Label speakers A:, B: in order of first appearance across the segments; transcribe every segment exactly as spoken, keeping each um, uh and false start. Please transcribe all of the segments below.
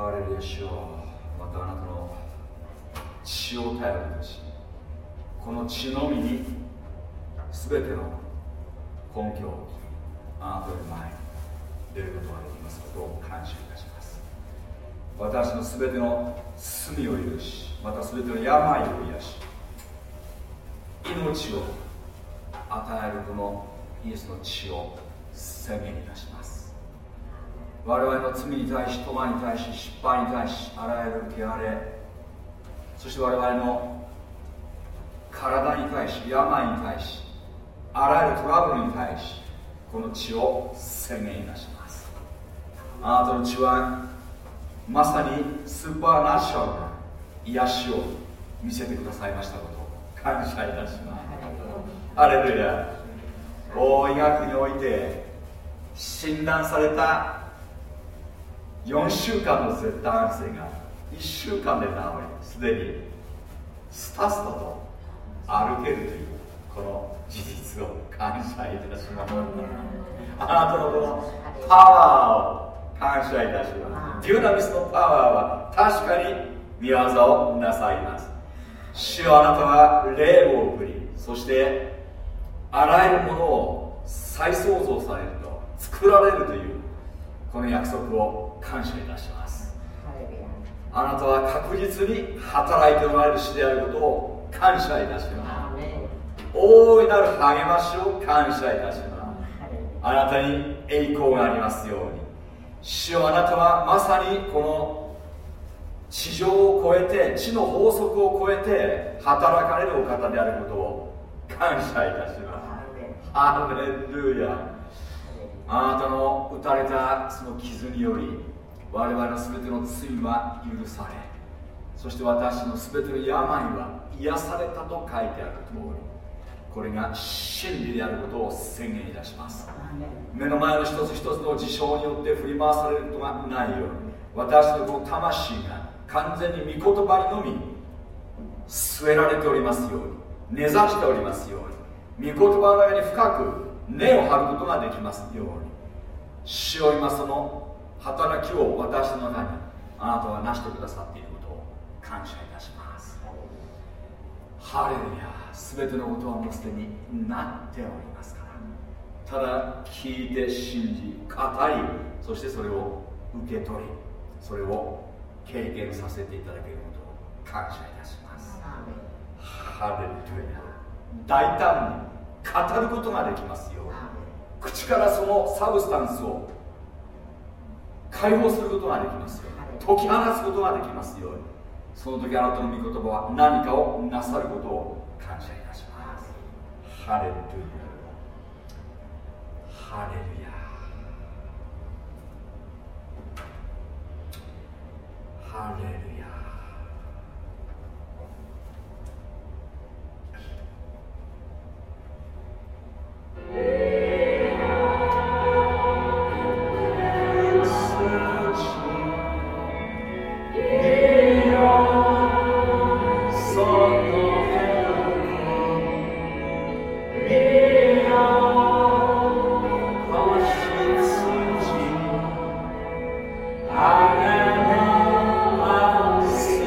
A: ハレルヤ主よ、またあなたの血を頼りとし、この血のみに全ての根拠をあなたの前に出ることができますことを感謝いたします。私の全ての罪を許し、また全ての病を癒し、命を与えるこのイエスの血を宣言いたします。我々の罪に対し、咎に対し、失敗に対し、あらゆる汚れ、そして我々の体に対し、病に対し、あらゆるトラブルに対し、この血を宣言いたします。あなたの血はまさにスーパーナチュラルな癒しを見せてくださいましたことを感謝いたします。ハレルヤ。大医学において診断されたよんしゅうかんの絶対安静がいっしゅうかんで治り、すでにスタスタと歩けるというこの事実を感謝いたします。あなたのこのパワーを感謝いたします。デュナミスのパワーは確かに御業をなさいます。主よ、あなたは霊を送り、そしてあらゆるものを再創造されると、作られるというこの約束を感謝いたします。あなたは確実に働いておられる主であることを感謝いたします。大いなる励ましを感謝いたします。あなたに栄光がありますように。主よ、あなたはまさにこの地上を超えて、地の法則を超えて働かれるお方であることを感謝いたします。ハレルヤ。あなたの打たれたその傷により我々の全ての罪は許され、そして私の全ての病は癒されたと書いてある通り、これが真理であることを宣言いたします。目の前の一つ一つの事象によって振り回されることがないように、私のこの魂が完全に御言葉にのみ据えられておりますように、根ざしておりますように、御言葉の中に深く根を張ることができますように、主よ、今その働きを私の中にあなたは成してくださっていることを感謝いたします。ハレルヤ。全てのことはもうすでになっておりますから、ただ聞いて信じ語り、そしてそれを受け取り、それを経験させていただけることを感謝いたします。ハレルヤ。大胆に語ることができますように、口からそのサブスタンスを解放することができますように、解き放つことができますように、その時あなたの御言葉は何かをなさることを感謝いたします。ハレルヤ。ハレルヤ。ハレルヤ。
B: I am a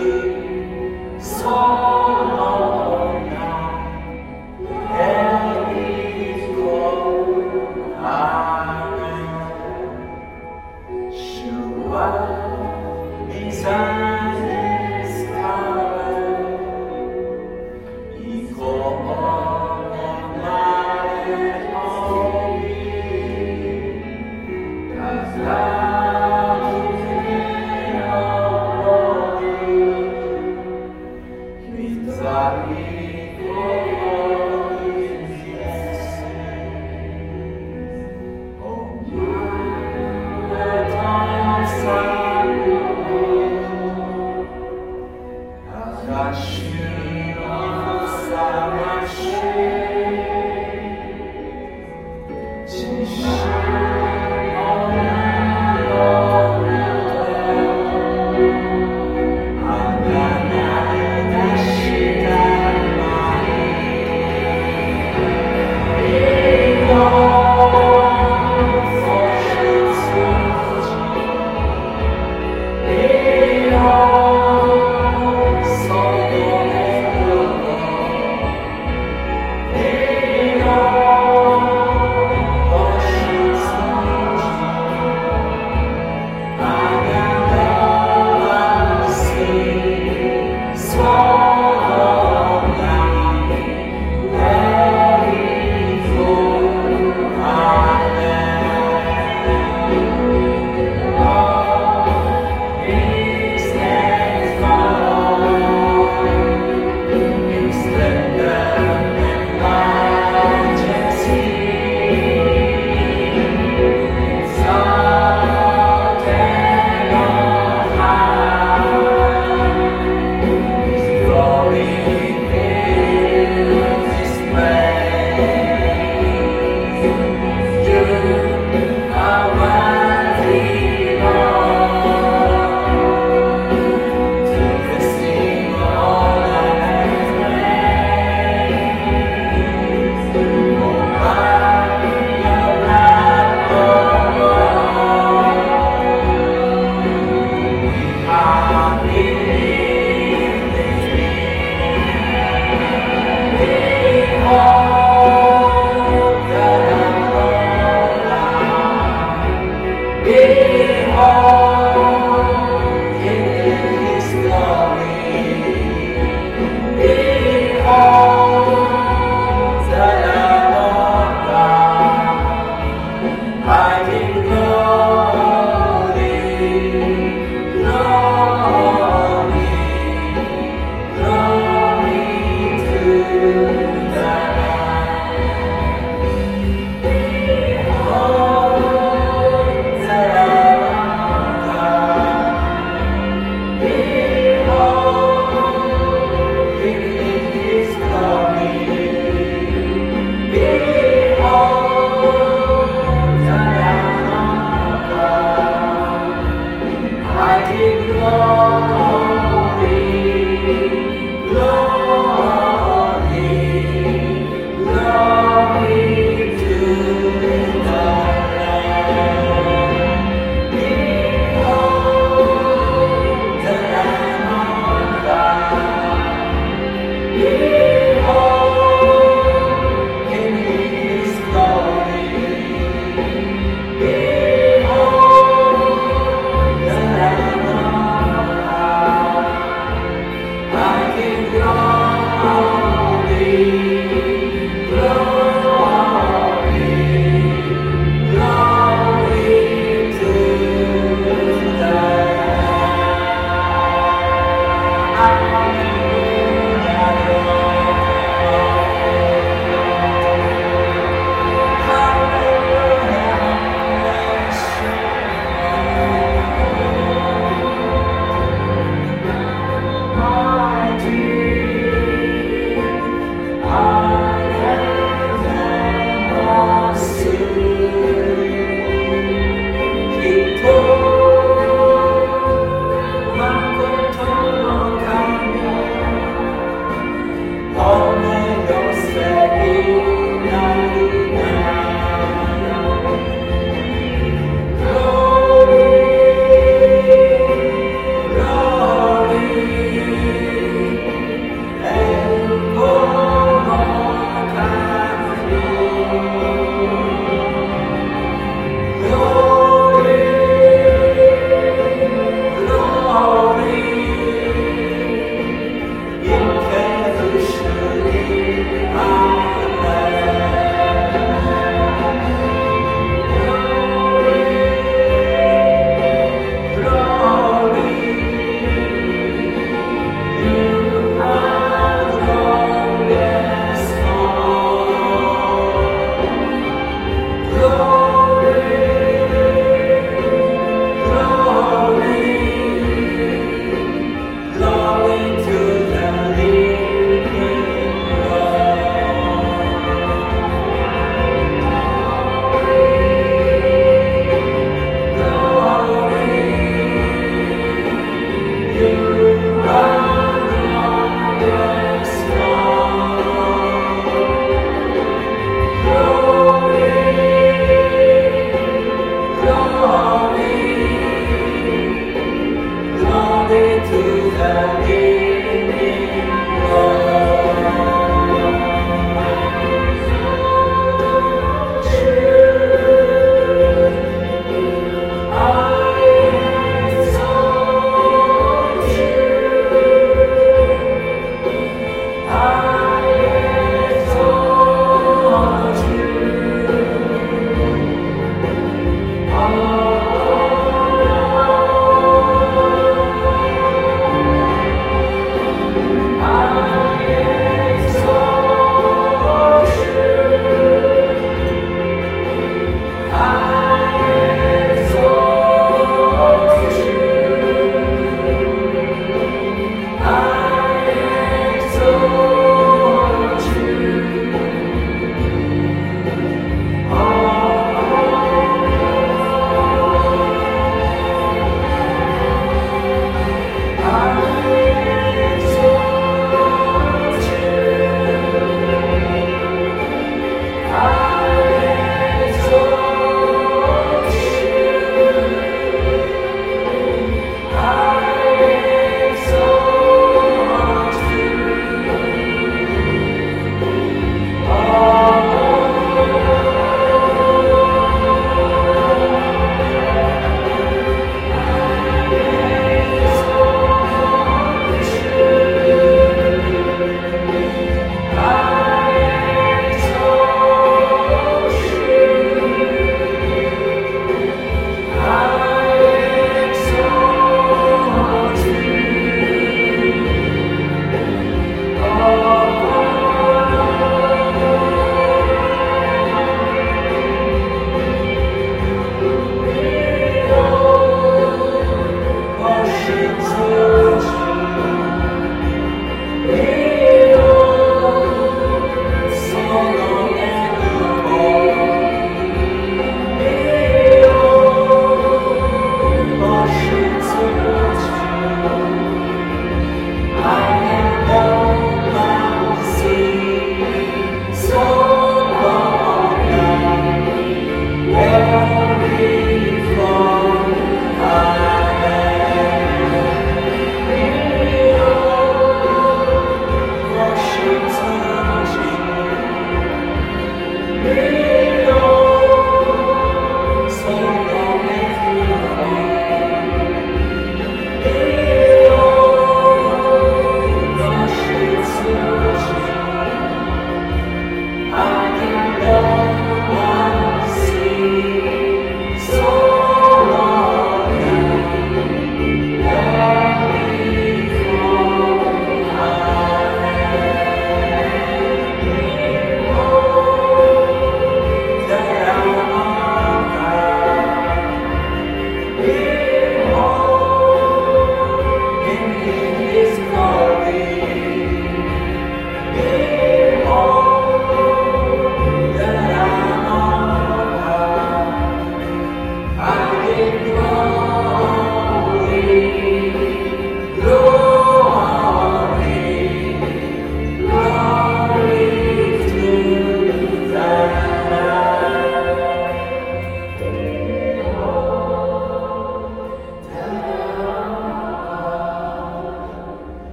B: Glory, glory.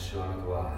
A: 主はあなたは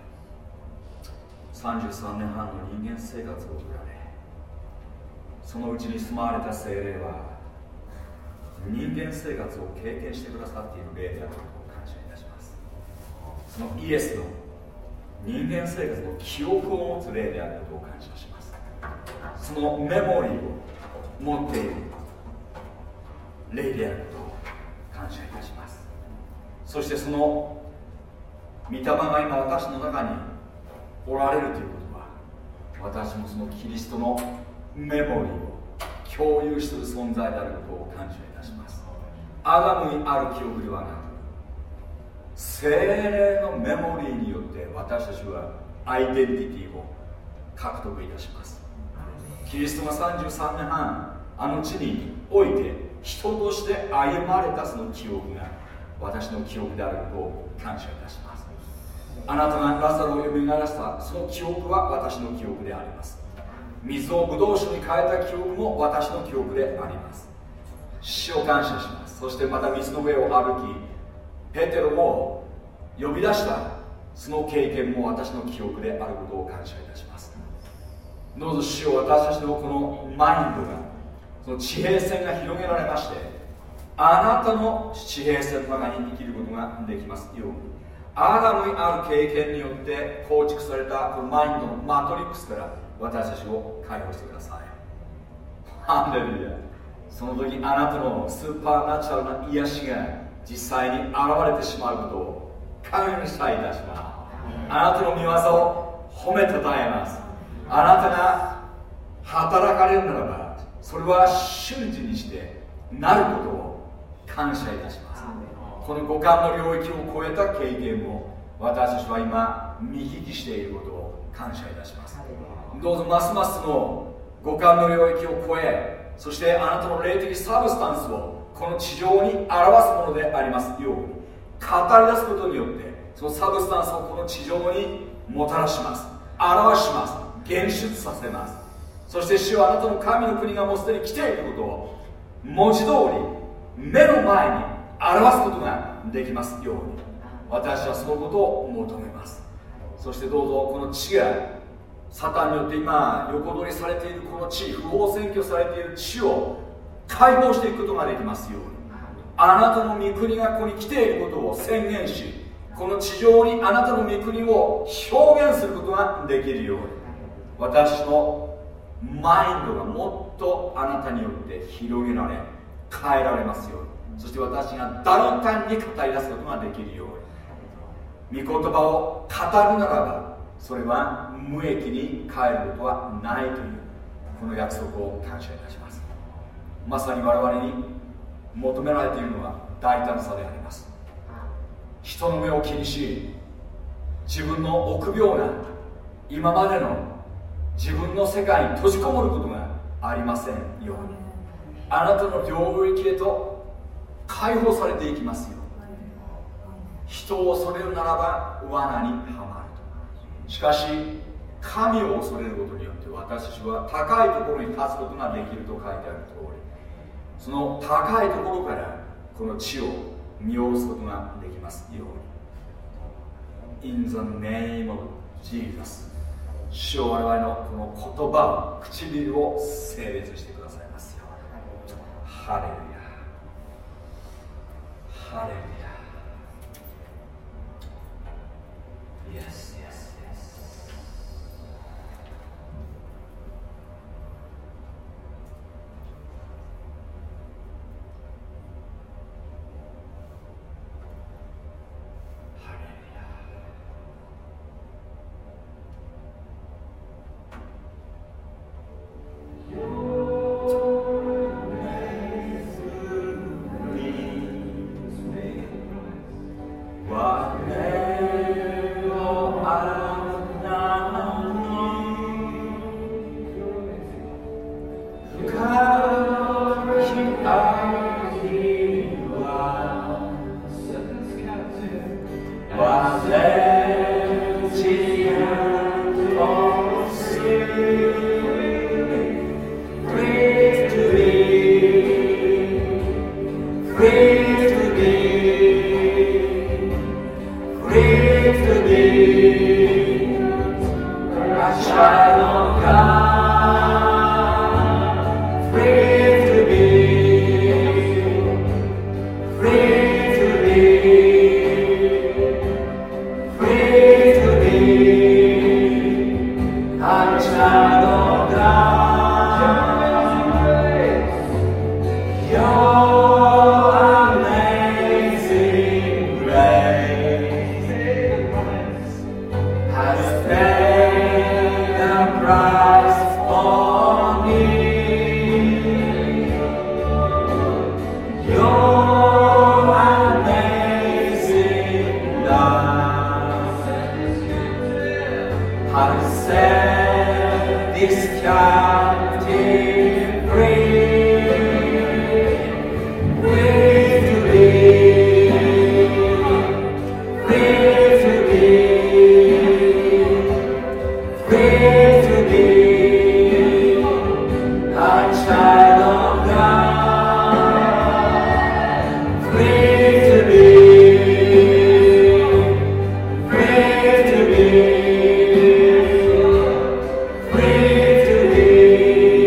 A: さんじゅうさんねんはんの人間生活を送られ、そのうちに住まわれた聖霊は人間生活を経験してくださっている霊であることを感謝いたします。そのイエスの人間生活の記憶を持つ霊であることを感謝します。そのメモリーを持っている霊であることを感謝いたします。そしてその御霊が今私の中におられるということは、私もそのキリストのメモリーを共有する存在であることを感謝いたします。アダムにある記憶ではなく、聖霊のメモリーによって私たちはアイデンティティを獲得いたします。キリストがさんじゅうさんねんはんあの地において人として歩まれたその記憶が私の記憶であることを感謝いたします。あなたがラザロを蘇らせたその記憶は私の記憶であります。水をブドウ酒に変えた記憶も私の記憶であります。主を感謝します。そしてまた水の上を歩きペテロを呼び出したその経験も私の記憶であることを感謝いたします。どうぞ主を私たちのこのマインドがその地平線が広げられまして、あなたの地平線の中に生きることができますように、アダムにある経験によって構築されたこのマインドのマトリックスから私たちを解放してください。ハレルヤ。その時あなたのスーパーナチュラルな癒しが実際に現れてしまうことを感謝いたします。あなたの御業を褒めたたえます。あなたが働かれるならばそれは瞬時にしてなることを感謝いたします。この五感の領域を超えた経験を私たちは今見聞きしていることを感謝いたします。どうぞますますの五感の領域を超え、そしてあなたの霊的サブスタンスをこの地上に表すものでありますように語り出すことによってそのサブスタンスをこの地上にもたらします。表します。現出させます。そして主はあなたの神の国がもうすでに来ていることを文字通り目の前に表すことができますように、私はそのことを求めます。そしてどうぞこの地がサタンによって今横取りされているこの地、不法占拠されている地を解放していくことができますように、あなたの御国がここに来ていることを宣言し、この地上にあなたの御国を表現することができるように、私のマインドがもっとあなたによって広げられ変えられますように、そして私が大胆に語り出すことができるように、御言葉を語るならばそれは無益に変えることはないというこの約束を感謝いたします。まさに我々に求められているのは大胆さであります。人の目を気にし自分の臆病な今までの自分の世界に閉じこもることがありませんように、あなたの領域へと解放されていきますよ。人を恐れるならば罠にはまる。しかし神を恐れることによって私たちは高いところに立つことができると書いてある通り、その高いところからこの地を見下ろすことができますように。 In the name of Jesus、 主を我々のこの言葉を唇を聖別してくださいますように。ハレルヤ、ハレルヤ。 Yes, yes, yes. ハレルヤ。What name of
B: Free to be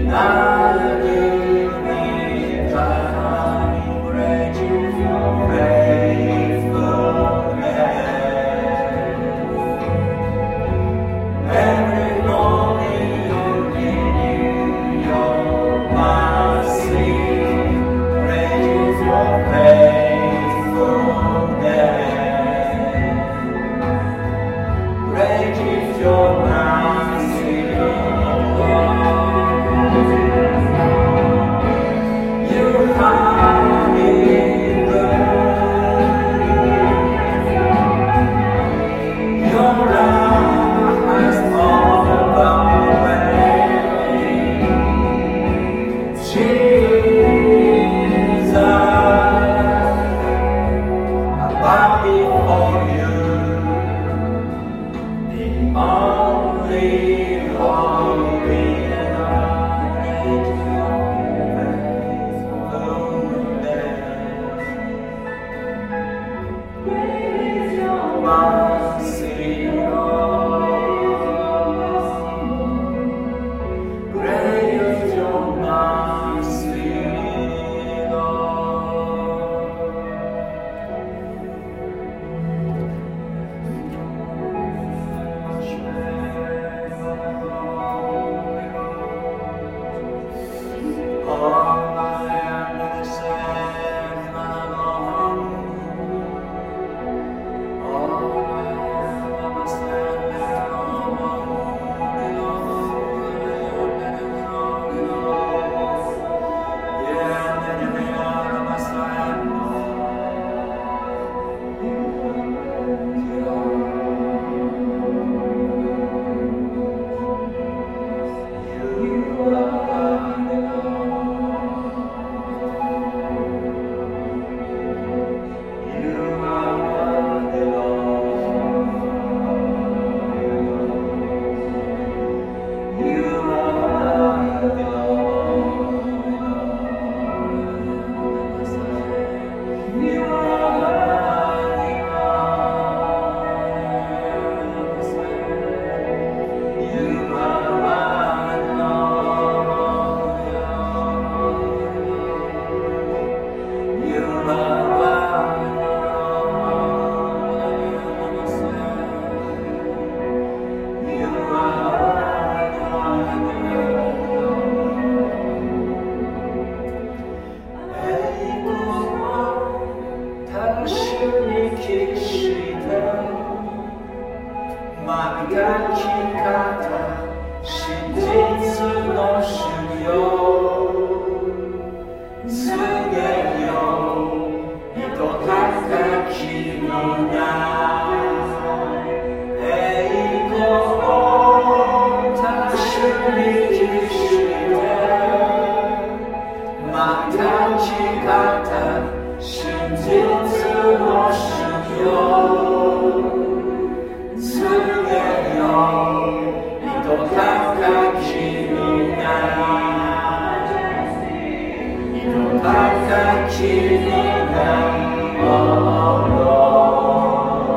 A: 高き皆の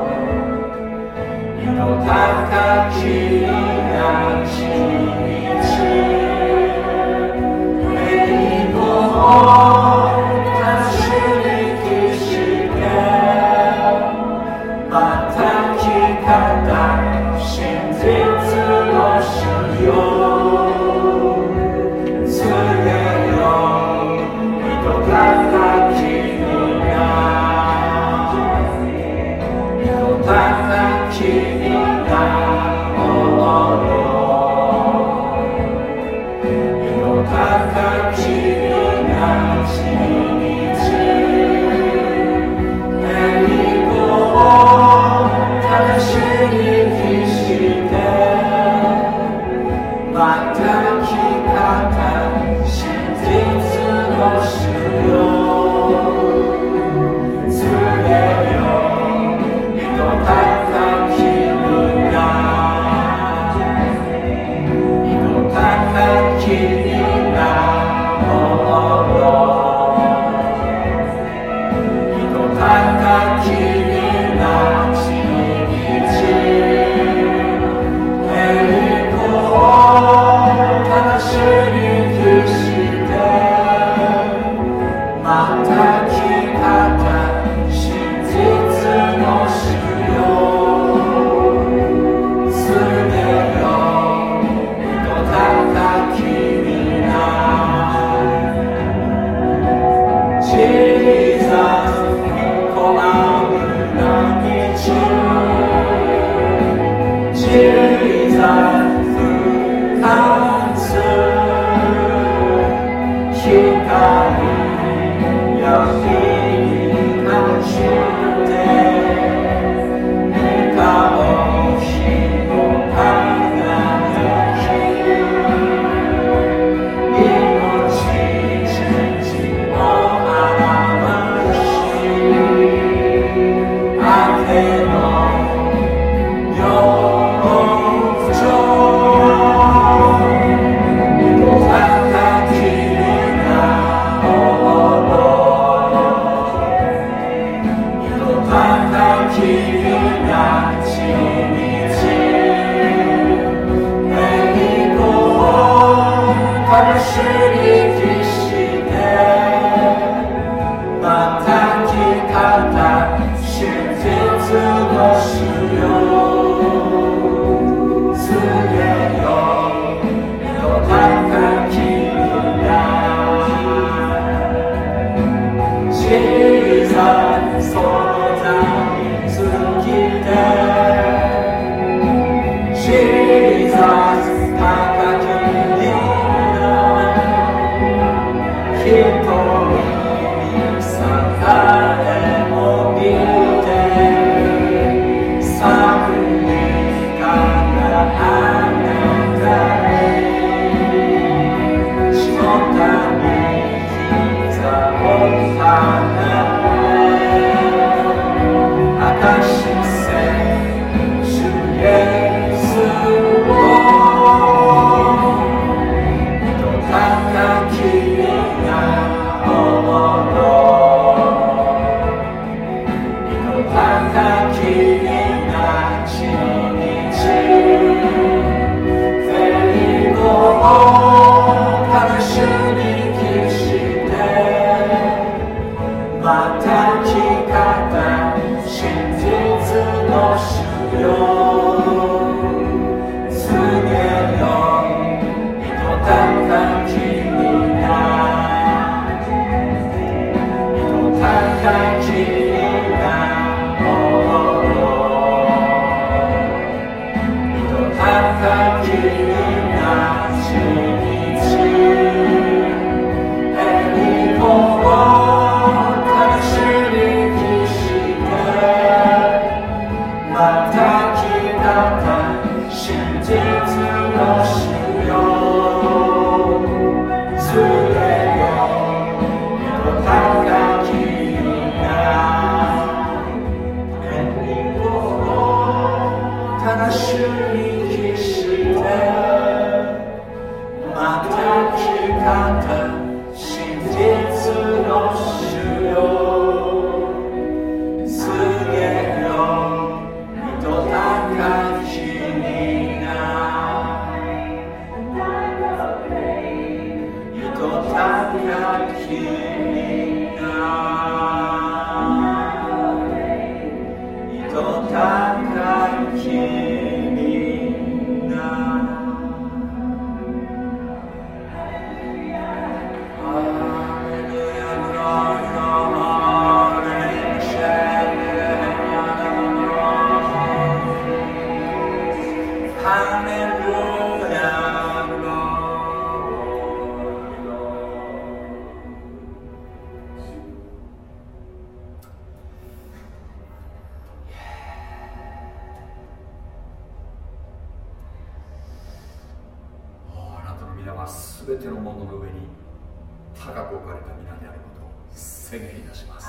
A: 全てのものの上に高く置かれた皆であることを宣言いたします。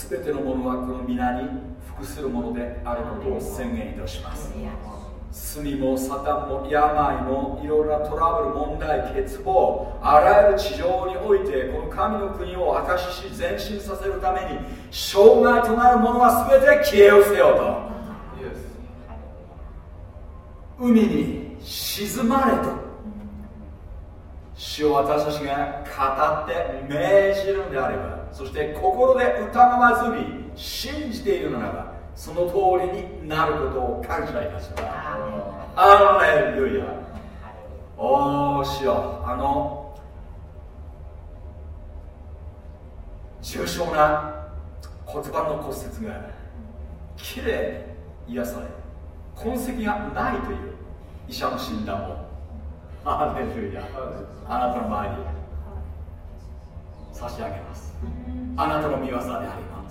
A: 全てのものはこの皆に服するものであることを宣言いたします。罪もサタンも病もいろいろなトラブル問題欠乏あらゆる地上においてこの神の国を証しし前進させるために障害となるものは全て消え失せようと海に沈まれと主を私たちが語って命じるのであればそして心で疑わずに信じているならばその通りになることを感謝いたします。ハレルヤ。おー主よあの重症な骨盤の骨折がきれいに癒され痕跡がないという医者の診断をハレルヤあなたの前に差し上げます。あなたの御業であります。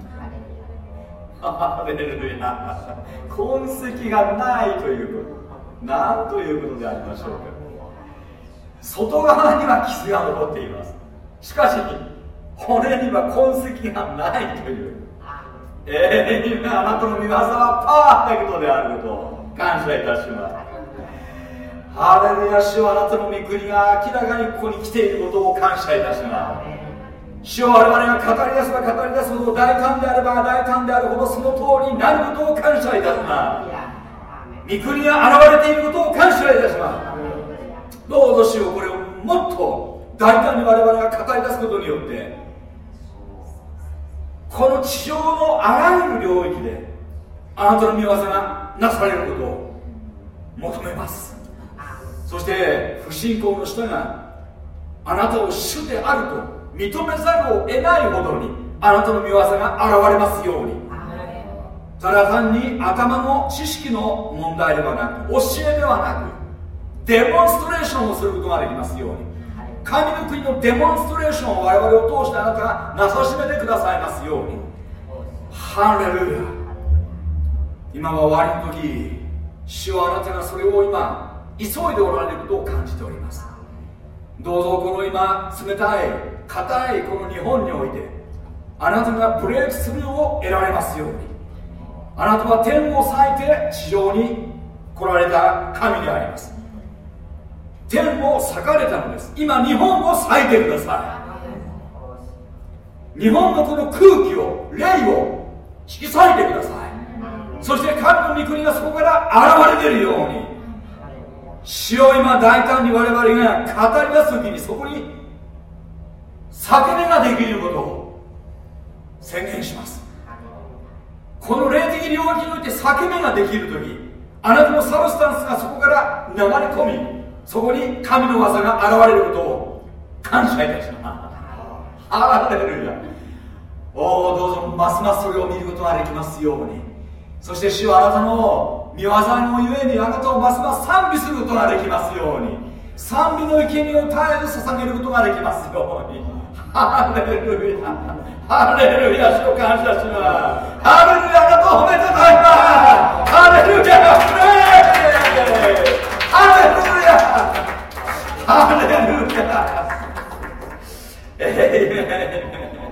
A: ハレルヤ痕跡がないということなんということでありましょうか。外側には傷が残っています。しかし骨には痕跡がないという永遠にあなたの御業はパーフェクトであることを感謝いたします。ハレルヤ主はあなたの御国が明らかにここに来ていることを感謝いたします。主を我々が語り出せば語り出すほど大胆であれば大胆であるほどその通りになることを感謝いたします。御国が現れていることを感謝いたします。どうぞ主をこれをもっと大胆に我々が語り出すことによって、この地上のあらゆる領域であなたの御業がなされることを求めます。そして不信仰の人があなたを主であると認めざるを得ないほどにあなたの御業が現れますように。ただ単に頭の知識の問題ではなく、教えではなく、デモンストレーションをすることができますように。神の国のデモンストレーションを我々を通してあなたがなさしめてくださいますように。ハレルヤ。今は終わりの時、主はあなたがそれを今急いでおられることを感じております。どうぞこの今冷たい硬いこの日本においてあなたがブレイクスルーを得られますように。あなたは天を裂いて地上に来られた神であります。天を裂かれたのです。今日本を裂いてください。日本のこの空気を霊を引き裂いてください。そして神の御国がそこから現れているように、主を今大胆に我々が語り出す時にそこに裂け目ができることを宣言します。この霊的領域において裂け目ができる時、あなたのサブスタンスがそこから流れ込み、そこに神の技が現れることを感謝いたします。ハレルヤ。おお、どうぞますますそれを見ることができますように。そして主はあなたの御業のゆえにあなたをますます賛美することができますように。賛美の生贄を絶えず捧げることができますように。ハレルヤ、ハレルヤ。主を感謝します。ハレルヤ。あなたを褒めたたえます。ハレルヤ。ハレルヤ、ハレルヤ。エイメン。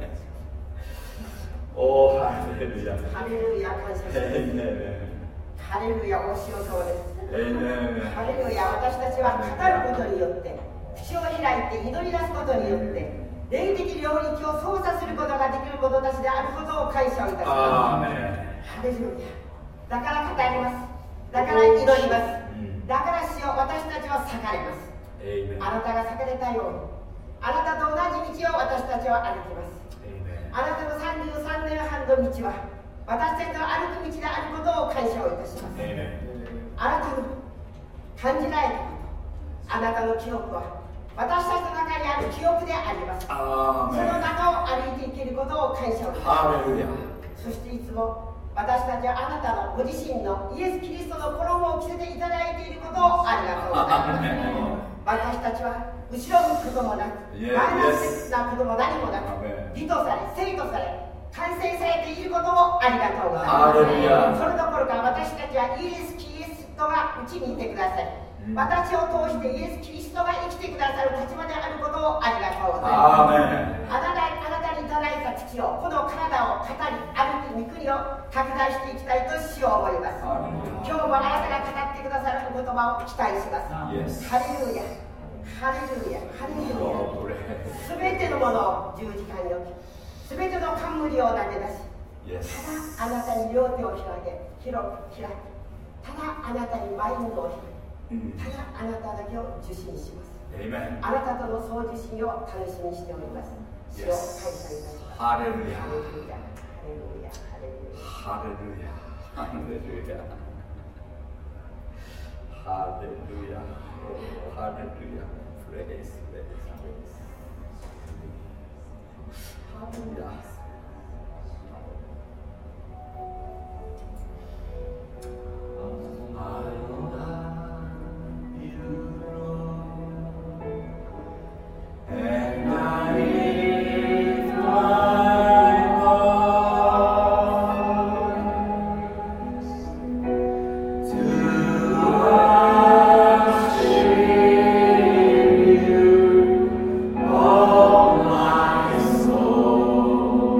A: おー、ハレルヤ。
B: ハレルヤ、感謝します。ハレルヤ、お仕事です。ハレルヤ、私たちは語ることによって、口を開いて祈り出すことによって、霊的領域を操作することができる者たちであることを感謝をいたします。ハレルヤ。だから語ります。だから祈ります。だから主よ、私たちは裂かれます。あなたが裂かれたように、あなたと同じ道を私たちは歩きます。あなたのさんじゅうさんねんはんの道は私たちの歩く道であることを感謝をいたします。あなたの感じられたこと、あなたの記憶は私たちの中にある記憶であります。その中を歩いていけることを感謝をいたします。そしていつも私たちはあなたのご自身のイエス・キリストの衣を着せていただいていることをありがとうございます。私たちは後ろ向くこともなく、マイナスなことも何もなく、義とされ、聖とされ、完成されていることをありがとうございます。それどころか私たちはイエス・キリストがうちにいてください。私を通してイエス・キリストが生きてくださる立場であることをありがとうございます。あなた、あなたにいただいた土を、この体を語り、歩き、御国を拡大していきたいと主を思います。今日もあなたが語ってくださるお言葉を期待します。ハレルヤ、ハレルヤ、ハレルヤ。すべてのものを十字架に置き、すべての冠を投げ出し、ただあなたに両手を広げ、広く開き、ただあなたにマインドを開き、ただあなただけを受信します。あなたとの総受信を楽しみにしております。主を感謝いたします。ハレルヤ、ハレルヤ、ハレルヤ、ハレルヤ、
A: ハレルヤ、ハレルヤ。プレイス、プレイス、プレイス。ハレルヤ。
C: Oh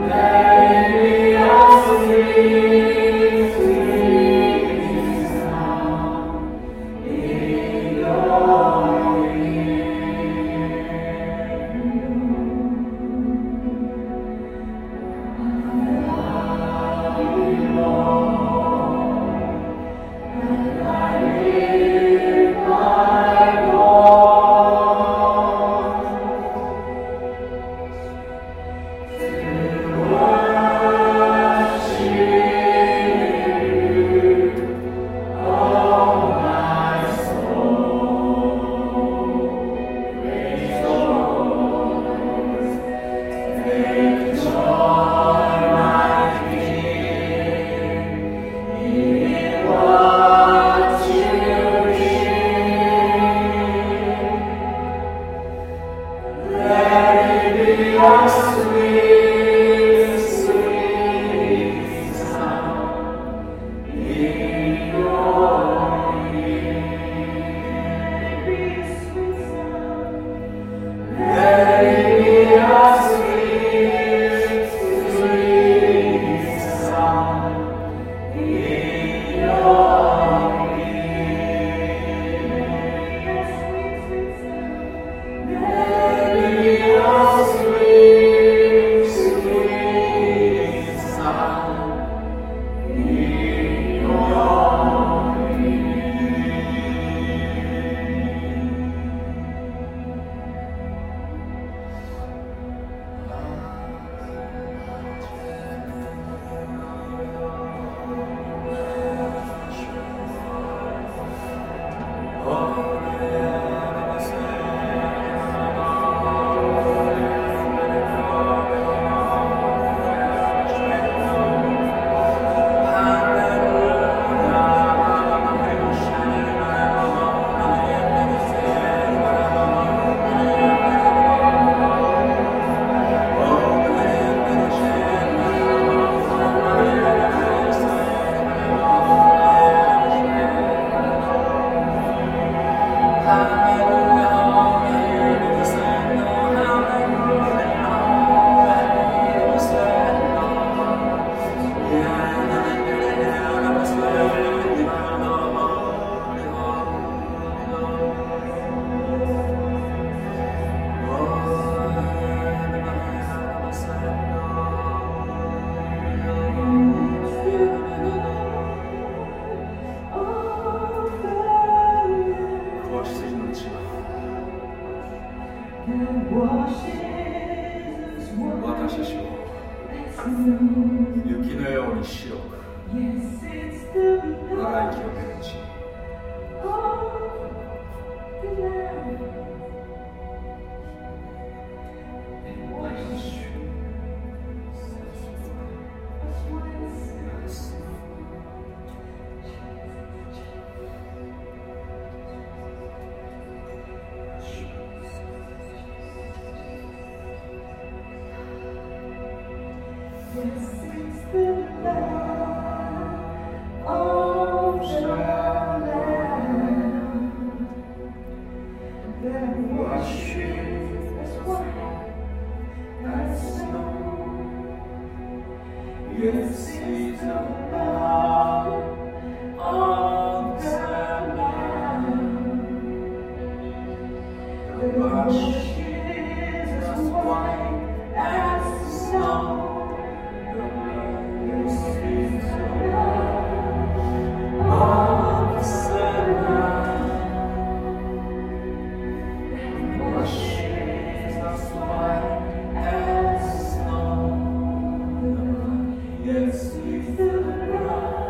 C: Yes, we feel the love.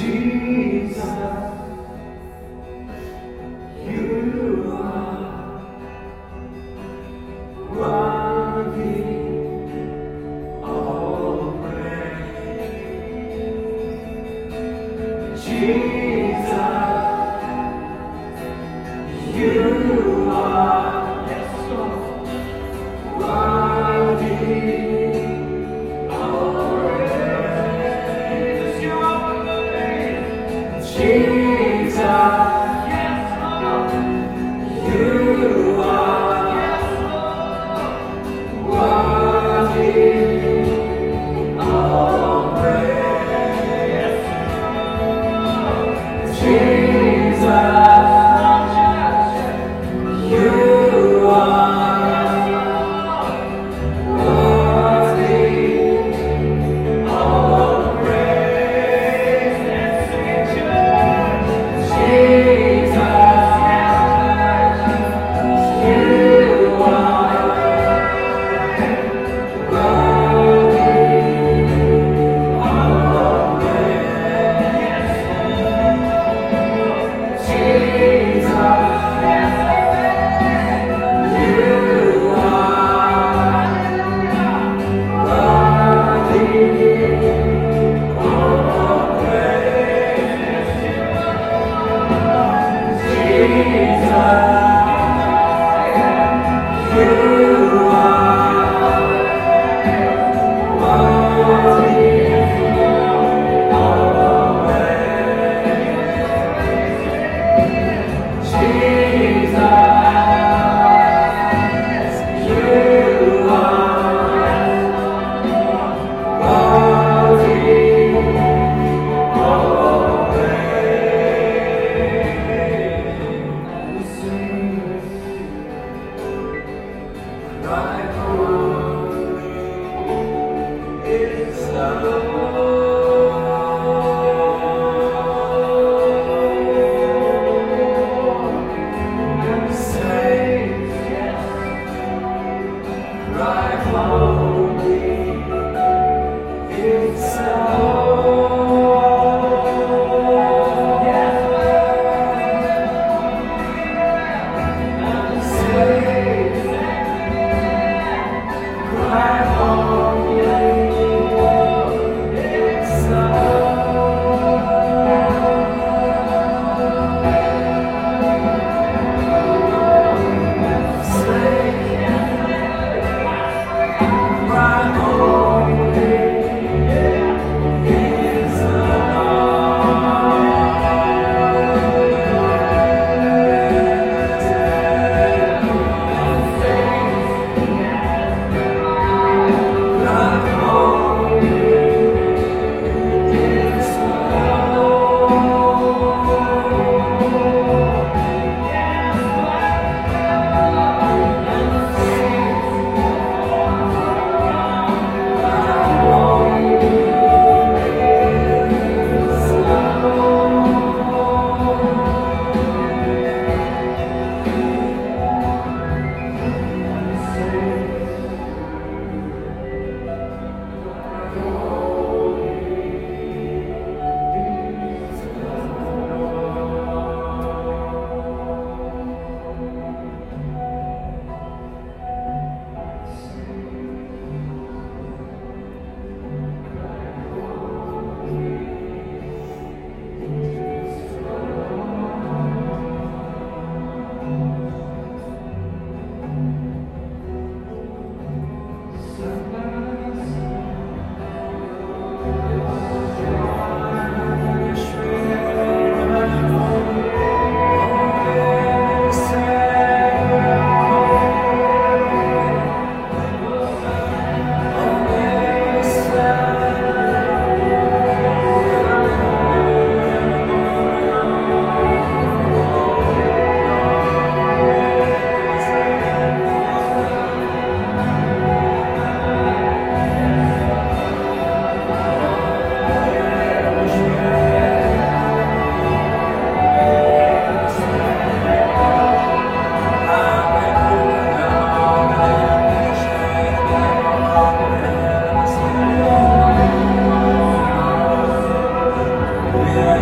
C: Jesus.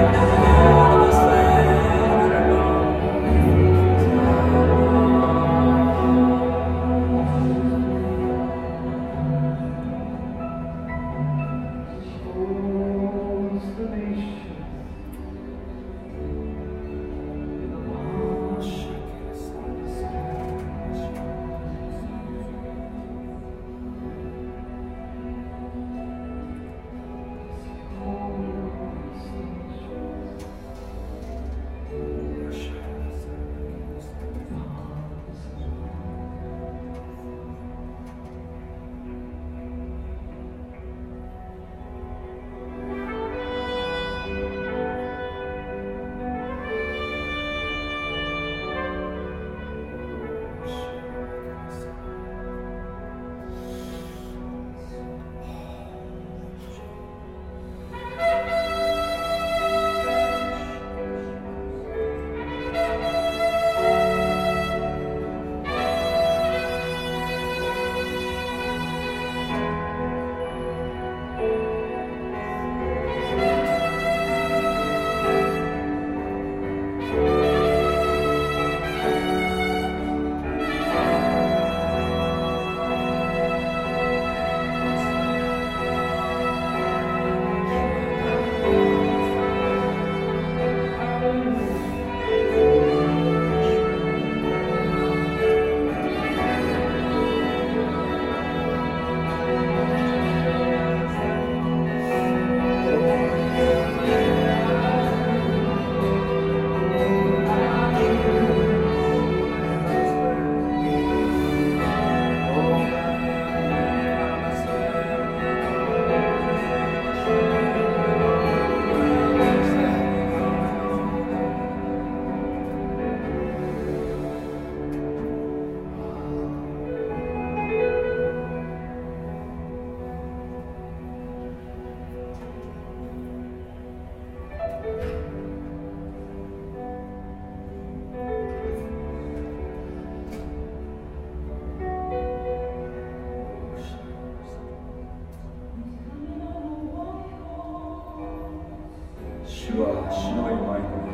A: 主は白い舞子、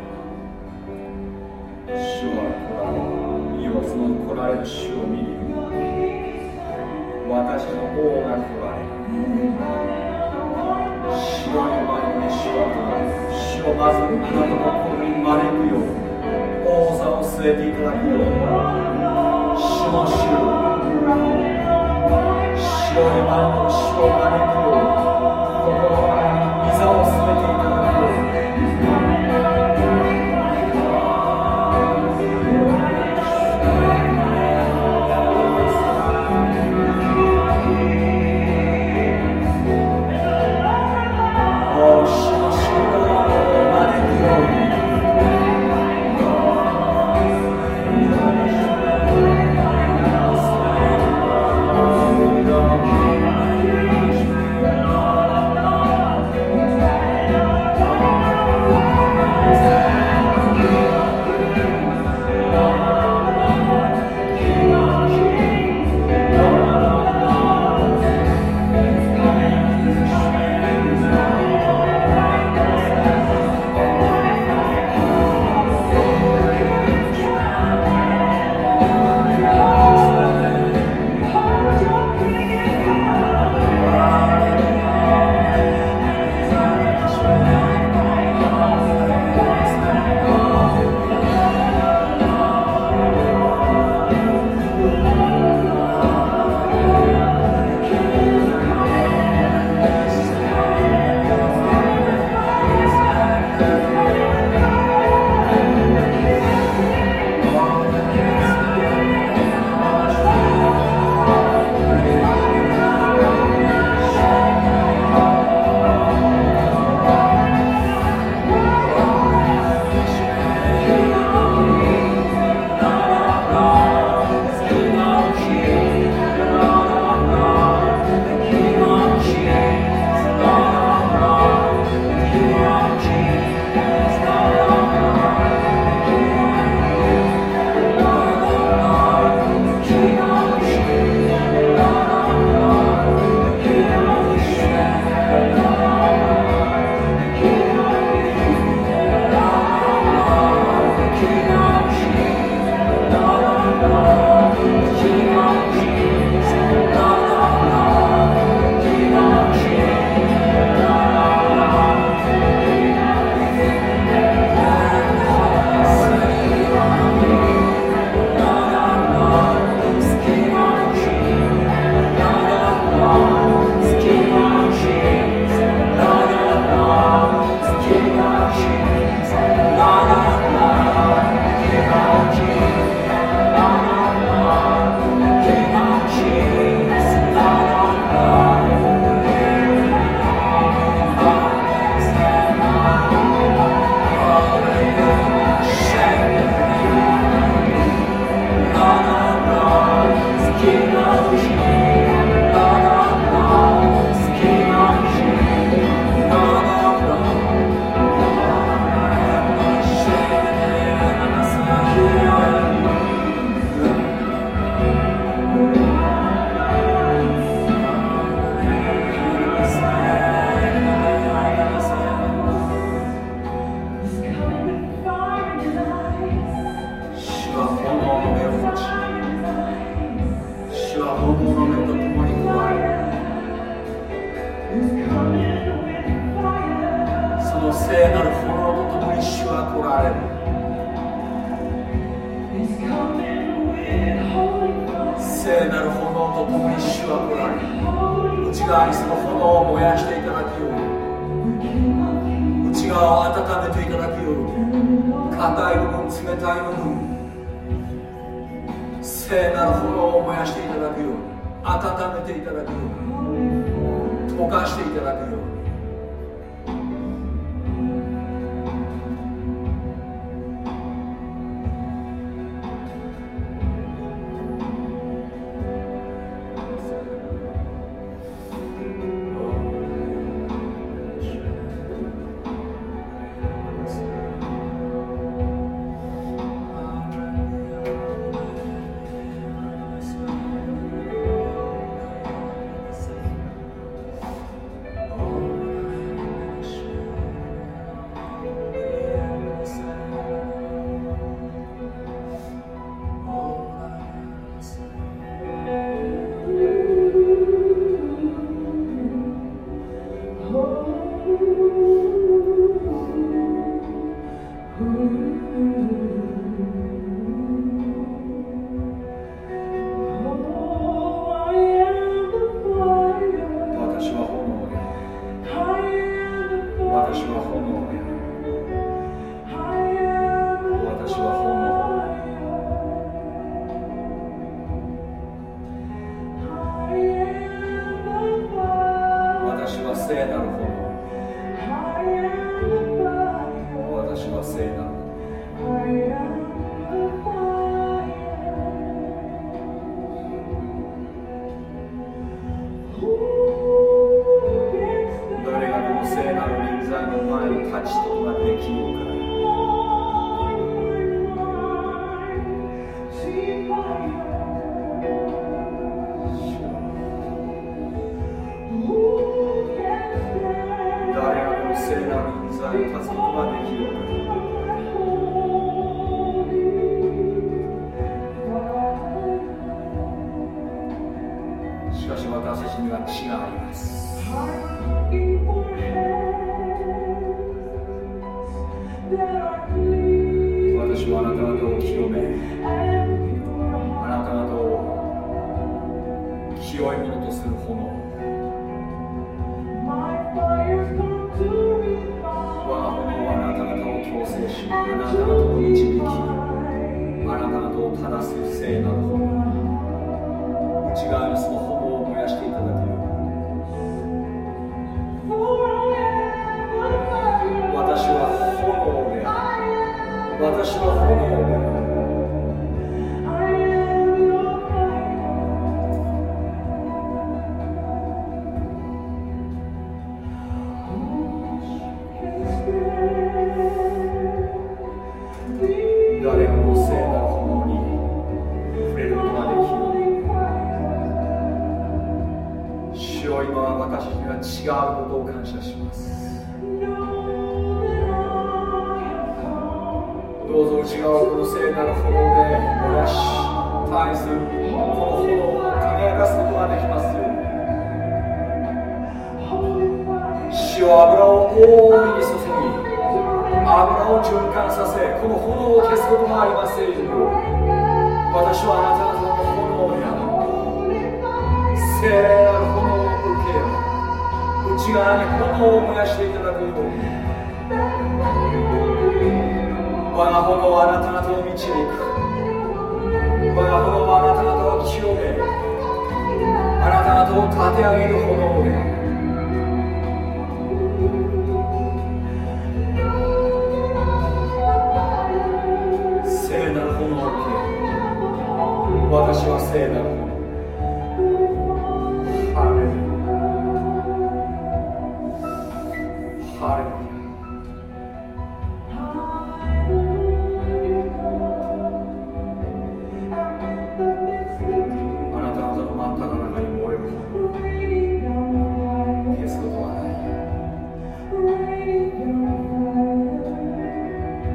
A: 主は来られ、いよその来られる主を見るよ。私の王が来られる。白い舞子に主は来られる。主をまずあなたの心に招くよう、王座を据えていただくよう、主の主、白い舞子の主を招くよう、心から御座を据えていただくよう。
C: Oh
A: 聖なる炎とともに主は来られる。聖なる炎とともに主は来られる。内側にその炎を燃やしていただくように、内側を温めていただくように、硬い部分、冷たい部分、聖なる炎を燃やしていただくように、温めていただくように、溶かしていただくように。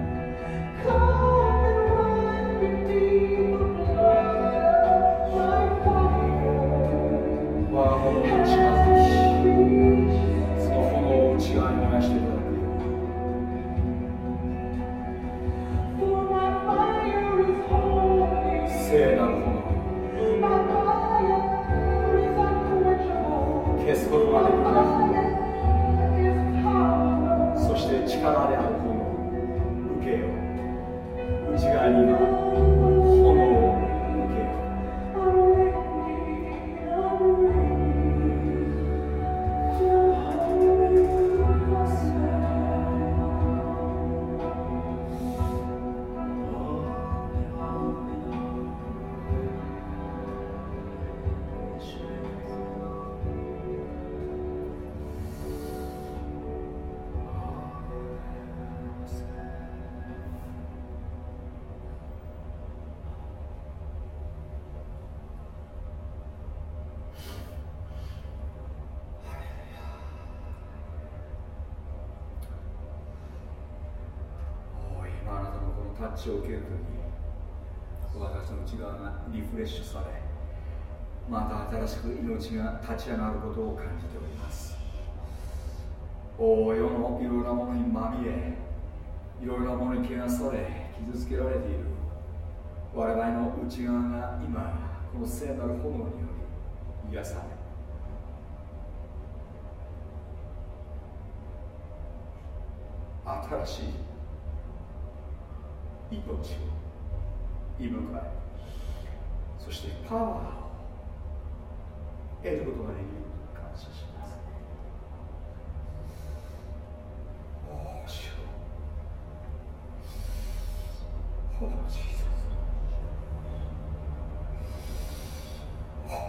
C: Come and run beneath the blood.
A: タッチを受けるとき、私の内側がリフレッシュされ、また新しく命が立ち上がることを感じております。お世のいろいろなものにまみれ、いろいろなものに汚され、傷つけられている我々の内側が今、この聖なる炎により癒され、新しい命を射迎え、そしてパワーを得ることができることを感謝します。おお、主よ、おお、ジーザス、おお、主よ、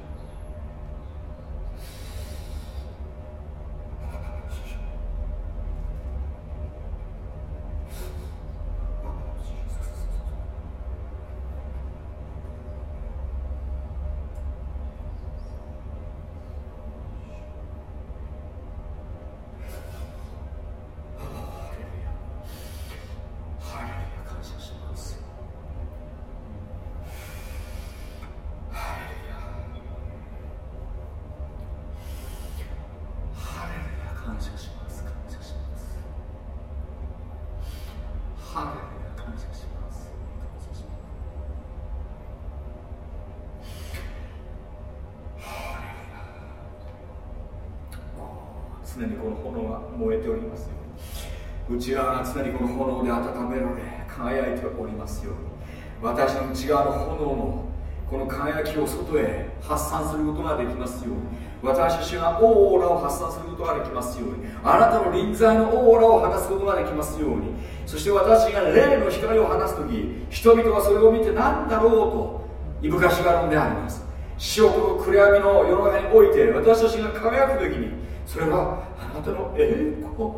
A: 常にこの炎が燃えておりますように、内側が常にこの炎で温められ輝いておりますように、私の内側の炎のこの輝きを外へ発散することができますように、私たちがオーラを発散することができますように、あなたの臨在のオーラを放つことができますように、そして私が霊の光を放つとき、人々がそれを見て何だろうといぶかしがるんであります。死をこの暗闇の世の中において私たちが輝くときに、それはあなたの栄光、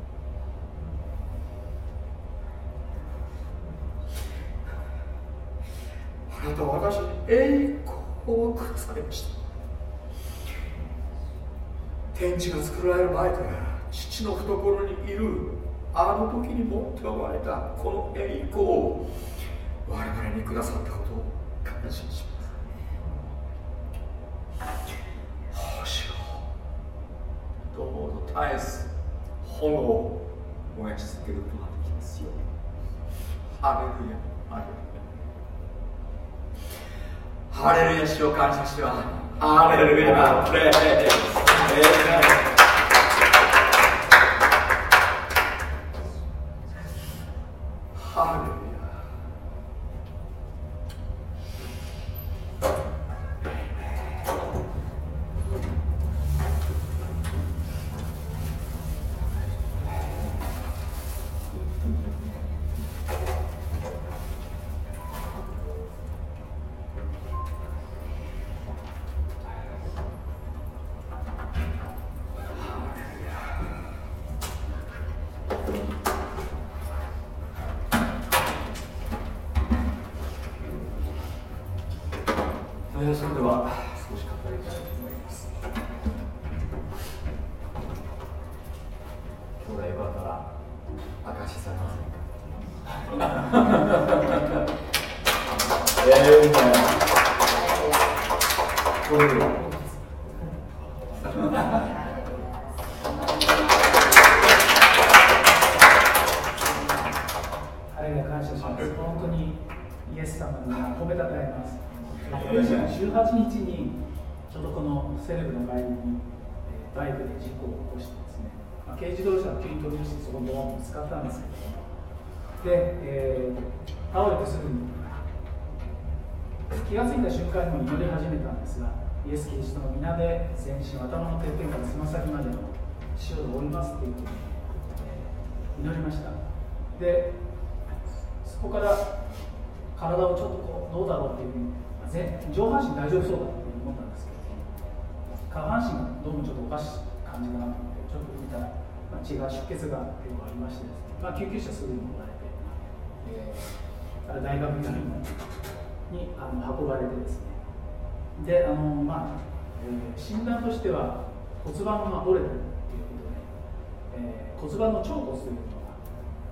A: あなたは私に栄光をくだされました。天地が作られる前から父の懐にいるあの時に持っておられたこの栄光を我々にくださったことを感謝します。どうぞ絶えず炎を燃やし続けることができますように。ハレルヤ、ハレルヤ、ハレルヤ、主を感謝してはハレルヤ、プレイ、ハレルヤ。それでは少し語りたいと思います。兄弟よかったら証しされませんか。ええー、これでは
C: あれが感謝します。本当にイエス様に褒めたたえます。じゅうはちにちにちょうどこのセレブの帰りにバイクで事故を起こしてですね、まあ、軽自動車を急に飛び出してそこにドーンとぶつかったんですけども、で、えー、倒れてすぐに気がついた瞬間にも祈り始めたんですが、イエス・キリストの皆で全身、頭のてっぺんからつま先までの塩を折りますっていうふうに、えー、祈りました。で、そこから体をちょっとこうどうだろうっていうふうに上半身大丈夫そうだと思ったんですけど、下半身がどうもちょっとおかしい感じがなくて、ちょっと見たら、まあ、血が出血が結構ありましてですね、まあ、救急車すぐに乗られて、えー、あれ大学病院にあの運ばれてですね、であの、まあえー、診断としては骨盤が折れてるということで、えー、骨盤の腸骨というのが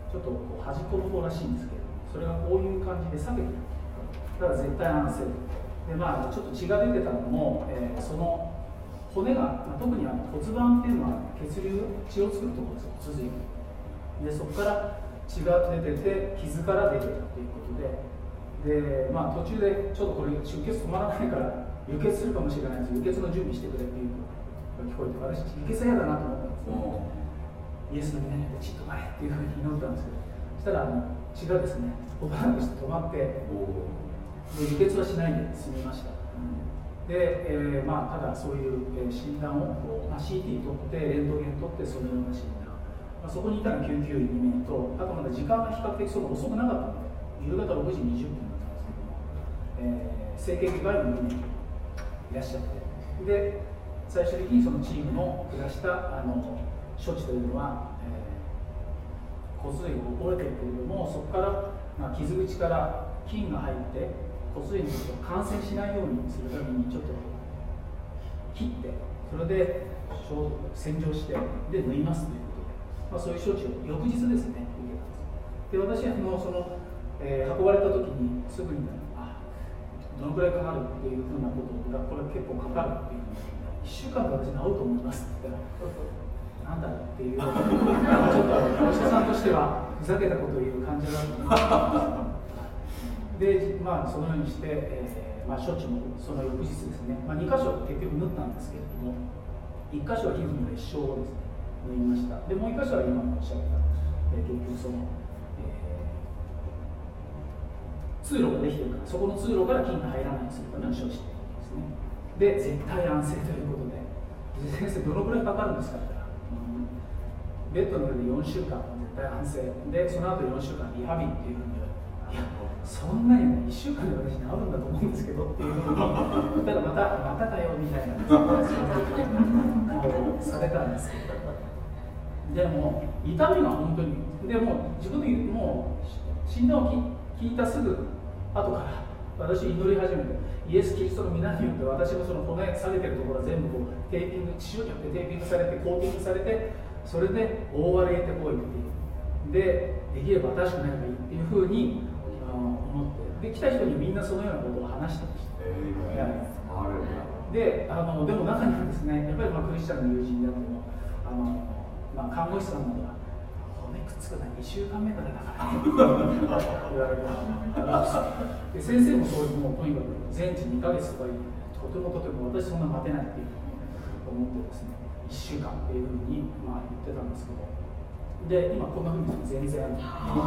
C: ちょっとこう端っこの方らしいんですけど、それがこういう感じで裂けてる。だから絶対安静で、まあ、ちょっと血が出てたのも、えー、その骨が、まあ、特にあの骨盤っていうのは血流、血を作るところですよ、続いて。で、そこから血が出てて、傷から出てたということで、で、まあ、途中でちょっとこれ出血止まらないから輸血するかもしれないです。輸血の準備してくれっていうのが聞こえて、私輸血は嫌だなと思ったんですね。イエスの皆によって血とまれっていうふうに祈ったんですけど、そしたらあの血がですね、ほばらくして止まって、で輸血はしないで済みました。で、えーまあ、ただそういう、えー、診断をこう、まあ、シーティー 取ってレントゲン取ってそのような診断、まあ、そこにいたの救急医にめいと、あとまだ時間が比較的その遅くなかったので夕方ろくじにじゅっぷんだったんですけども、えー、整形外科医のにめいいらっしゃって、で最終的にそのチームの下したあの処置というのは、えー、骨髄が折れてるけれども、そこから、まあ、傷口から菌が入って骨髄に感染しないようにするためにちょっと切って、それで洗浄してで縫いますということで、まあ、そういう処置を翌日ですね受けたんです。で、私はあのその、えー、運ばれた時にすぐにあどのくらいかかるっていうふうなことが、これ結構かかるっていうふうにいっしゅうかんで私治ると思いますって言ったら、なんだっていうちょっとお医者さんとしてはふざけたことを言う感じだと思います。で、まあ、そのようにして、えーまあ、処置もその翌日ですね、まあ、にかしょ結局縫ったんですけれども、いっかしょは皮膚の裂傷をですね縫いました。で、もういっかしょは今おっしゃった、えー、結局その、えー、通路ができてるから、そこの通路から菌が入らないようにするための処置ですね。で、絶対安静ということで、先生どのくらいかかるんですかって言ったら、うん、ベッドの上でよんしゅうかん絶対安静で、その後よんしゅうかんリハビリっていうふうに、いやそんなにね、いっしゅうかんで私治るんだと思うんですけどっていうふうに、ただまた、またかよみたいなされたんですけど、でも、痛みが本当に、でも自分でもう診断を聞いたすぐ後から私、祈り始めて、イエス・キリストの皆によって私のその骨されてるところは全部こうテーピング、血によってテーピングされて、コーティングされて、それで覆われてこいっていう。で、できれば新しくなればいいっていうふうに思って、で来た人にみんなそのようなことを話してました。えー、であのでも中にはですね、やっぱりまあクリスチャンの友人であっても、あの、まあ、看護師さんなどは骨くっつくのはいっしゅうかんめからだからね言われるで、先生もそういう、もうとにかく全治にかげつとかとてもとても私そんな待てないっていう思ってですね、いっしゅうかんっていうふうに、まあ、言ってたんですけど、で、今こんなふうに全然で、そ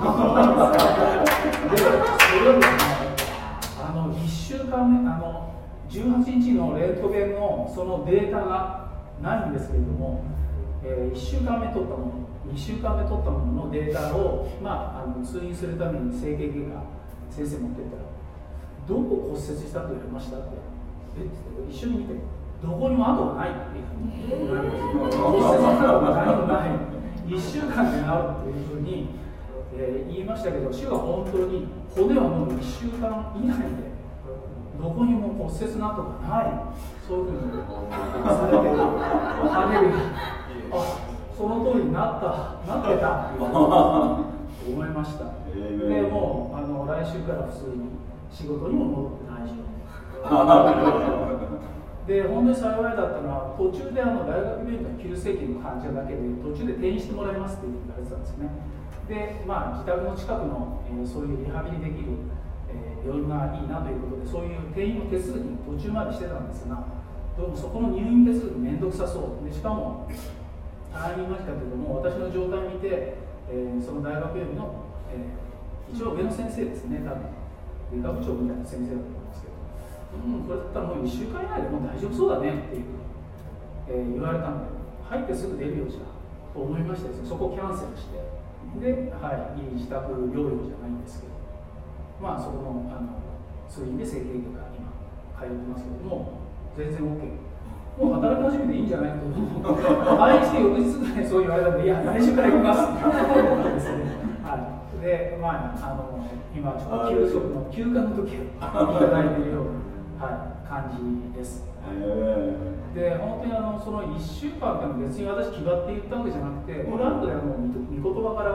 C: れよりも、あのいっしゅうかんめ、あのじゅうはちにちのレントゲンのそのデータがないんですけれども、えー、いっしゅうかんめ取ったもの、にしゅうかんめ取ったもののデータを、まあ、あの通院するために整形外科先生持ってったら、どこ骨折したと言われましたって、え一緒に見て、どこにも跡がないっていうふうに言われました。骨折したのが何もない。いっしゅうかんで治るというふうに、えー、言いましたけど、主は本当に骨はもういっしゅうかん以内でどこにも骨折などがない、そういうふうにされてる。ハレルヤ、あ、その通りになったなってたって思いました。でもうあの来週から普通に仕事にも戻って大丈夫で、本当に幸いだったのは、途中であの大学病院の急性期の患者だけで途中で転院してもらいますって言われてたんですね。で、まあ、自宅の近くの、えー、そういうリハビリできる、えー、病院がいいなということで、そういう転院の手続き途中までしてたんですが、どうもそこの入院手続きめんどくさそうで、しかも大変言いましたけれども、私の状態を見て、えー、その大学病院の、えー、一応上の先生ですね、多分外科部長みたいな先生だと思うんですけど、うん、これだったらもういっしゅうかん以内でもう大丈夫そうだねっていう、えー、言われたので、入ってすぐ出るようじゃと思いましてですね、そこをキャンセルして、で、はい、いい自宅療養じゃないんですけど、まあそこの、あの通院で整形外科今通ってますけども、全然 OK、 もう働き始めていいんじゃないと退院して翌日ぐらいそう言われたので、いや、来週から行きますですね、はい、で、まあ、あの今ちょっと休息の休暇の時をいただいているような、はい、感じです。で、本当にあのそのいっしゅうかんって別に私決まって言ったわけじゃなくて、これ後でもう御言葉から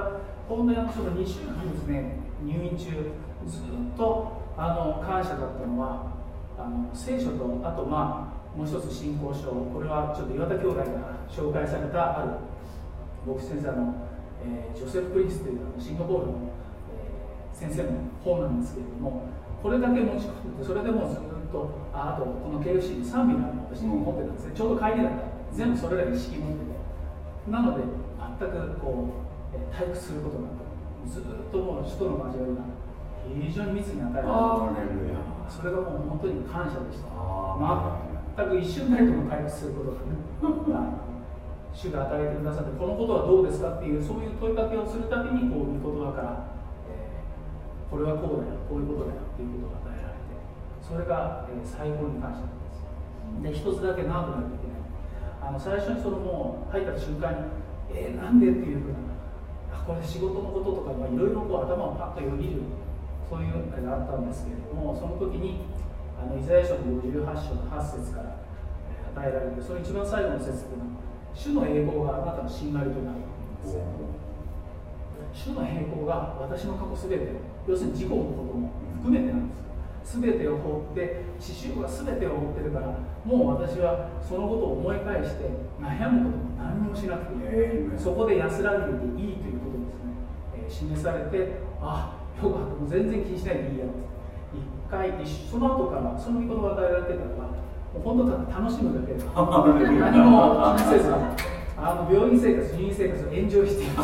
C: 本当にあのちょっとにしゅうかんですね、入院中、ずっとあの感謝だったのは、あの聖書と、あと、まあ、もう一つ信仰書、これはちょっと岩田兄弟が紹介されたある牧師先生の、えー、ジョセフ・プリンスというシンガポールの、えー、先生の本なんですけれども、これだけ持ち込んで、それでもうずっと、ああとこの ケーエフシー に賛美が私持ってたんですね、ちょうど帰りだった、全部それら一式持ってて、なので、全くこう、えー、退屈することなく、ずっともう主との交わりが非常に密に与えられて、それがもう本当に感謝でした。全く一瞬たりとも退屈することがない。主が与えてくださって、このことはどうですかっていう、そういう問いかけをするたびに、こう、御言葉から、えー、これはこうだよ、こういうことだよっていうことが与えられて、それが、えー、最高に感謝なんです。で、一つだけ長くなるといけない。あの最初にそのもう入った瞬間に、えー、なんでっていうふうな、あ、これ仕事のこととか、いろいろ頭をパッとよぎる、そういうのがあったんですけれども、その時に、あのイザヤ書のごじゅうはち章のはち節から与えられて、その一番最後の節というのは、主の栄光があなたのしんがりとなるんです。主の栄光が私の過去すべて、要するに自己のことも含めてなんです。すべてを放って、父親がすべてを追ってるから、もう私はそのことを思い返して悩むことも何にもしなくていい、そこで安らいでいていいということですね、えー、示されて、あ、よかった、もう全然気にしないでいいやって。一回その後からその御言葉を与えられてからは、もう本当ただ楽しむだけで何も気にせず、あの病院生活、入院生活をエンジョイしている。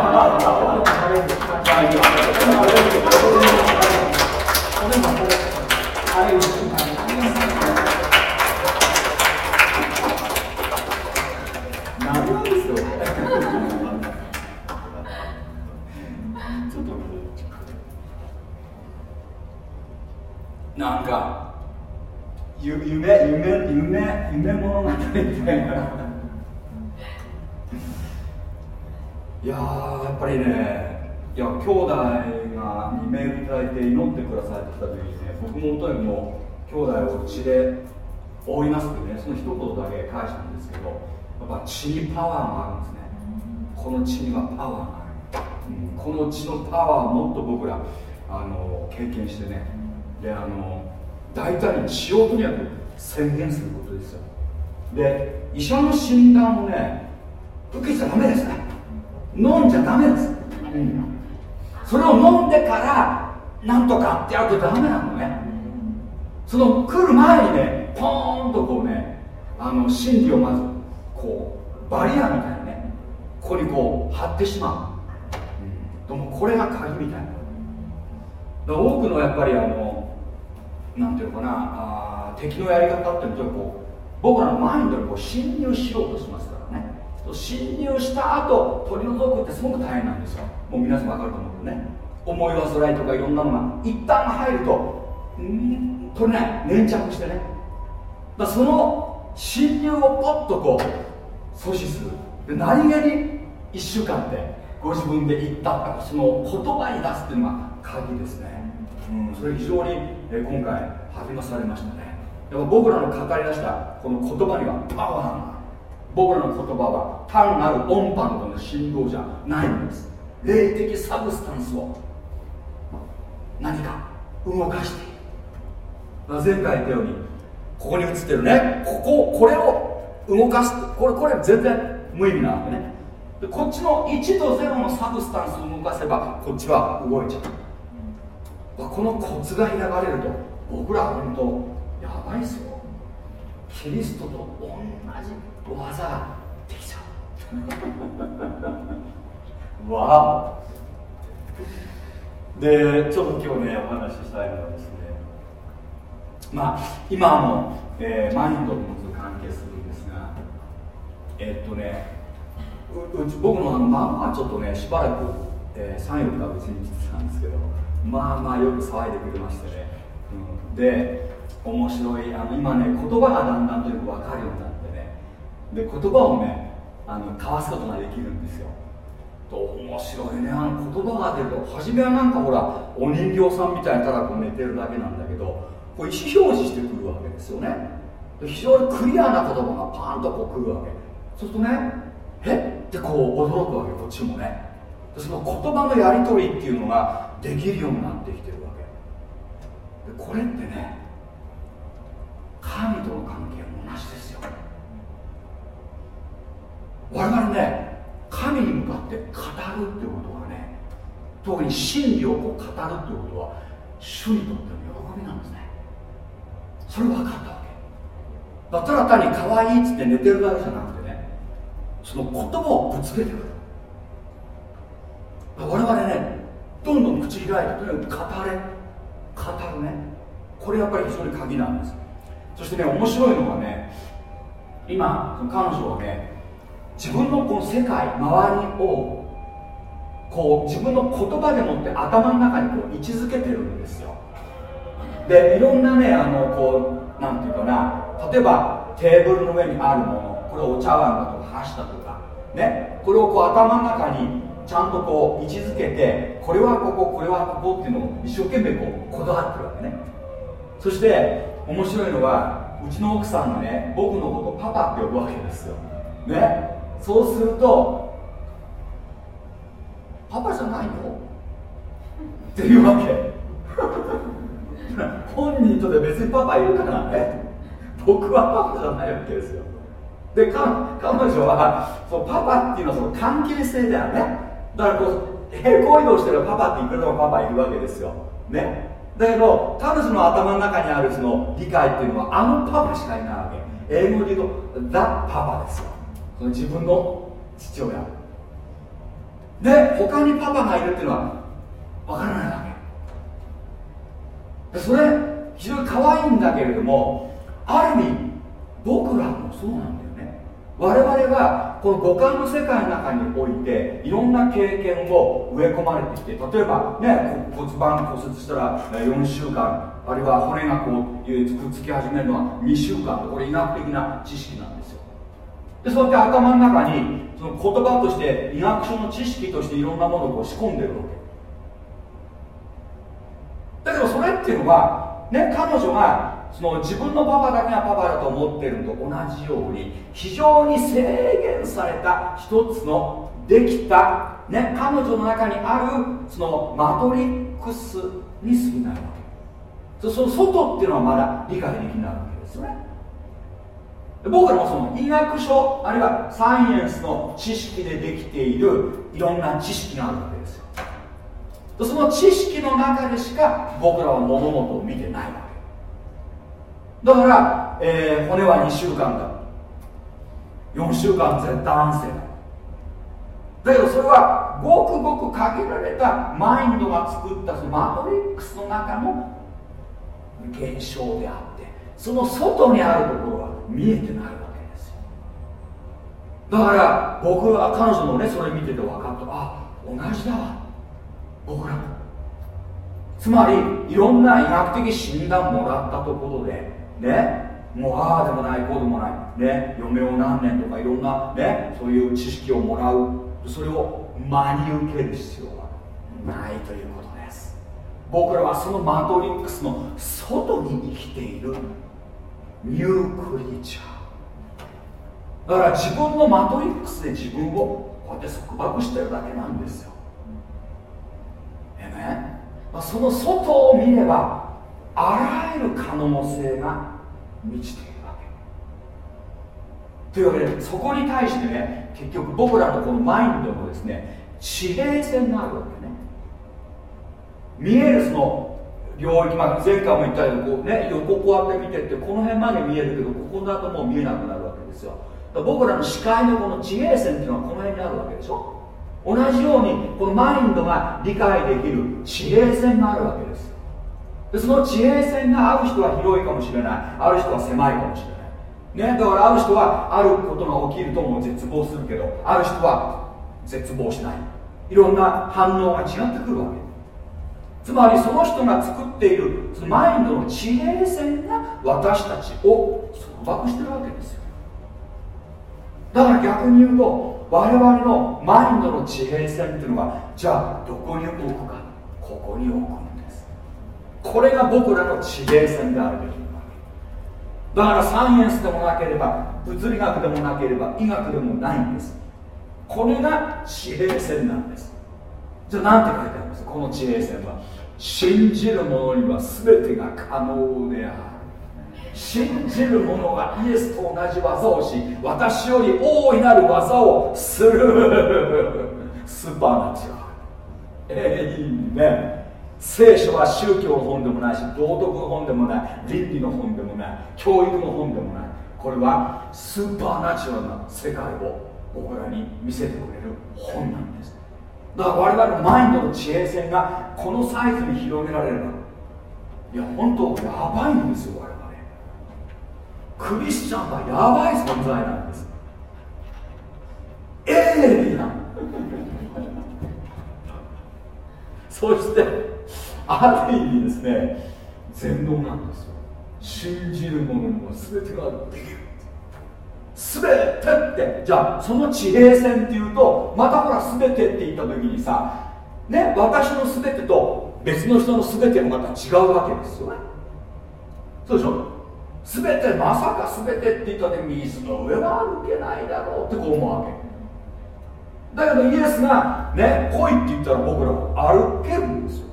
A: なんですよ。なんか夢夢夢夢物語みたいな。いやー、やっぱりね、いや兄弟がにメールいただいて祈ってくださいって言った時にね、僕も本当にもう兄弟を血で覆いますってね、その一言だけ返したんですけど、やっぱ血にパワーがあるんですね。この血にはパワーがある、うん、この血のパワーをもっと僕らあの経験してね、であの大胆に血をとにかく宣言することですよ。で医者の診断をね受けちゃダメですね。飲んじゃダメです、うん、それを飲んでからなんとかってやるとダメなのね。その来る前にねポーンとこうね、あの真理をまずこうバリアみたいにね、ここにこう張ってしまう、うん、でもこれが鍵みたいな。だから多くのやっぱりあのなんていうのかな、あ敵のやり方っていうとこう僕らのマインドにこう侵入しようとしますからね。侵入した後取り除くってすごく大変なんですよ。もう皆さん分かると思うけどね、思い煩いとかいろんなのが一旦入るとうん取れない、粘着してね。だその侵入をポッとこう阻止する。で何気にいっしゅうかんでご自分で言ったその言葉に出すっていうのが鍵ですね、うん、それ非常にえ今回励まされましたね。やっぱ僕らの語り出したこの言葉にはパワーがある。僕らの言葉は単なる音波の振動じゃないんです。霊的サブスタンスを何か動かしている。前回言ったようにここに映ってるね、こここれを動かす、これこれ全然無意味なわけね。でこっちのいちとゼロのサブスタンスを動かせばこっちは動いちゃう。このコツが開かれると僕らは本当やばいっすよ。キリストと同じ技ができちゃうわお。でちょっと今日ねお話ししたいのはですね、まあ今の、えー、マインドと関係するんですが、えー、っとねううち僕のあのまあまあちょっとねしばらく、えー、さん、よっかうちに来てたんですけど、まあまあよく騒いでくれましてね、うん、で面白いあの今ね言葉がだんだんとよく分かるようになってね、で言葉をねあの交わすことができるんですよ。と面白いね、あの言葉が出ると初めはなんかほらお人形さんみたいにただこう寝てるだけなんだけど、こう意思表示してくるわけですよね。で非常にクリアな言葉がパーンとこうくるわけ。そうするとねえってこう驚くわけ、こっちもね。 その言葉のやり取りっていうのができるようになってきてるわけで、これってね、神との関係も同じですよ。我々ね、神に向かって語るってことはね、特に真理をこう語るってことは主にとっての喜びなんですね。それ分かったわけだ。ただ単に可愛いっつって寝てるだけじゃなくてね、その言葉をぶつけてくる。我々ね、どんどん口開いてとにかく語れ語るね、これやっぱり非常に鍵なんです。そしてね、面白いのはね、今彼女はね、自分のこの世界周りをこう自分の言葉でもって頭の中にこう位置づけてるんですよ。で、いろんなね、あのこうなんていうかな、例えばテーブルの上にあるもの、これお茶碗だとか箸だとかね、これをこう頭の中にちゃんとこう位置づけて、これはここ、これはここっていうのを一生懸命こうこだわってるわけね。そして面白いのは、うちの奥さんがね、僕のことをパパって呼ぶわけですよね。そうすると、パパじゃないのっていうわけ本人とで別にパパいるからね、僕はパパじゃないわけですよ。で、彼女はそうパパっていうのはその関係性だよね。だからこう平行移動してるパパっていくらでもパパいるわけですよね。だけど彼女の頭の中にあるその理解っていうのはあのパパしかいないわけ。英語で言うと The パパですよ。その自分の父親で、他にパパがいるっていうのは分からないわけで、それ非常に可愛いんだけれども、ある意味僕らもそうなんだよね。我々はこの五感の世界の中においていろんな経験を植え込まれてきて、例えばね、骨盤骨折したらよんしゅうかん、あるいは骨がこうくっつき始めるのはにしゅうかんと、これ医学的な知識なんですよ。で、そうやって頭の中にその言葉として医学書の知識としていろんなものをこう仕込んでるわけだけど、それっていうのはね、彼女がその自分のパパだけがパパだと思っているのと同じように、非常に制限された一つのできた、ね、彼女の中にあるそのマトリックスに過ぎないわけ。その外っていうのはまだ理解できないわけですよね。僕らもその医学書あるいはサイエンスの知識でできているいろんな知識があるわけですよ。その知識の中でしか僕らは物事を見てないわけだから、えー、骨はにしゅうかんだ、よんしゅうかん絶対安静だ。だけどそれはごくごく限られたマインドが作ったそのマトリックスの中の現象であって、その外にあるところは見えてないわけですよ。だから僕は彼女のね、それ見てて分かった。あ、同じだわ、僕らも。つまりいろんな医学的診断もらったところでね、もうああでもないこうでもないね、嫁を何年とかいろんなね、そういう知識をもらう、それを真に受ける必要はないということです。僕らはそのマトリックスの外に生きているニュークリーチャーだから、自分のマトリックスで自分をこうやって束縛してるだけなんですよ。ええね、その外を見ればあらゆる可能性が満ちているわけというわけで、そこに対してね、結局僕らのこのマインドのですね、地平線があるわけね。見えるその領域、まあ、前回も言ったようにこう、ね、横こうやって見てってこの辺まで見えるけど、ここだともう見えなくなるわけですよ。だから僕らの視界のこの地平線っていうのはこの辺にあるわけでしょ。同じようにこのマインドが理解できる地平線があるわけです。でその地平線がある人は広いかもしれない、ある人は狭いかもしれない、ね、だからある人はあることが起きるともう絶望するけど、ある人は絶望しない、いろんな反応が違ってくるわけ。つまりその人が作っているそのマインドの地平線が私たちを束縛してるわけですよ。だから逆に言うと、我々のマインドの地平線っていうのが、じゃあどこに置くか、ここに置くんです。これが僕らの地平線であるべきわけだから、サイエンスでもなければ物理学でもなければ医学でもないんです。これが地平線なんです。 じゃあ何て書いてあるんですか、この地平線は。信じる者には全てが可能である。信じる者がイエスと同じ技をし、私より大いなる技をするスーパーナチュラル。えいいね。聖書は宗教の本でもないし、道徳の本でもない、倫理の本でもない、教育の本でもない。これはスーパーナチュラルな世界を僕らに見せてくれる本なんです。だから我々のマインドの地平線がこのサイズに広げられれば、いや本当やばいんですよ。我々クリスチャンはやばい存在なんです。エイリアンそしてある意味ですね、全能なんですよ。信じる者には全てができる。全てって、じゃあその地平線っていうと、またほら全てって言った時にさ、ね、私の全てと別の人の全てもまた違うわけですよね。そうでしょ。全て、まさか全てって言ったって水の上は歩けないだろうってこう思うわけだけど、イエスがね、来いって言ったら僕らは歩けるんですよ。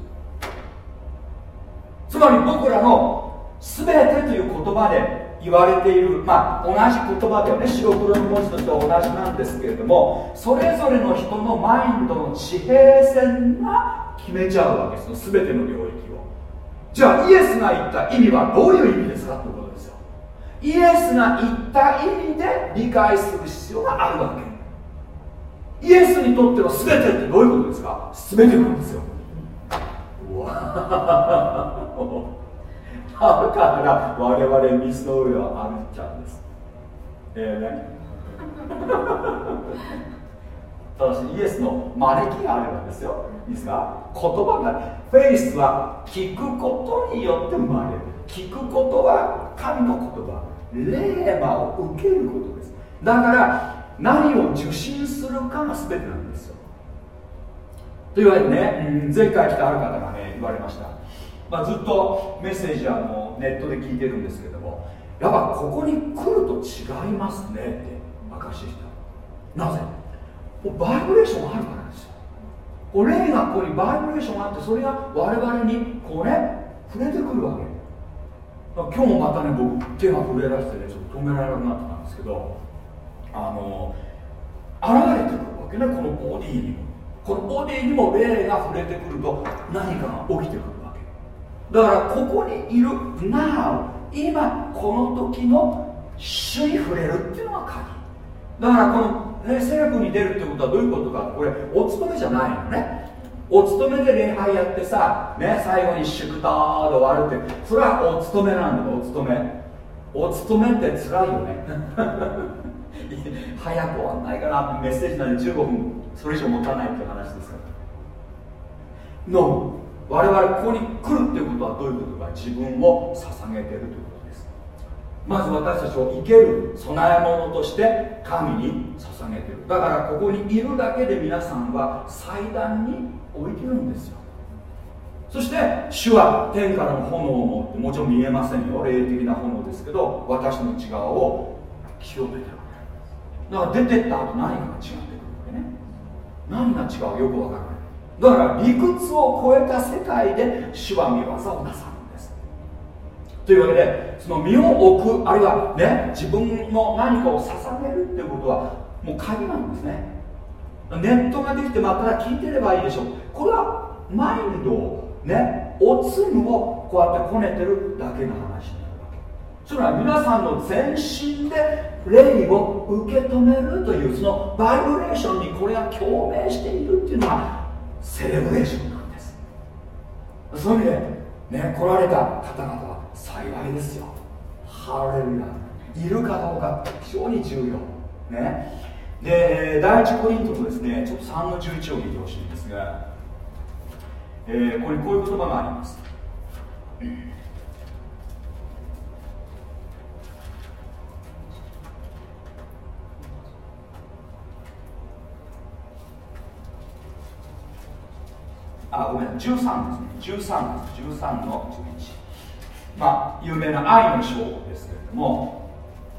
A: つまり僕らの全てという言葉で言われている、まあ同じ言葉ではね、白黒の文字としては同じなんですけれども、それぞれの人のマインドの地平線が決めちゃうわけですよ、全ての領域を。じゃあイエスが言った意味はどういう意味ですかということですよ。イエスが言った意味で理解する必要があるわけ。イエスにとっての全てってどういうことですか。全てなんですよ。うわだから我々水の上を歩いちゃうんです。ええねただしイエスの招きがあればですよ。いいですか。言葉が、フェイスは聞くことによって生まれる。聞くことは神の言葉、レーマを受けることです。だから何を受信するかが全てなんですよ。というわけでね、うん、前回来たある方がね言われました。まあ、ずっとメッセージはもうネットで聞いてるんですけども、やっぱここに来ると違いますねって証しした。なぜ？もうバイブレーションがあるからですよ。こう霊がここにバイブレーションがあって、それが我々にこうね触れてくるわけ。今日もまたね、僕手が触れらせてね、ちょっと止められなくなってたんですけど、あの現れてくるわけね、このボディにも。このボディにも霊が触れてくると何かが起きてくるわけだから、ここにいる Now、 今この時の主に触れるっていうのが鍵だから。この、ね、セレブに出るってことはどういうことか。これお勤めじゃないのね。お勤めで礼拝やってさ、ね、最後に祝祷で終わるって、それはお勤めなんだよ。お勤めお勤めって辛いよね早く終わんないかなって、メッセージなんでじゅうごふんそれ以上持たないっていう話ですからの、我々ここに来るっていうことはどういうことか。自分を捧げてるということです。まず私たちを生ける供え物として神に捧げてる。だからここにいるだけで皆さんは祭壇に置いてるんですよ。そして主は天からの炎を持って、もちろん見えませんよ、霊的な炎ですけど、私の内側を清めてるわけだから、出てった後何が違ってくるわけね。何が違うよくわからない。だから理屈を超えた世界で主は御業をなさるんです。というわけで、その身を置く、あるいはね、自分の何かを捧げるっていうことはもう鍵なんですね。ネットができて、また聞いてればいいでしょう。これはマインドをね、おつむをこうやってこねてるだけの話になるわけ。それは皆さんの全身で霊を受け止めるという、そのバイブレーションにこれが共鳴しているっていうのはセレブレーションなんです。そういう意味でね、来られた方々は幸いですよ。ハレルヤ。いるかどうか非常に重要ね。で、第一コリントのですね、ちょっとさんのじゅういちを見てほしいんですが、えー、ここにこういう言葉があります。あ、ごめん、じゅうさんですね。じゅうさんです。じゅうさんのじゅういち。まあ、有名な愛の章ですけれども、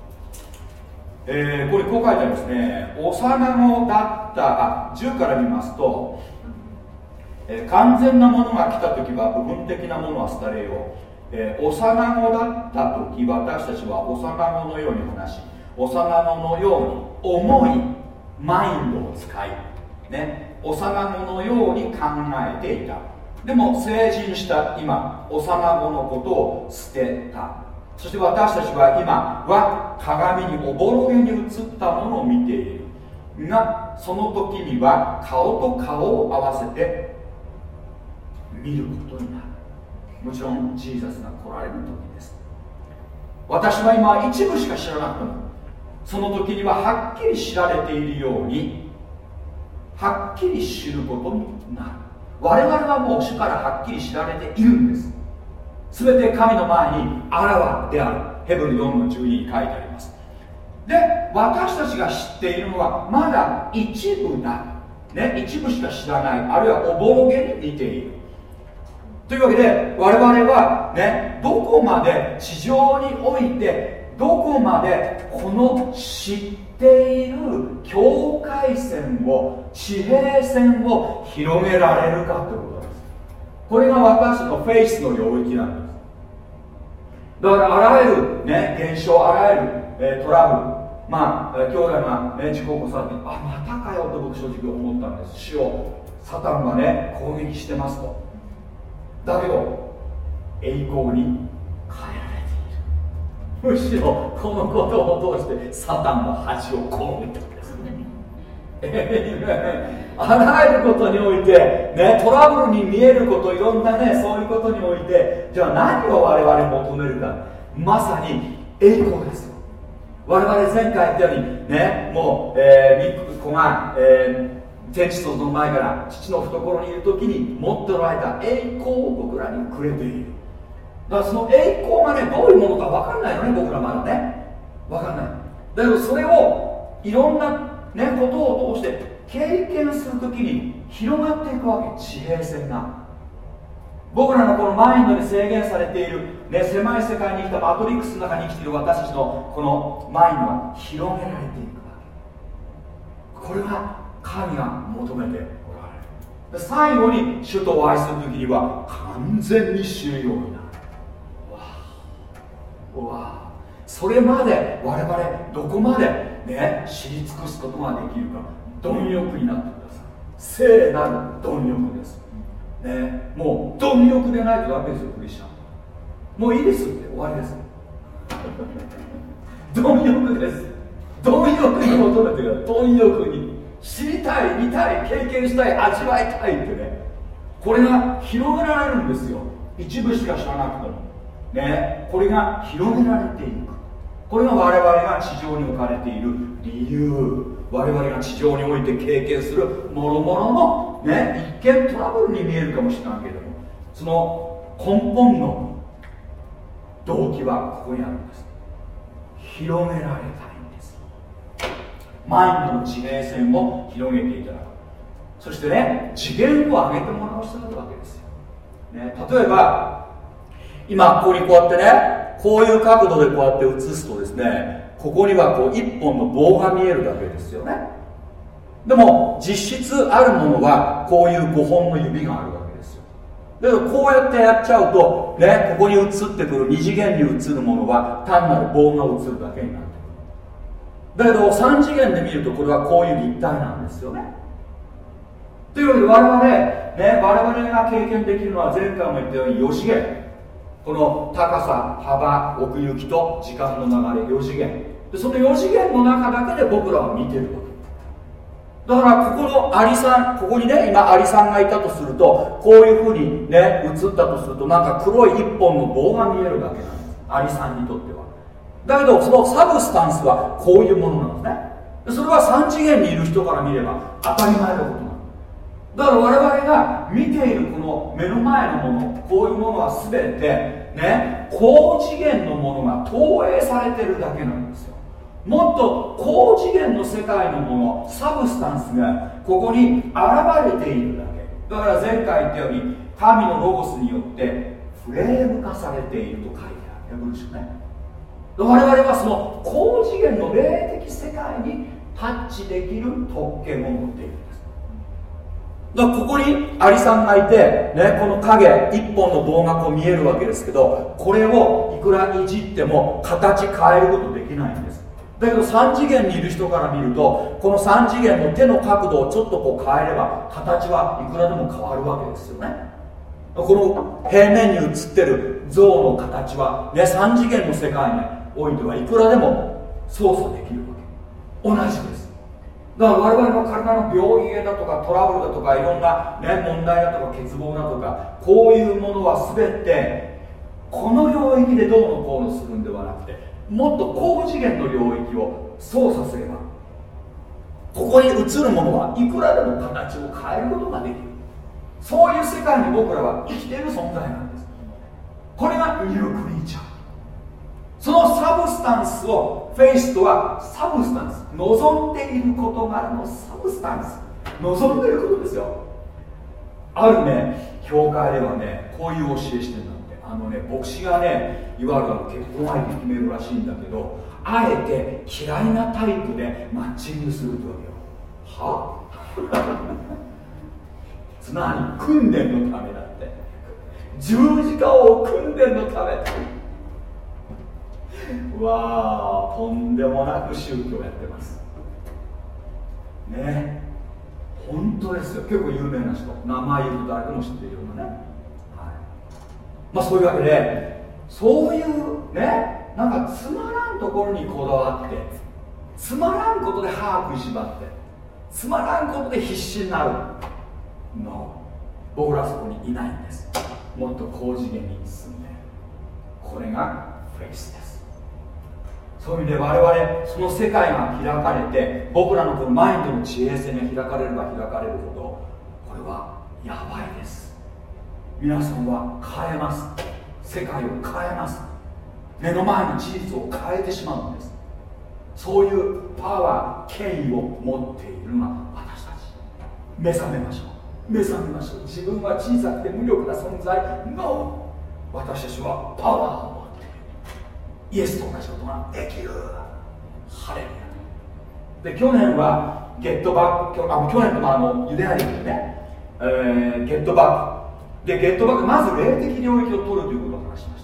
A: えー、これこう書いてありますね。幼子だった、あ、じゅうから見ますと、
D: えー、完全なものが来た時は部分的なものは廃れよう、えー、幼子だった時私たちは幼子のように話し幼子のように重いマインドを使い、ね、幼子のように考えていた。でも成人した今幼子のことを捨てた。そして私たちは今は鏡におぼろげに映ったものを見ているが、その時には顔と顔を合わせて見ることになる。もちろんジーザスが来られる時です。私は今一部しか知らなくてもその時にははっきり知られているようにはっきり知ることになる。我々はもう主からはっきり知られているんです。すべて神の前にあらわである。ヘブルよんのじゅうにに書いてあります。で、私たちが知っているのはまだ一部だ、ね、一部しか知らない、あるいはおぼろげに似ているというわけで、我々はね、どこまで地上においてどこまでこの知っている境界線を、地平線を広げられるかということです。これが私のフェイスの領域なんです。だからあらゆる、ね、現象、あらゆる、えー、トラブル、まあ、えー、兄弟が、ね、事故を起こされて、あ、またかよと僕正直思ったんです。主をサタンがね攻撃してますと。だけど栄光に変えられている。むしろこのことを通してサタンの恥を被ったんですね。あらゆることにおいて、ね、トラブルに見えること、いろんなね、そういうことにおいて、じゃあ何を我々求めるか。まさに栄光ですよ。我々前回言ったようにね、もう、えー、ミック子が、えー、天地創造の前から父の懐にいる時に持っておられた栄光を僕らにくれている。だからその栄光がね、どういうものか分かんないよね、僕らまだね分かんない。だけどそれをいろんな、ね、ことを通して経験するときに広がっていくわけ。地平線が僕らのこのマインドに制限されている、ね、狭い世界に生きたマトリックスの中に生きている私たちのこのマインドは広げられていくわけ。これが神が求めておられる。で最後に主とお会いするときには完全に知るようになる。わあ、それまで我々どこまで、ね、知り尽くすことができるか。貪欲になってください。聖なる貪欲です、ね、もう貪欲でないとダメですよ、クリスチャン。もういいですって終わりです貪欲です。貪欲に求めてください。貪欲に知りたい、見たい、経験したい、味わいたいってね、これが広げられるんですよ。一部しか知らなくてもね、これが広げられていく。これが我々が地上に置かれている理由。我々が地上において経験するもろもろの、ね、一見トラブルに見えるかもしれないけれども、その根本の動機はここにあるんです。広げられたいんです。マインドの地平線を広げていただく。そしてね、次元を上げてもらう必要があるわけですよ、ね、例えば今ここにこうやってね、こういう角度でこうやって映すとですね、ここにはこう一本の棒が見えるだけですよね。でも実質あるものはこういうごほんの指があるわけですよ。だけどこうやってやっちゃうとね、ここに映ってくる二次元に映るものは単なる棒が映るだけになってくる。だけど三次元で見るとこれはこういう立体なんですよね。というわけで我々ね、我々が経験できるのは前回も言ったようによ次元。この高さ、幅、奥行きと時間の流れ、よ次元で、そのよ次元の中だけで僕らは見てるわけだから、ここのアリさん、ここにね、今アリさんがいたとすると、こういうふうにね、映ったとすると、なんか黒い一本の棒が見えるだけなんです、アリさんにとっては。だけどそのサブスタンスはこういうものなんですね。それは三次元にいる人から見れば当たり前のことなんです。だから我々が見ているこの目の前のもの、こういうものは全てね、高次元のものが投影されてるだけなんですよ。もっと高次元の世界のもの、サブスタンスがここに現れているだけ。だから前回言ったように、神のロゴスによってフレーム化されていると書いてある文章ね。我々はその高次元の霊的世界にタッチできる特権を持っているんです。 だからここにアリさんがいて、ね、この影一本の棒がこう見えるわけですけど、これをいくらいじっても形変えることできないんです。だけどさん次元にいる人から見ると、このさん次元の手の角度をちょっとこう変えれば形はいくらでも変わるわけですよね。この平面に映ってる像の形は、ね、さん次元の世界においてはいくらでも操作できるわけ。同じです。だから我々の体の病気だとかトラブルだとかいろんな、ね、問題だとか欠乏だとか、こういうものは全てこの領域でどうのこうのするんではなくて、もっと高次元の領域を操作すれば、ここに映るものはいくらでも形を変えることができる。そういう世界に僕らは生きている存在なんです。これがニュークリーチャー。そのサブスタンスを、フェイスとはサブスタンス、望んでいる事柄のサブスタンス、望んでいることですよ。あるね教会ではね、こういう教えしてるんだって。あのね、牧師がね、いわゆる結婚相手決めるらしいんだけど、あえて嫌いなタイプでマッチングするってわけよ。はつまり訓練のためだって、十字架を訓練のため。うわー、とんでもなく宗教やってますね。本当ですよ。結構有名な人、名前言うと誰でも知っているようなね、はい。まあそういうわけで、そういうね、なんかつまらんところにこだわって、つまらんことで歯食いしばって、つまらんことで必死になるの、僕らはそこにいないんです。もっと高次元に進んで、これがフェイスです。そういう意味で我々その世界が開かれて、僕らのこのマインドの地平線が開かれれば開かれるほど、これはやばいです。皆さんは変えます。世界を変えます。目の前の事実を変えてしまうんです。そういうパワー、権威を持っているのが私たち。目覚めましょう。目覚めましょう。自分は小さくて無力な存在。No! 私たちはパワーを持っている。イエスと同じことができる。ハレルヤ。で、去年はゲットバック、あ去年ともあのユダヤ人でね、えー、ゲットバック。で、ゲットバック、まず霊的領域を取るということを話しました。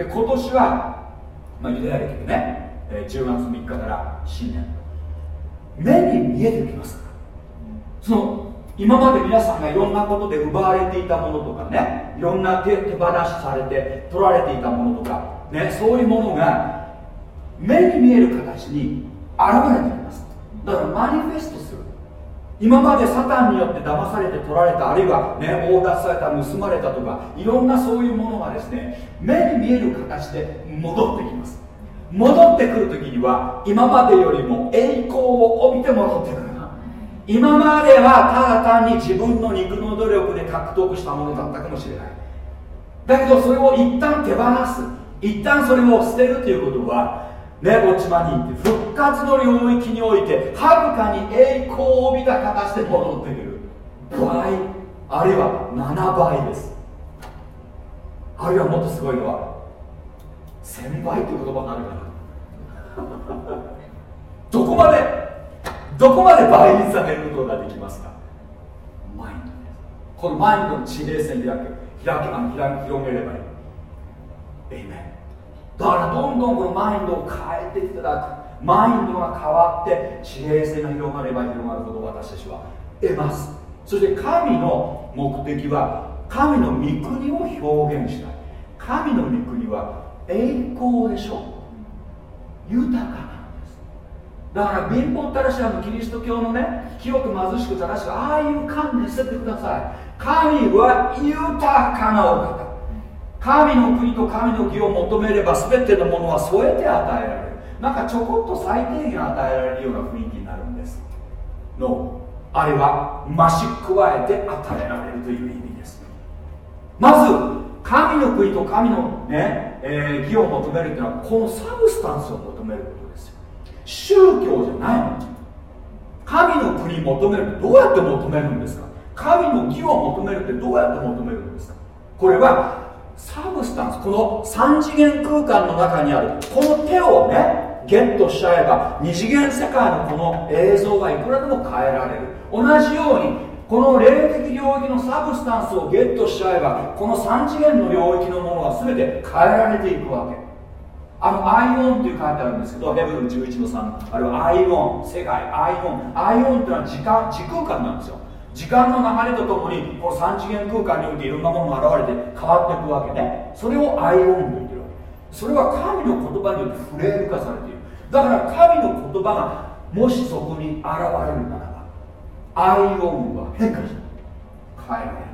D: で、今年は、まあ、ユダヤ歴でね、えー、じゅうがつみっかから新年。目に見えてきますから。その今まで皆さんがいろんなことで奪われていたものとかね、いろんな手手放しされて取られていたものとか、ね、そういうものが目に見える形に現れてきます。だからマニフェストする。今までサタンによって騙されて取られた、あるいは、ね、強奪された、盗まれたとか、いろんなそういうものがですね、目に見える形で戻ってきます。戻ってくるときには今までよりも栄光を帯びて戻ってくる。今まではただ単に自分の肉の努力で獲得したものだったかもしれない。だけどそれを一旦手放す、一旦それを捨てるということはね、落ち葉に行って復活の領域においてはるかに栄光を帯びた形で戻ってくる倍、あるいはななばいです。あるいはもっとすごいのはせんばいという言葉があるからどこまでどこまで倍にされることができますか。マインドです。このマインドの地平線で開け開けあの開広げればいい。エイメン。だからどんどんこのマインドを変えていただく。マインドが変わって地平線が広がれば広がるほど私たちは得ます。そして神の目的は神の御国を表現したい。神の御国は栄光でしょ。豊かな。だから貧乏たらしあのキリスト教のね、清く貧しく正しく、ああいう観念捨ててください。神は豊かなお方。神の国と神の義を求めれば全てのものは添えて与えられる。なんかちょこっと最低限与えられるような雰囲気になるんですの、あれは増し加えて与えられるという意味です。まず神の国と神のね、えー、義を求めるというのはこのサブスタンスを求めることですよ。宗教じゃないの。神の国求めるってどうやって求めるんですか。神の義を求めるってどうやって求めるんですか。これはサブスタンス、この三次元空間の中にあるこの手をねゲットしちゃえば二次元世界のこの映像がいくらでも変えられる。同じようにこの霊的領域のサブスタンスをゲットしちゃえば、このさん次元の領域のものは全て変えられていくわけ。あのアイオンっていう書いてあるんですけど、ヘブルじゅういちのさん、あれはアイオン、世界、アイオン、アイオンっていうのは時間、時空間なんですよ。時間の流れとともにこのさん次元空間においていろんなものが現れて変わっていくわけね。それをアイオンと言ってるわけ。それは神の言葉によってフレーム化されている。だから神の言葉がもしそこに現れるならば、アイオンは変化して変えられるんです。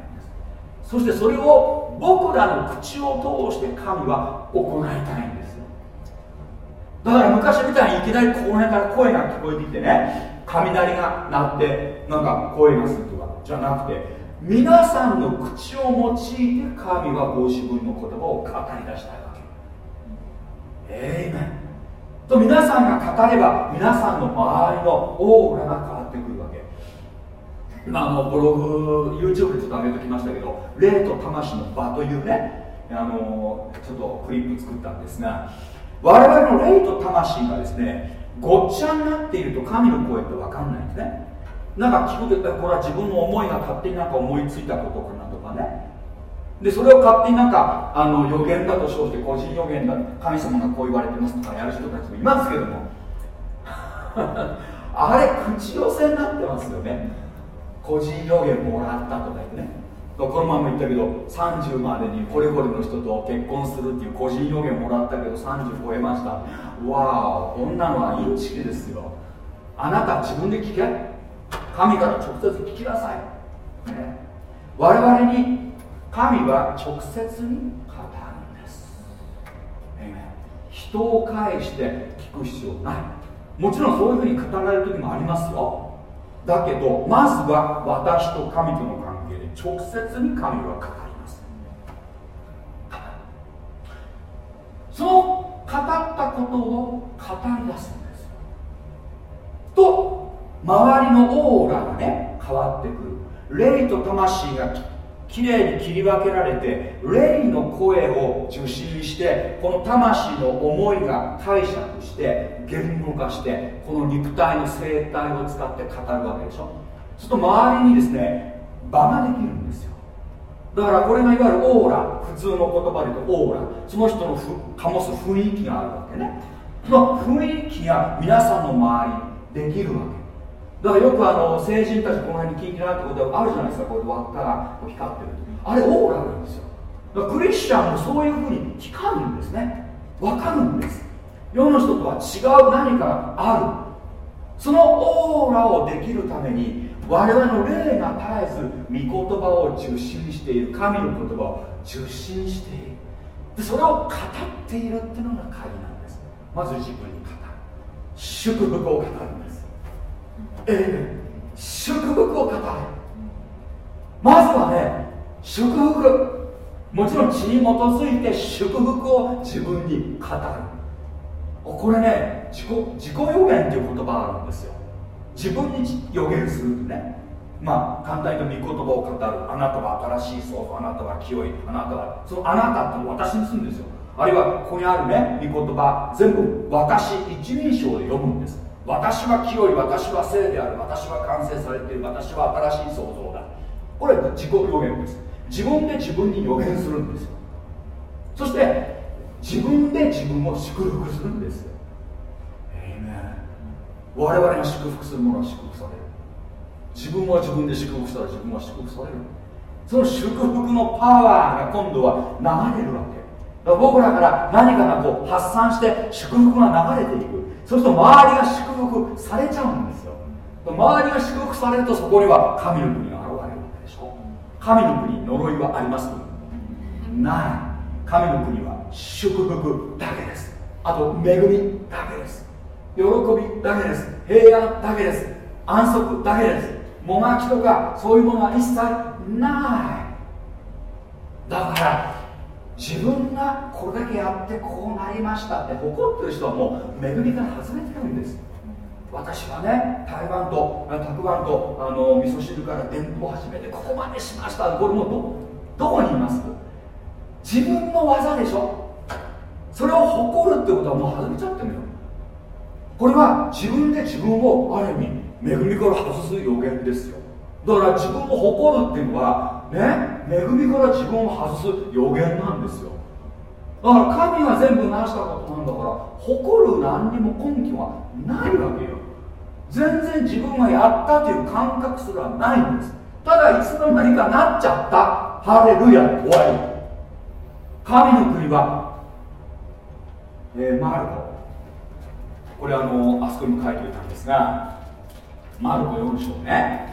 D: そしてそれを僕らの口を通して神は行いたいんですよ。だから昔みたいにいきなりこの辺から声が聞こえてきてね、雷が鳴ってなんか声がするとかじゃなくて、皆さんの口を用いて神はご自分の言葉を語り出したいわけ。えいめんと、皆さんが語れば皆さんの周りのオーラが変わってくるわけ。まあ、あのブログ YouTube でちょっと上げておきましたけど、霊と魂の場というね、あのちょっとクリップ作ったんですが、我々の霊と魂がですねごっちゃになっていると神の声って分かんないんですね。なんか聞くとこれは自分の思いが勝手になんか思いついたことかなとかね、でそれを勝手になんかあの予言だと称して個人予言だ、神様がこう言われてますとかやる人たちもいますけどもあれ口寄せになってますよね。個人予言もらったとか言ってね、このまま言ったけどさんじゅうまでにこれこれの人と結婚するっていう個人予言もらったけどさんじゅう超えました。わあ、こんなのはインチキですよ。あなた自分で聞け、神から直接聞きなさい、ね、我々に神は直接に語るんです。人を介して聞く必要ない。もちろんそういうふうに語られる時もありますよ。だけどまずは私と神との関係で直接に神は語ります。その語ったことを語り出すんですと、周りのオーラがね変わってくる。霊と魂がきれいに切り分けられて、霊の声を受信して、この魂の思いが解釈して言語化して、この肉体の生態を使って語るわけでしょ。そうすると周りにですね場ができるんですよ。だからこれがいわゆるオーラ、普通の言葉で言うとオーラ、その人の醸す雰囲気があるわけね。その雰囲気が皆さんの周りにできるわけだから、よくあの成人たちこの辺に聞いてないってことがあるじゃないですか。こういう輪っかが光ってる、あれオーラなんですよ。だからクリスチャンもそういうふうに光るんですね。分かるんです。世の人とは違う何かがある。そのオーラをできるために我々の霊が絶えず御言葉を受信している、神の言葉を受信している。でそれを語っているっていうのが鍵なんです。まず自分に語る、祝福を語るんです。ええ、祝福を語る。まずはね、祝福、もちろん血に基づいて祝福を自分に語る。これね、自己自己予言っていう言葉があるんですよ。自分に予言するってね、まあ簡単に言うと御言葉を語る。あなたは新しい創造、あなたは清い、あなたは、そのあなたって私にするんですよ。あるいはここにあるね御言葉、全部私一人称で読むんです。私は清い、私は聖である、私は完成されている、私は新しい創造だ。これ自己予言です。自分で自分に予言するんですよ。そして自分で自分を祝福するんですよ。エイメン。我々が祝福するものは祝福される。自分は自分で祝福したら自分は祝福される。その祝福のパワーが今度は流れるわけだから、僕らから何かがこう発散して祝福が流れていく。そうすると周りが祝福されちゃうんですよ。周りが祝福されると、そこには神の国が現れるわけでしょ。神の国に呪いはありますか？ない。神の国は祝福だけです。あと恵みだけです。喜びだけです。平安だけです。安息だけです。もがきとかそういうものは一切ない。だから自分がこれだけやってこうなりましたって誇ってる人はもう恵みから外れてるんです。私はね、台湾とたくあんとあの味噌汁から伝統を始めてここまでしました。これも ど, どこにいます？自分の技でしょ。それを誇るってことはもう外れちゃってるのよ。これは自分で自分をある意味恵みから外す予言ですよ。 だから自分を誇るっていうのはね、恵みから自分を外す予言なんですよ。だから神が全部なしたことなんだから誇る何にも根拠はないわけよ。全然自分がやったという感覚すらないんです。ただいつの間にかなっちゃった、ハレルヤ、終わり。神の国は、えー、マルコ、これあのあそこにも書いておいたんですが、マルコよん章ね、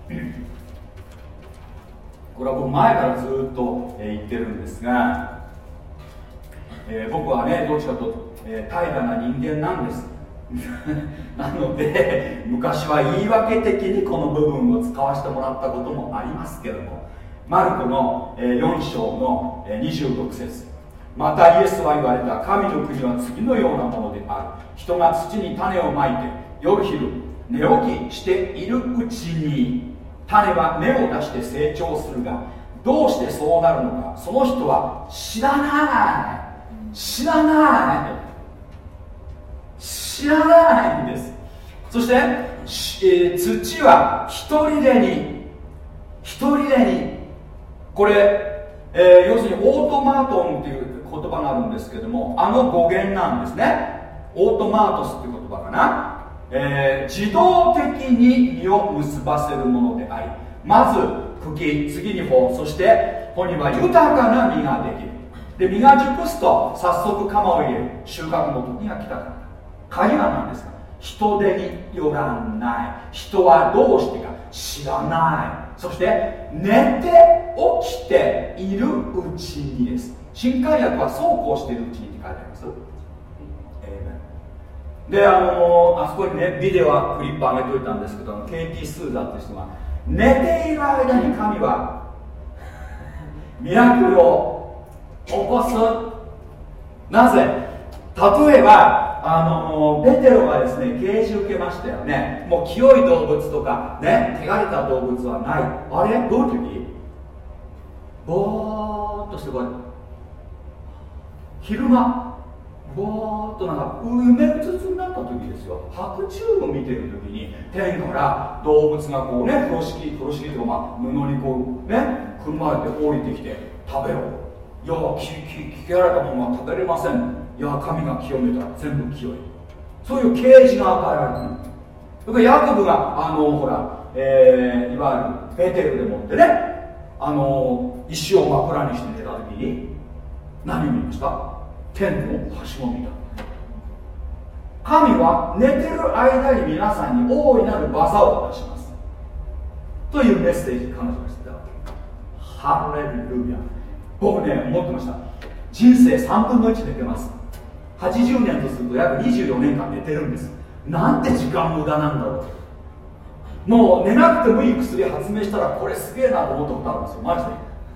D: これは僕前からずっと、えー、言ってるんですが、えー、僕はねどっちかというと、えー、怠惰な人間なんですなので昔は言い訳的にこの部分を使わせてもらったこともありますけども、マルコの、えー、よん章の、えー、にじゅうろく節、またイエスは言われた。神の国は次のようなものである。人が土に種をまいて夜昼寝起きしているうちに種は芽を出して成長するが、どうしてそうなるのかその人は知らない知らない知らないんです。そして、えー、土は一人でに一人でにこれ、えー、要するにオートマートンっていう言葉があるんですけども、あの語源なんですね。オートマートスっていう言葉かな、えー、自動的に実を結ばせるものであり、まず茎、次に穂、そして穂には豊かな実ができる。で実が熟すと早速鎌を入れる。収穫の時が来たから。鍵は何ですか？人手によらない。人はどうしてか知らない。そして寝て起きているうちにです。新海訳はそうこうしているうちにって書いてあります。で、あのー、あそこにねビデオはクリップ上げといたんですけど、ケイティ・スーザーって人が寝ている間に神はミラクルを起こす。なぜ？例えばあのペテロがですね啓示受けましたよね。もう清い動物とかね、汚れた動物はない。あれどういう時？ぼーっとしてこれ昼間ぼーっとなんか夢うつつになった時ですよ。白昼を見てる時に天から動物がこうね、風呂敷風呂敷とか、まあ、布にこうねくるまれて降りてきて食べろ。いや聞きられたものは食べれません。いや神が清めたら全部清い。そういう啓示が与えられる。だからヤコブがあのほら、えー、いわゆるベテルでもってね、あの石を枕にして寝た時に何を見ました？天のはしごを見た。神は寝てる間に皆さんに大いなる技を渡しますというメッセージ彼女がしてたわけ。ハレルヤ。僕ね思ってました。人生さんぶんのいち寝てます。はちじゅうねんとすると約にじゅうよねんかん寝てるんです。なんて時間無駄なんだろう。もう寝なくてもいい薬発明したらこれすげえなと思ったことあるんですよ、マジで。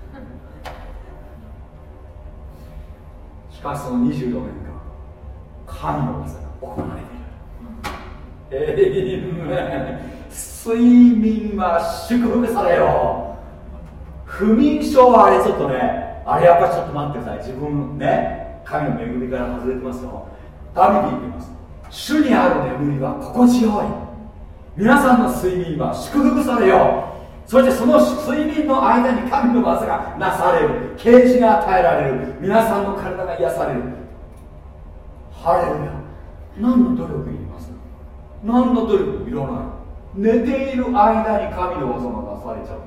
D: しかしそのにじゅうよねんかん神の技が行われている。えー、睡眠は祝福されよ。不眠症はあれちょっとね、あれやっぱりちょっと待ってください。自分ね、神の恵みから外れてますよ。ダビデ言ってます。主にある眠りは心地よい。皆さんの睡眠は祝福されよ。そしてその睡眠の間に神の技がなされる。啓示が与えられる。皆さんの体が癒される。ハレルヤ。何の努力いります？何の努力いらない。寝ている間に神の技がなされちゃう。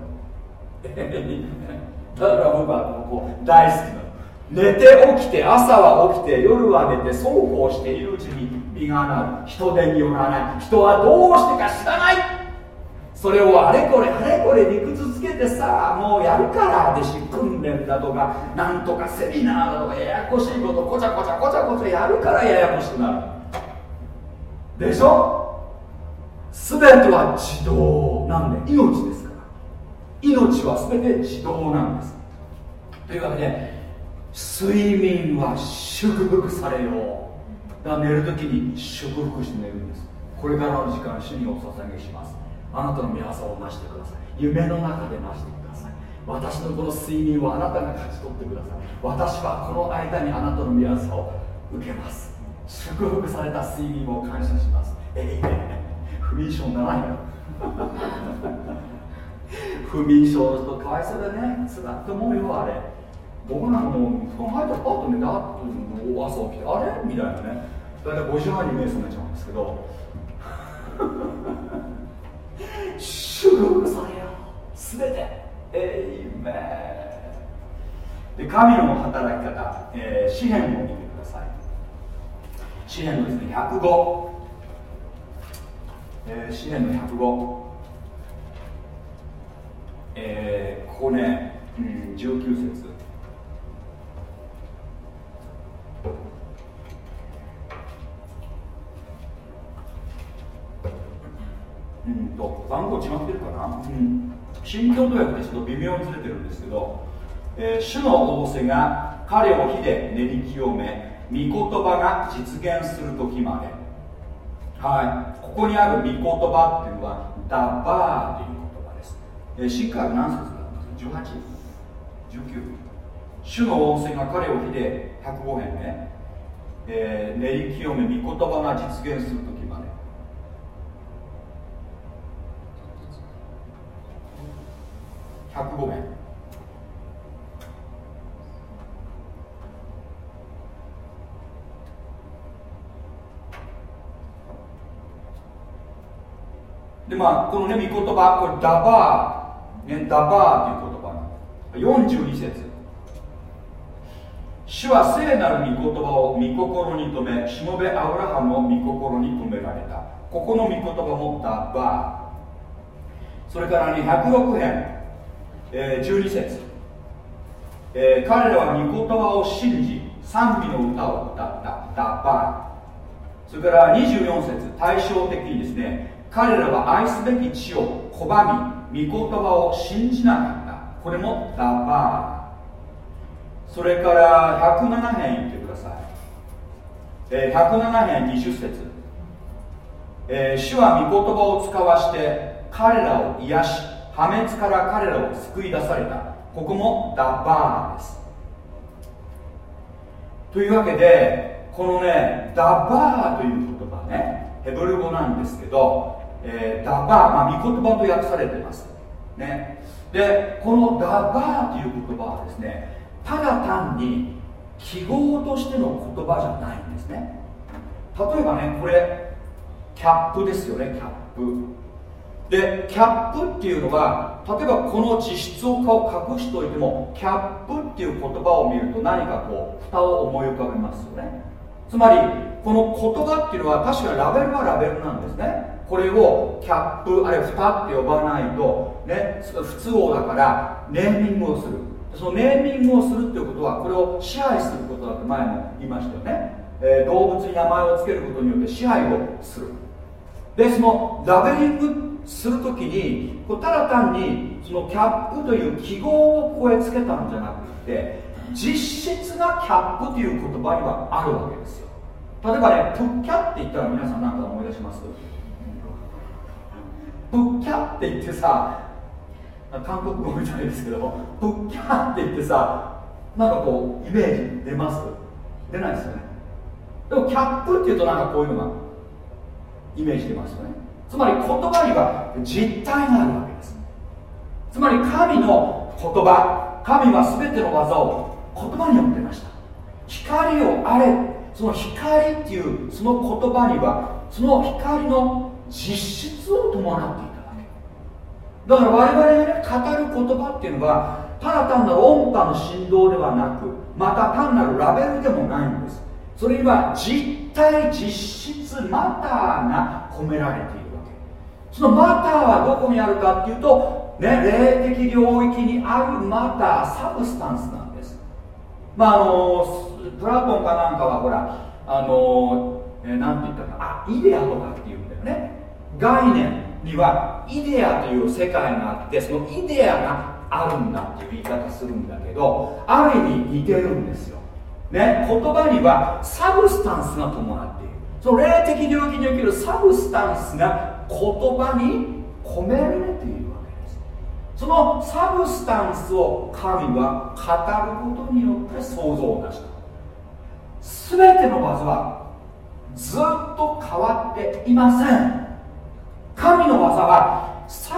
D: だから僕はここ大好きなの。寝て起きて、朝は起きて、夜は寝て、そうこうしているうちに実がなる。人手によらない。人はどうしてか知らない。それをあれこれあれこれ理屈つけてさ、もうやるから弟子訓練だとかなんとかセミナーだとかややこしいことこちゃこちゃこちゃこちゃやるからややこしくなるでしょ。全ては自動なんで、命ですから。命は全て自動なんです。というわけで睡眠は祝福されよう。だから寝るときに祝福して寝るんです。これからの時間主にお捧げします。あなたの御業をなしてください。夢の中でなしてください。私のこの睡眠をあなたが勝ち取ってください。私はこの間にあなたの御業を受けます。祝福された睡眠を感謝します。えいえ不眠症ならないよ不眠症の人かわいそうだね、つらって思うよ。あれ僕なんかもう布団入ったらパッと寝た後朝起きてあれみたいなね、だいたいごじはんに目覚めちゃうんですけど祝福されよすべてエイメンで、神の働き方、えー、詩篇を見てください。詩篇のですねひゃくご、えー、詩篇のひゃくご、えー、ここね、うん、じゅうきゅう節、うんと番号違ってるかな、うん、新共同訳でちょっと微妙にずれてるんですけど、えー、主の仰せが彼を火で練り清め、御言葉が実現する時まで。はい、ここにある御言葉っていうのはダバーという言葉です。えー、新海何節だったんですか？ じゅうはち、じゅうきゅう。主の仰せが彼を火でひゃくご編ね、えー、練り清め御言葉が実現する時まで。ひゃくご編で、まあこのね御言葉、これダバー、ね、ダバーという言葉なんよんじゅうに節、主は聖なる御言葉を御心に留め、しもべアブラハムの御心に留められた。ここの御言葉もダバー。それからねひゃくろく編、えー、じゅうに節、えー、彼らは御言葉を信じ賛美の歌を歌ったダバー。それからにじゅうよん節、対照的にですね、彼らは愛すべき地を拒み御言葉を信じなかった。これもダバー。それからひゃくなな編言ってください、えー、ひゃくなな編にじゅう節、えー、主は御言葉を使わして彼らを癒し破滅から彼らを救い出された。ここもダバーです。というわけでこのねダバーという言葉ね、ヘブル語なんですけど、えー、ダバー、まあ、御言葉と訳されてます、ね、でこのダバーという言葉はですね、ただ単に記号としての言葉じゃないんですね。例えばねこれキャップですよね、キャップで、キャップっていうのが例えばこの実質を隠しておいてもキャップっていう言葉を見ると何かこう蓋を思い浮かべますよね。つまりこの言葉っていうのは確かにラベルはラベルなんですね。これをキャップあるいは蓋って呼ばないとね不都合だからネーミングをする。そのネーミングをするっていうことはこれを支配することだって前も言いましたよね、えー、動物に名前を付けることによって支配をする。でそのラベリングするときにこうただ単にそのキャップという記号をここへつけたんじゃなくて、実質がキャップという言葉にはあるわけですよ。例えばねプッキャって言ったら皆さん何か思い出します？プッキャって言ってさ、韓国語みたいですけども、プッキャって言ってさ、なんかこうイメージ出ます？出ないですよね。でもキャップっていうとなんかこういうのがイメージ出ますよね。つまり言葉には実体があるわけです。つまり神の言葉、神は全ての技を言葉によってました。光をあれ、その光っていうその言葉にはその光の実質を伴っていたわけだから、我々がね語る言葉っていうのはただ単なる音波の振動ではなく、また単なるラベルでもないんです。それには実体実質マターが込められているわけ。そのマターはどこにあるかっていうと、ね、霊的領域にあるマター、サブスタンスなんです。まああのプラトンかなんかはほらあの、えー、なんて言ったか、あイデアとかっていうんだよね。概念にはイデアという世界があって、そのイデアがあるんだっていう言い方するんだけど、ある意味似てるんですよ、ね、言葉にはサブスタンスが伴っている。その霊的領域におけるサブスタンスが言葉に込められているわけです。そのサブスタンスを神は語ることによって創造を出した。全ての技はずっと変わっていません。神の技はサ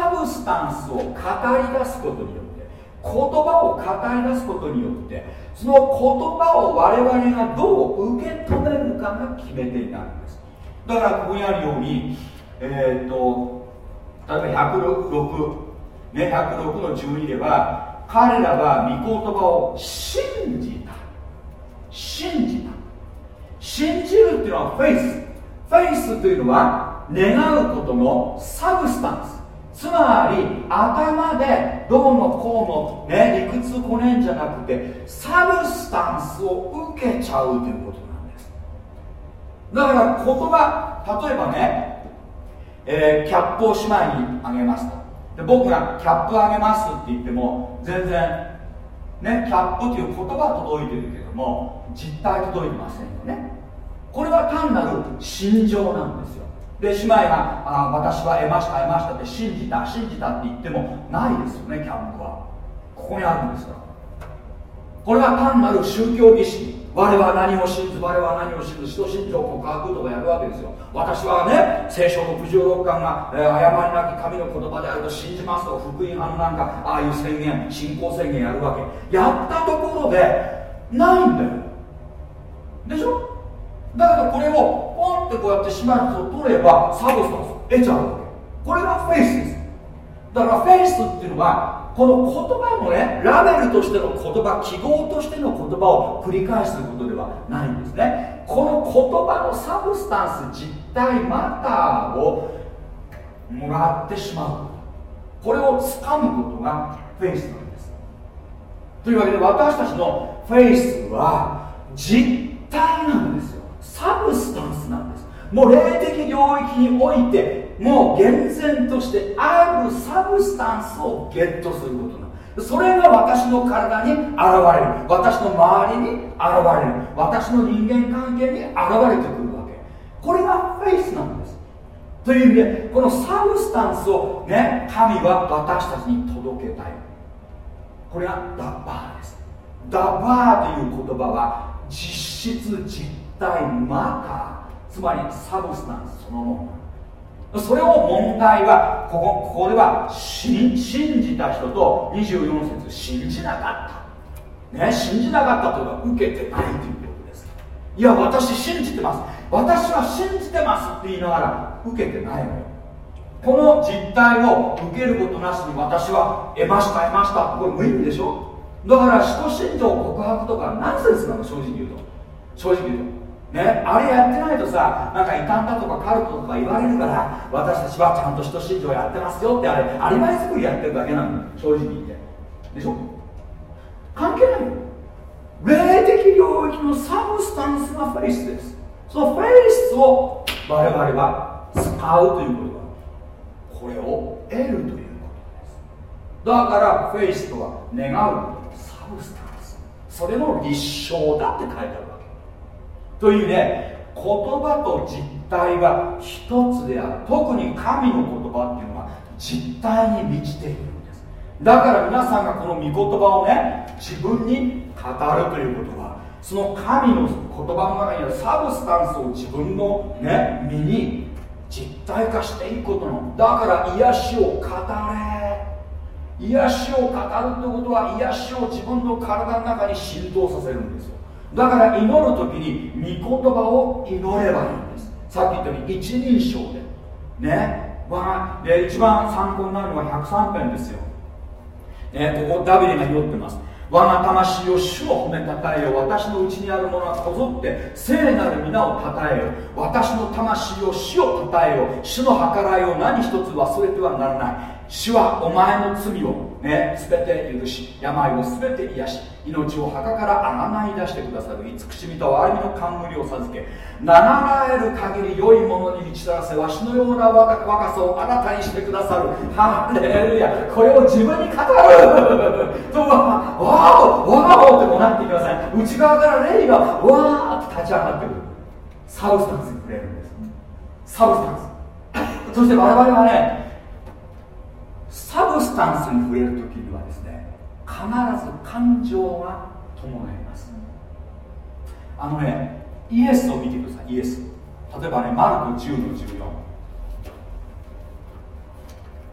D: サブスタンスを語り出すことによって言葉を語り出すことによってその言葉を我々がどう受け止めるかが決め手になるんです。だからここにあるようにえー、っと例えばひゃくろく、ね、ひゃくろくのじゅうにでは彼らは御言葉を信じた信じた信じるっていうのはフェイスフェイスというのは願うことのサブスタンスつまり頭でどうのこうの、ね、理屈こねんじゃなくてサブスタンスを受けちゃうということなんです。だから言葉例えばね、えー、キャップを姉妹にあげますとで僕がキャップあげますって言っても全然ねキャップという言葉は届いてるけども実態届いてませんよね。これは単なる心情なんですよ。で姉妹があ私は得ました得ましたって信じた信じたって言ってもないですよね。キャップはここにあるんですからこれは単なる宗教儀式我は何を信ず我は何を信ず使徒信条告白とかやるわけですよ。私はね聖書のろくじゅうろっかんが、えー、誤りなき神の言葉であると信じますと福音派のなんかああいう宣言信仰宣言やるわけやったところでないんだよでしょ。だからこれをポンってこうやってしまうと取ればサブスタンスを得ちゃうわけこれがフェイスです。だからフェイスっていうのはこの言葉のねラベルとしての言葉記号としての言葉を繰り返すことではないんですね。この言葉のサブスタンス実体マターをもらってしまうこれを掴むことがフェイスなんです。というわけで私たちのフェイスは実体なんですよ。サブスタンスなんです。もう霊的領域においてもう厳然としてあるサブスタンスをゲットすることなんです。それが私の体に現れる私の周りに現れる私の人間関係に現れてくるわけこれがフェイスなんです。という意味でこのサブスタンスをね神は私たちに届けたいこれがダバーです。ダバーという言葉は実質実体マターつまりサブスタンスそのものそれを問題はここ、ここでは信じた人とにじゅうよん節信じなかったね信じなかったというのは受けてないということです。いや私信じてます私は信じてますって言いながら受けてないのよ。この実態を受けることなしに私は得ました得ましたこれ無意味でしょ。だから使徒信条告白とかナンセンスなの正直言うと正直言うとね、あれやってないとさなんか異端だとかカルトとか言われるから私たちはちゃんと使徒信条やってますよってあれアリバイ作りやってるだけなの正直言ってでしょ。関係ないよ。霊的領域のサブスタンスがフェイスです。そのフェイスを我々は使うということはこれを得るということです。だからフェイスとは願うサブスタンスそれの立証だって書いてあるわけというね言葉と実体は一つである。特に神の言葉っていうのは実体に満ちているんです。だから皆さんがこの御言葉をね自分に語るということはその神の言葉の中にあるサブスタンスを自分のね身に実体化していくことのだから癒しを語れ癒しを語るということは癒しを自分の体の中に浸透させるんですよ。だから祈るときに御言葉を祈ればいいんです。さっき言ったように一人称でねわで一番参考になるのはひゃくさん編ですよ、ね、ここダビデが祈ってます。我が魂を主を褒めたたえよ私のうちにあるものはこぞって聖なる皆をたたえよ私の魂を主をたたえよ主の計らいを何一つ忘れてはならない。主はお前の罪をね全て許し病を全て癒し命を墓からあがない出してくださる慈しみと憐れみの冠を授け名らえる限り良いものに満ちたらせわしのような若さを新たにしてくださるハレルヤこれを自分に語るとわーおわーおってこうなってください。内側から霊がわーって立ち上がってくるサブスタンスに触れるんです。サブスタンスそして我々はねサブスタンスに触れるときにはですね必ず感情が伴います。あのねイエスを見てください。イエス例えばねマルコじゅうのじゅうよん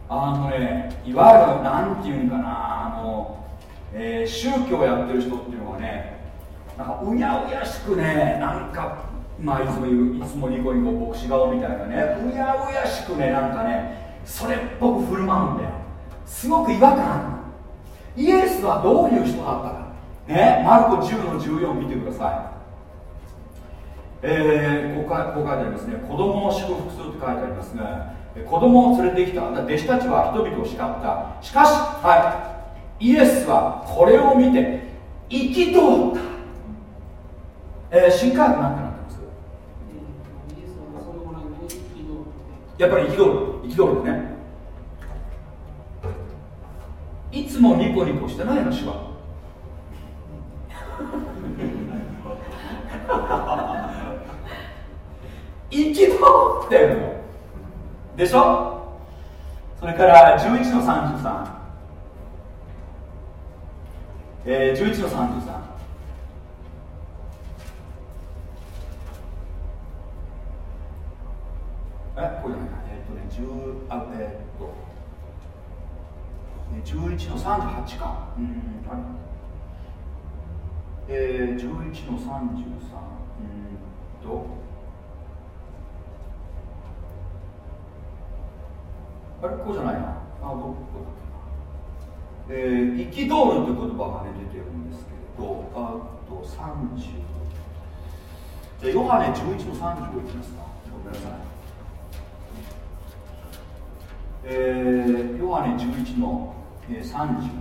D: あのね、いわゆるなんていうんかな、あの、えー、宗教をやってる人っていうのはね、なんかうやうやしくね、なんかまあいつも言う、いつもニコニコ牧師顔みたいなね、うやうやしくね、なんかね、それっぽく振る舞うんだよ。すごく違和感ある。イエスはどういう人だったかね、マルコじゅうのじゅうよん見てください。えー、ここここ書いてありますね。子供を祝福するって書いてありますが、子供を連れてきた弟子たちは人々を叱った。しかし、はい、イエスはこれを見て憤った。えー、新科学なんてなってます？やっぱり憤る、憤るね。いつもニコニコしてないの、主は。憤ってるのでしょ。それからじゅういちのさんじゅうさん、えー、じゅういちのさんじゅうさん、え、これじゃないか、えっ、ー、とね、10あえっ、ー、とじゅういちのさんじゅうはちか、うん、あれ、えー、じゅういちのさんじゅうさん、うんとあれ、こうじゃないな。あ、どこだっけな。えー、憤るという言葉がね、出てるんですけれど、あとさんじゅう。じゃあ、ヨハネじゅういちのさんじゅうごいきますか。ごめんなさい。えー、ヨハネじゅういちのさんじゅう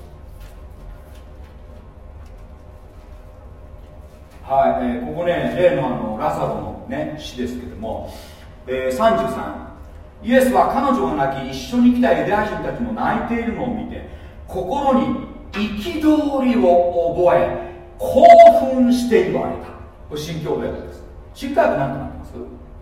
D: ご。はい、えー、ここね、例のあのラサロの、ね、詩ですけれども、えー、さんじゅうさん。イエスは彼女が泣き、一緒に来たユダヤ人たちも泣いているのを見て、心に憤りを覚え、興奮して言われた。これ新教の訳です。新科学なんてなってます？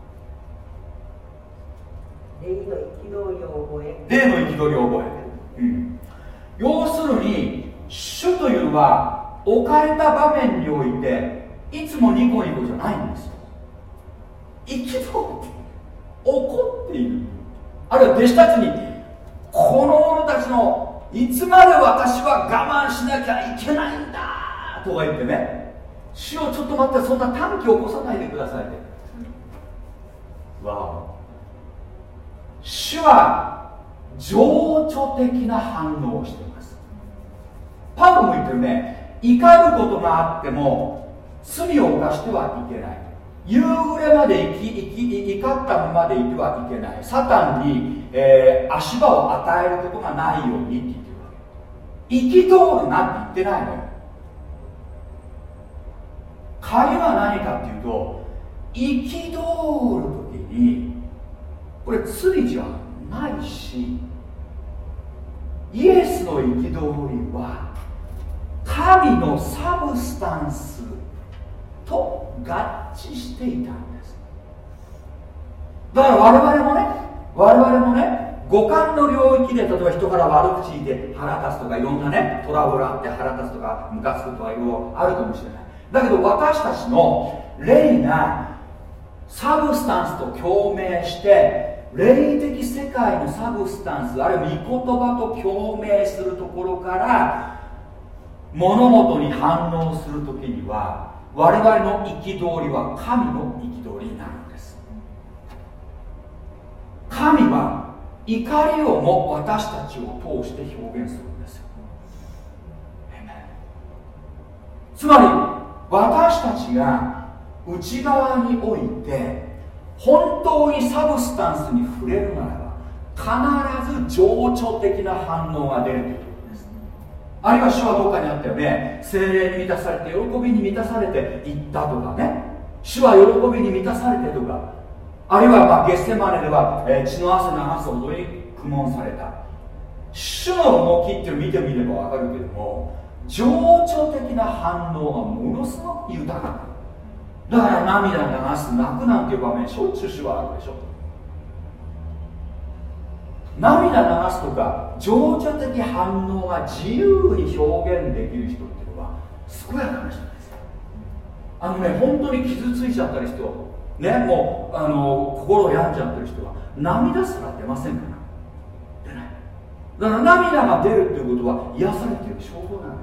B: 霊の憤りを覚え。
D: 霊の憤りを覚え、うん、要するに、主というのは置かれた場面において、いつもニコニコじゃないんですよ。憤って怒っている。あるいは弟子たちに、この者たちのいつまで私は我慢しなきゃいけないんだとか言ってね、主をちょっと待って、そんな短気を起こさないでくださいね。わお。主は情緒的な反応をしています。パウロも言ってるね、怒ることがあっても罪を犯してはいけない。夕暮れまで生き生き怒ったままでいてはいけない。サタンに、えー、足場を与えることがないようにって言ってるわけ。憤るなんて言ってないのよ。鍵は何かっていうと、憤るときにこれ罪じゃないし、イエスの憤りは神のサブスタンスと合致していたんです。だから我々もね、我々もね、五感の領域で例えば人から悪口言って腹立つとか、いろんなねトラブルあって腹立つとかムカつくとかいろいろあるかもしれない。だけど私たちの霊がサブスタンスと共鳴して、霊的世界のサブスタンス、あるいは御言葉と共鳴するところから物事に反応するときには、我々の憤りは神の憤りになるんです。神は怒りをも私たちを通して表現するんですよ。つまり私たちが内側において本当にサブスタンスに触れるならば、必ず情緒的な反応が出るということです。あるいは主はどっかにあったよね、聖霊に満たされて喜びに満たされていったとかね、主は喜びに満たされてとか、あるいはまあゲッセマネでは、えー、血の汗流すほどに苦悶された。主の動きっていうのを見てみれば分かるけども、情緒的な反応がものすごく豊かだ。だから涙流す、泣くなんていう場面しょっちゅう主はあるでしょ。涙流すとか情緒的反応が自由に表現できる人っていうのは健やかな人ですよ。あのね、本当に傷ついちゃったり人ね、もうあの心を病んじゃってる人は涙すら出ませんから。出ない。 だから涙が出るっていうことは癒されている証拠なのよ。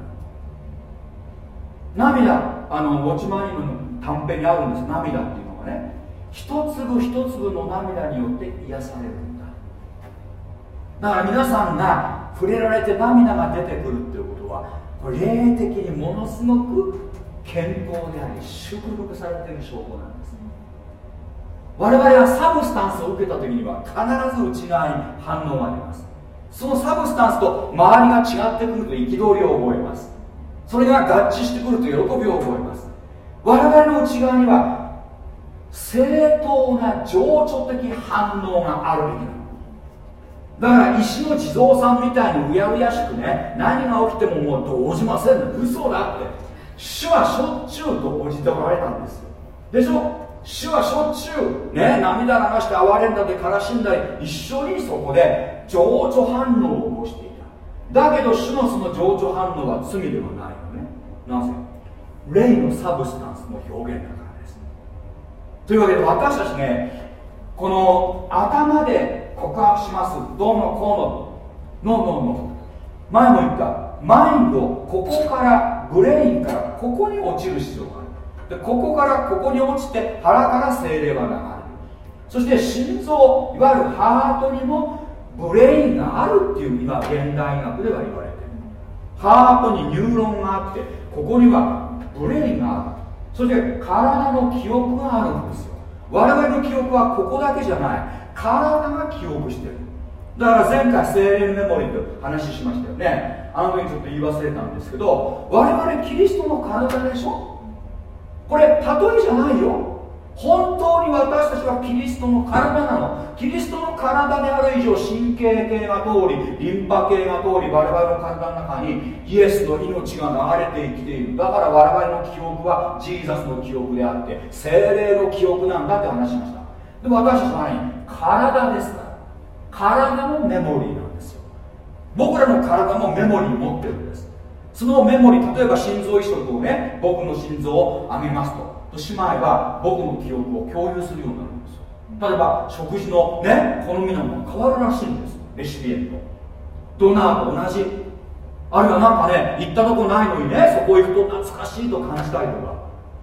D: 涙、あのウォッチマニーの短編にあるんです。涙っていうのがね、一粒一粒の涙によって癒されるんだ。だから皆さんが触れられて涙が出てくるっていうことは、これ霊的にものすごく健康であり祝福されている証拠なんです。我々はサブスタンスを受けた時には必ず内側に反応が出ます。そのサブスタンスと周りが違ってくると憤りを覚えます。それが合致してくると喜びを覚えます。我々の内側には正当な情緒的反応があるべきなの。だから石の地蔵さんみたいにうやうやしくね、何が起きてももう動じませんね。嘘だって。主はしょっちゅう動じておられたんですよ。でしょ。主はしょっちゅうね、涙流して哀れんだで悲しんだり一緒にそこで情緒反応を起こしていた。だけど主のその情緒反応は罪ではないよね。なぜ？霊のサブスタンスの表現だからです。というわけで私たちね、この頭で告白しますどうのこうのノーノーノー、前も言ったマインド、ここからブレインからここに落ちる必要がある。でここからここに落ちて腹から精霊が流れる。そして心臓、いわゆるハートにもブレインがあるっていう今現代学では言われている。ハートにニューロンがあって、ここにはブレインがある。そして体の記憶があるんですよ。我々の記憶はここだけじゃない、体が記憶してる。だから前回精霊メモリーと話しましたよね。あの時ちょっと言い忘れたんですけど、我々キリストの体でしょ。これ例えじゃないよ。本当に私たちはキリストの体なの。キリストの体である以上、神経系が通り、リンパ系が通り、我々の体の中にイエスの命が流れて生きている。だから我々の記憶はジーザスの記憶であって精霊の記憶なんだって話しました。でも私たちは何？体ですから、体のメモリーなんですよ。僕らの体もメモリー持ってるんです。そのメモリー、例えば心臓移植をね、僕の心臓を上げますとしまえば僕の記憶を共有するようになるんですよ。例えば食事のね、好みのものが変わるらしいんです。レシピエントドナーと同じ。あるいはなんかね、行ったとこないのにね、そこ行くと懐かしいと感じたりとか、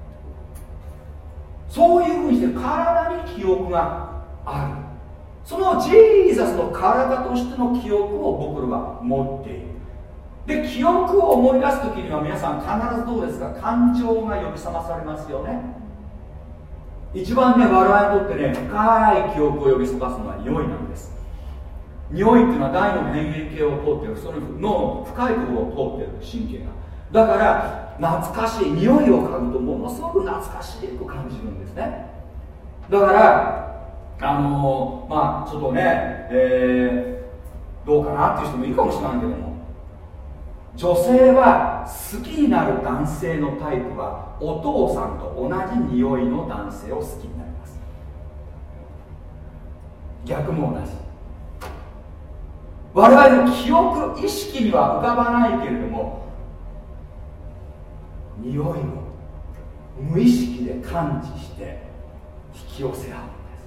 D: そういうふうにして体に記憶がある。そのジーザスの体としての記憶を僕らは持っている。で、記憶を思い出すときには皆さん必ずどうですか？感情が呼び覚まされますよね。一番ね、我々にとってね、深い記憶を呼び覚ますのは匂いなんです。匂いっていうのは大の辺縁系を通っている、その脳の深いところを通っている神経が。だから懐かしい匂いを嗅ぐとものすごく懐かしく感じるんですね。だからあのー、まあちょっとね、えー、どうかなっていう人もいるかもしれないけども、女性は好きになる男性のタイプはお父さんと同じ匂いの男性を好きになります。逆も同じ。我々の記憶、意識には浮かばないけれども、匂いを無意識で感知して引き寄せ合うんです。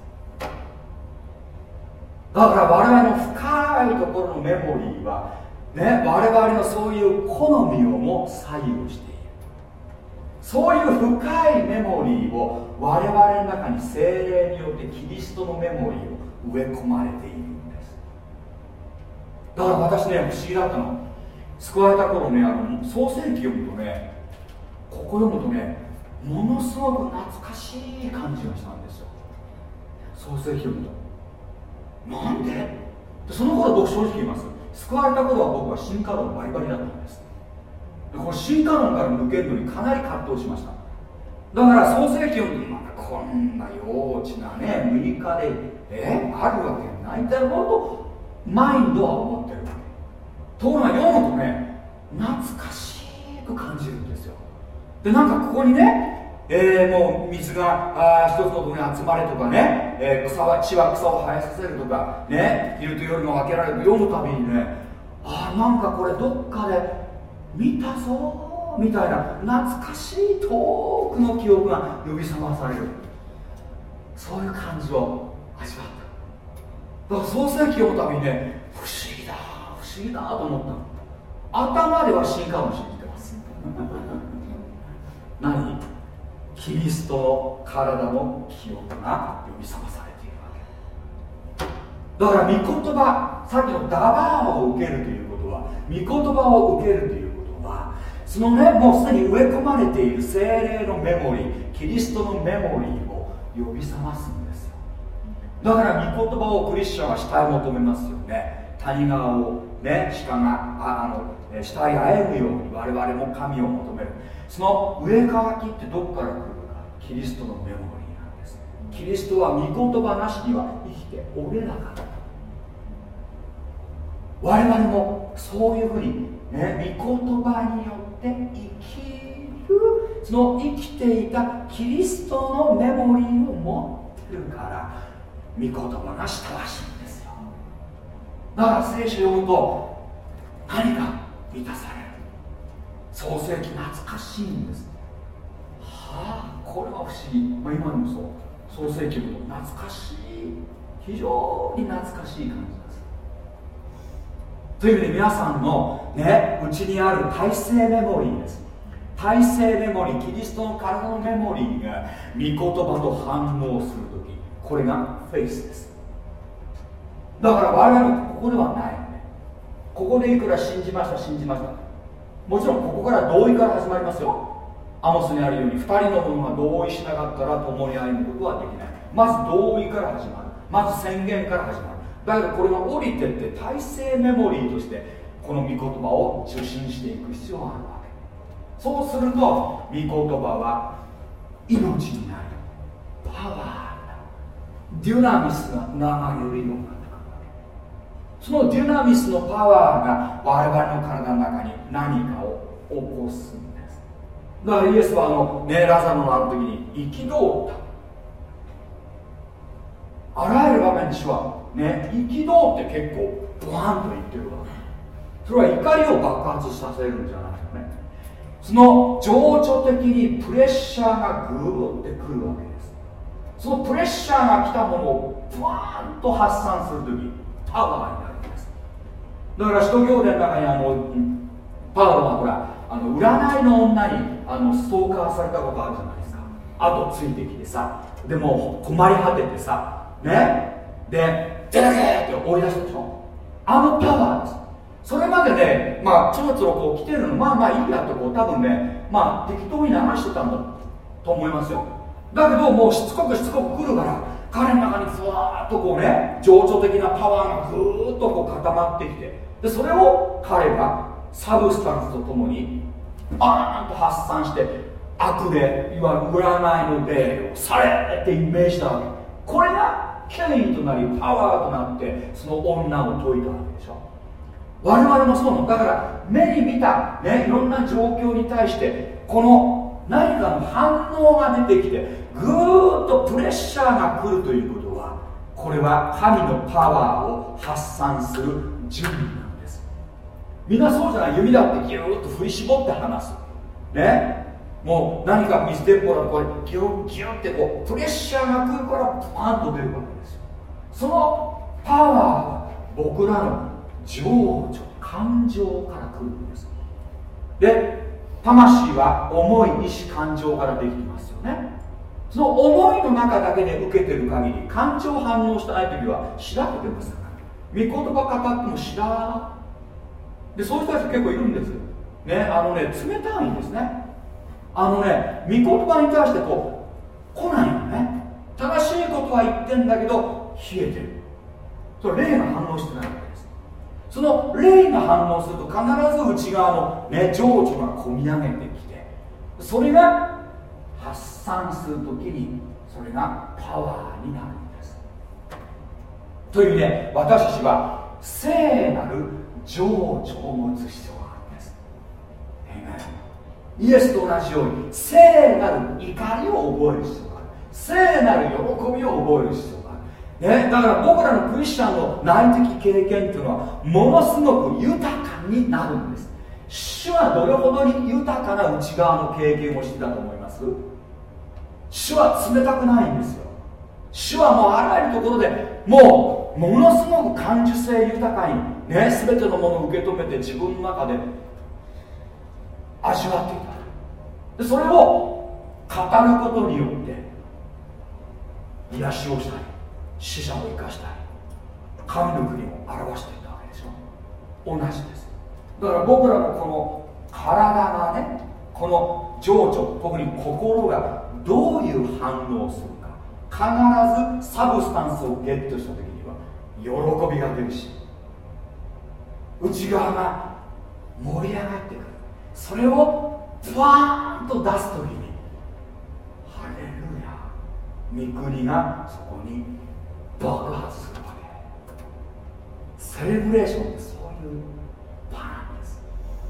D: だから我々の深いところのメモリーはね、我々のそういう好みをも左右している。そういう深いメモリーを我々の中に聖霊によってキリストのメモリーを植え込まれているんです。だから私ね、不思議だったの。救われた頃ね、あの創世記読むとね、ここ読むとね、ものすごく懐かしい感じがしたんですよ。創世記読むとなんで？その頃僕正直言います。救われた頃は僕は進化論バリバリだったんです。でこの進化論から抜けるのにかなり葛藤しました。だから創世記を見て、またこんな幼稚なね、無理化でえあるわけないんだろうとマインドは思ってるわけ。ところが読むとね、懐かしく感じるんですよ。でなんかここにね、えー、もう水があ一つのところに集まれとかね、えー、草は地は草を生えさせるとかね、昼と夜が分けられる。読むたびにね、ああなんかこれどっかで見たぞみたいな懐かしい遠くの記憶が呼び覚まされる。そういう感じを味わった。だから創世記を読むたびにね、不思議だ不思思議だと思った。頭では進化論を信じてます何？キリストの体の記憶が呼び覚まされているわけだから。御言葉、さっきのダバーを受けるということは、御言葉を受けるということは、そのね、もうすでに植え込まれている聖霊のメモリー、キリストのメモリーを呼び覚ますんですよ。だから御言葉をクリスチャンは慕い求めますよね。谷川をね、鹿がああの慕いあえぐように我々も神を求める。その植え乾きってどこから来るか、キリストのメモリーなんです。キリストは御言葉なしには生きておれなかった。我々もそういうふうにね、御言葉によって生きる、その生きていたキリストのメモリーを持ってるから、御言葉が親しいんですよ。だから聖書を読むと何か満たされる。創世記懐かしいんです。はあ、これは不思議。まあ、今でもそう創世記も懐かしい、非常に懐かしい感じです。という意味で皆さんのね、うちにある体制メモリーです。体制メモリー、キリストの体のメモリーが御言葉と反応するとき、これがフェイスです。だから我々ここではないよね。ここでいくら信じました信じました、もちろんここから同意から始まりますよ。アモスにあるようにふたりの者が同意しなかったら共に歩むことはできない。まず同意から始まる、まず宣言から始まる。だけどこれが降りてって体制メモリーとしてこの御言葉を受信していく必要があるわけ。そうすると御言葉は命になりパワーになる、デュナミスが流れるようになってくるわけ。そのデュナミスのパワーが我々の体の中に何かを起こすんです。だからイエスはあの、ね、ラザロのある時に憤った。あらゆる場面で主はね、憤って結構ボワンと言ってるわけ。それは怒りを爆発させるんじゃないよね。その情緒的にプレッシャーがグーってくるわけです。そのプレッシャーが来たものをボワーンと発散するときパワーになるんです。だから使徒行伝の中にあのパウロはほらあの占いの女にあのストーカーされたことあるじゃないですか。後ついてきてさ、でも困り果ててさね、で出てけって追い出したでしょ。あのパワーです。それまでね、まあちょろちょろこう来てるの、まあまあいいやってこう多分ね、まあ適当に流してたんだと思いますよ。だけどもうしつこくしつこく来るから彼の中にふわーっとこうね、情緒的なパワーがぐーっとこう固まってきて、でそれを彼がサブスタンスとともにバーンと発散して悪でいわゆる占いの霊をされってイメージしたわけ。これが権威となりパワーとなってその女を説いたわけでしょ。我々もそうなの。だから目に見た、ね、いろんな状況に対してこの何かの反応が出てきてぐーっとプレッシャーが来るということは、これは神のパワーを発散する準備なんです。みんなそうじゃない。弓だってギューッと振り絞って離すね。もう何か水鉄砲だとこれギュッギュッってこうプレッシャーが来るからパンと出るわけですよ。そのパワーは僕らの情緒、感情から来るんです。で、魂は思い、意志、感情からできてますよね。その思いの中だけで受けてる限り、感情反応してない時はしらけてますから。御言葉語ってもしらで、そういう人たち結構いるんですよね。あのね、冷たいんですね。あのね、御言葉に対してこう来ないのね。正しいことは言ってんだけど冷えてる。それ霊が反応してないわけです。その霊が反応すると必ず内側の、ね、情緒がこみ上げてきて、それが発散するときにそれがパワーになるんです。という意味で私たちは聖なる情緒を持つ必要があるんです。イエスと同じように聖なる怒りを覚える必要がある。聖なる喜びを覚える必要がある、ね、だから僕らのクリスチャンの内的経験というのはものすごく豊かになるんです。主はどれほどに豊かな内側の経験をしてたと思います？主は冷たくないんですよ。主はもうあらゆるところでもうものすごく感受性豊かにね全てのものを受け止めて自分の中で味わっていた。でそれを語ることによって癒しをしたり死者を生かしたり神の国を表していたわけでしょ。同じです。だから僕らのこの体がね、この情緒、特に心がどういう反応をするか、必ずサブスタンスをゲットした時には喜びが出るし、内側が盛り上がってくる。それをブワーンと出す時にハレルヤ、御国がそこに爆発するわけ。セレブレーションってそういう場なんです。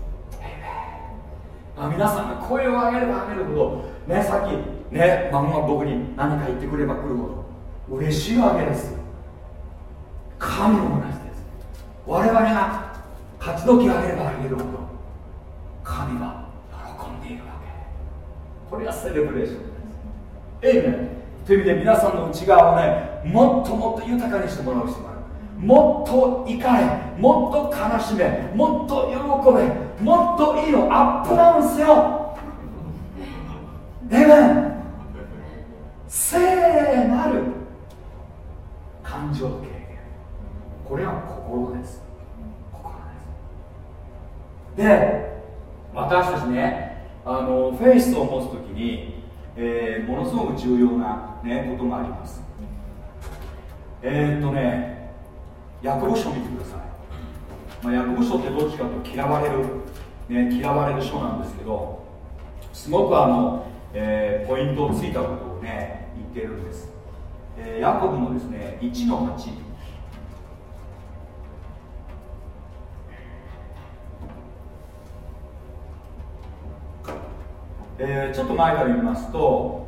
D: あ、皆さんが声を上げれば上げるほどね、さっきね、孫が僕に何か言ってくれば来るほど嬉しいわけです。神も同じです。我々が勝ち時を上げれば上げるほど神は喜んでいるわけ。これがセレブレーションです。えいめんという意味で皆さんの内側をね、もっともっと豊かにしてもらう必要がある。もっと怒れ、もっと悲しめ、もっと喜べ、もっといいのアップダウンせよ。えいめん、聖なる感情経験、これは心です。心です。で、私たちね、あのフェイスを持つときに、えー、ものすごく重要な、ね、ことがあります。えー、っとねヤコブ書を見てください。まあ、ヤコブ書ってどっちかというと嫌われる、ね、嫌われる書なんですけど、すごくあの、えー、ポイントをついたことをね言ってるんです。えー、ヤコブのですねいちのはち、えー、ちょっと前から見ますと、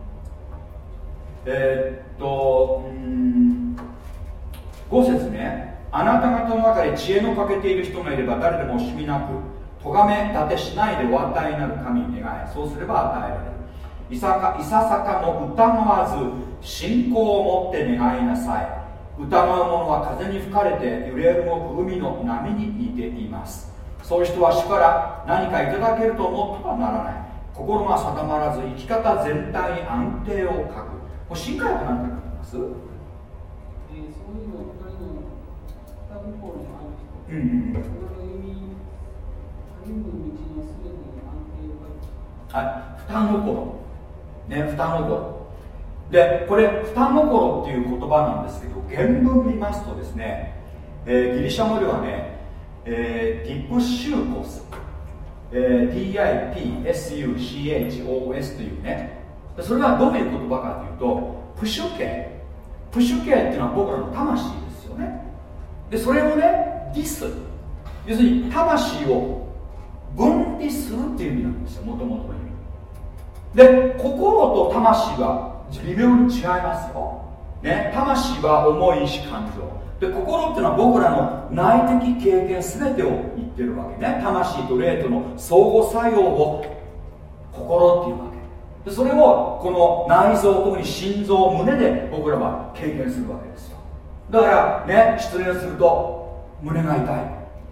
D: えー、っとうーんご節ね、あなた方の中で知恵の欠けている人がいれば誰でも惜しみなく咎め立てしないでお与えになる神に願い、そうすれば与えられる。いさかいささかも疑わず信仰を持って願いなさい。疑う者は風に吹かれて揺れ動く海の波に似ています。そういう人は主から何かいただけると思ってはならない。心が定まらず生き方全体に安定を欠く。もう新海訳なんて書きます？
E: そういうの二人の二心にある人、
D: うんうん、
E: それが歩み歩む道のすべてに安定を欠く。
D: はい、二心ね、二心で、これ二心っていう言葉なんですけど、原文見ますとですね、えー、ギリシャ語ではね、えー、ディプシューコス、えー、ディーアイピーエスユーシーエイチオーエス というね、それはどういう言葉かというと、プシュケプシュケっていうのは僕らの魂ですよね。でそれをねディス、要するに魂を分離するっていう意味なんですよ、もともとの意味で。心と魂は微妙に違いますよ、ね、魂は重い意志感情で、心っていうのは僕らの内的経験全てを言ってるわけね。魂と霊との相互作用を心っていうわけで、それをこの内臓、特に心臓、胸で僕らは経験するわけですよ。だからね、失恋すると胸が痛い、